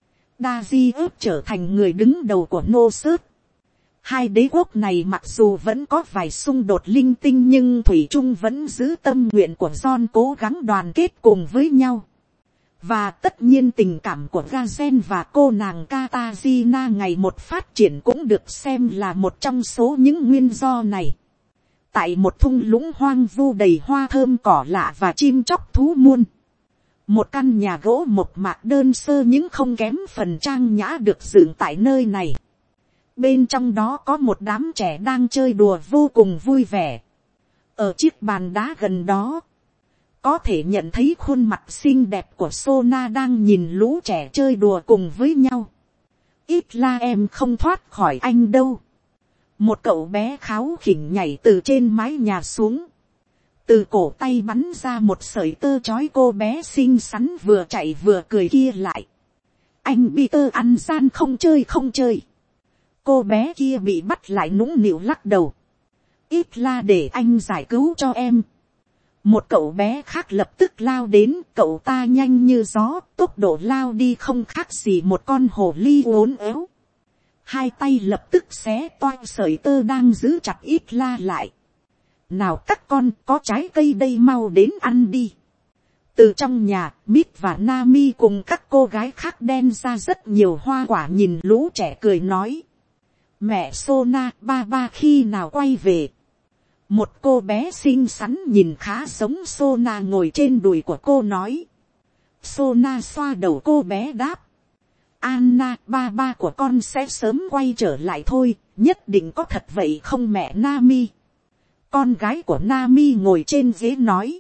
Dazius trở thành người đứng đầu của Nosus. Hai đế quốc này mặc dù vẫn có vài xung đột linh tinh, nhưng thủy chung vẫn giữ tâm nguyện của John cố gắng đoàn kết cùng với nhau. Và tất nhiên tình cảm của Gazen và cô nàng Katarzyna ngày một phát triển cũng được xem là một trong số những nguyên do này. Tại một thung lũng hoang vu đầy hoa thơm cỏ lạ và chim chóc thú muôn, một căn nhà gỗ mộc mạc đơn sơ nhưng không kém phần trang nhã được dựng tại nơi này. Bên trong đó có một đám trẻ đang chơi đùa vô cùng vui vẻ. Ở chiếc bàn đá gần đó, có thể nhận thấy khuôn mặt xinh đẹp của Sona đang nhìn lũ trẻ chơi đùa cùng với nhau. Ít là em không thoát khỏi anh đâu. Một cậu bé kháo khỉnh nhảy từ trên mái nhà xuống. Từ cổ tay bắn ra một sợi tơ trói cô bé xinh xắn vừa chạy vừa cười kia lại. Anh Peter ăn gian không chơi không chơi. Cô bé kia bị bắt lại nũng nịu lắc đầu. Ít là để anh giải cứu cho em. Một cậu bé khác lập tức lao đến, cậu ta nhanh như gió, tốc độ lao đi không khác gì một con hồ ly uốn éo. Hai tay lập tức xé toang sợi tơ đang giữ chặt ít la lại. Nào các con, có trái cây đây, mau đến ăn đi. Từ trong nhà, Mít và Nami cùng các cô gái khác đem ra rất nhiều hoa quả, nhìn lũ trẻ cười nói. Mẹ Sona, ba khi nào quay về? Một cô bé xinh xắn nhìn khá giống Sona ngồi trên đùi của cô nói. Sona xoa đầu cô bé đáp. Anna, ba của con sẽ sớm quay trở lại thôi, nhất định có thật vậy không mẹ Nami? Con gái của Nami ngồi trên ghế nói.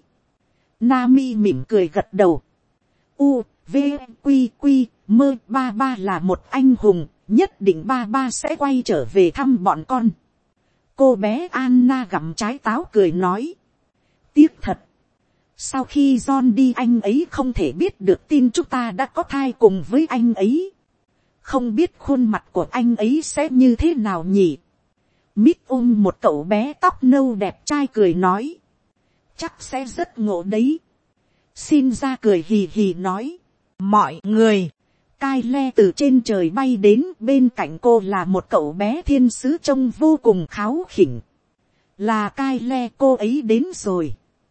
Nami mỉm cười gật đầu. V, Q, mơ, ba là một anh hùng, nhất định ba sẽ quay trở về thăm bọn con. Cô bé Anna gặm trái táo cười nói. Tiếc thật. Sau khi John đi, anh ấy không thể biết được tin chúng ta đã có thai cùng với anh ấy. Không biết khuôn mặt của anh ấy sẽ như thế nào nhỉ? Mít một cậu bé tóc nâu đẹp trai cười nói. Chắc sẽ rất ngộ đấy. Xin ra cười hì hì nói. Mọi người. Kyle từ trên trời bay đến, bên cạnh cô là một cậu bé thiên sứ trông vô cùng kháo khỉnh. Là Kyle, cô ấy đến rồi.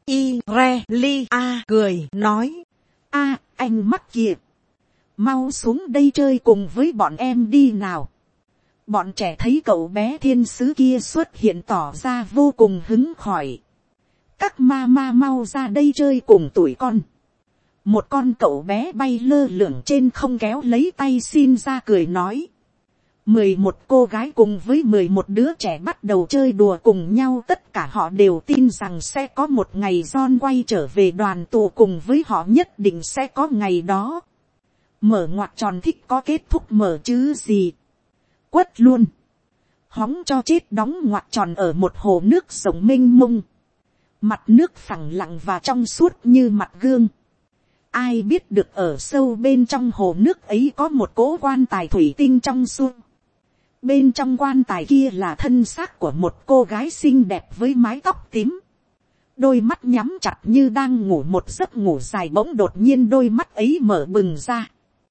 Irelia cười nói. Anh mắc kìa. Mau xuống đây chơi cùng với bọn em đi nào. Bọn trẻ thấy cậu bé thiên sứ kia xuất hiện tỏ ra vô cùng hứng khởi. Các ma mau ra đây chơi cùng tụi con. Một con cậu bé bay lơ lửng trên không kéo lấy tay xin ra cười nói. 11 cô gái cùng với 11 đứa trẻ bắt đầu chơi đùa cùng nhau. Tất cả họ đều tin rằng sẽ có một ngày John quay trở về đoàn tụ cùng với họ, nhất định sẽ có ngày đó. Mở ngoặc tròn thích có kết thúc mở chứ gì. Quất luôn. Hóng cho chết đóng ngoặc tròn ở một hồ nước rộng mênh mông. Mặt nước phẳng lặng và trong suốt như mặt gương. Ai biết được ở sâu bên trong hồ nước ấy có một cỗ quan tài thủy tinh trong suốt. Bên trong quan tài kia là thân xác của một cô gái xinh đẹp với mái tóc tím. Đôi mắt nhắm chặt như đang ngủ một giấc ngủ dài, bỗng đột nhiên đôi mắt ấy mở bừng ra.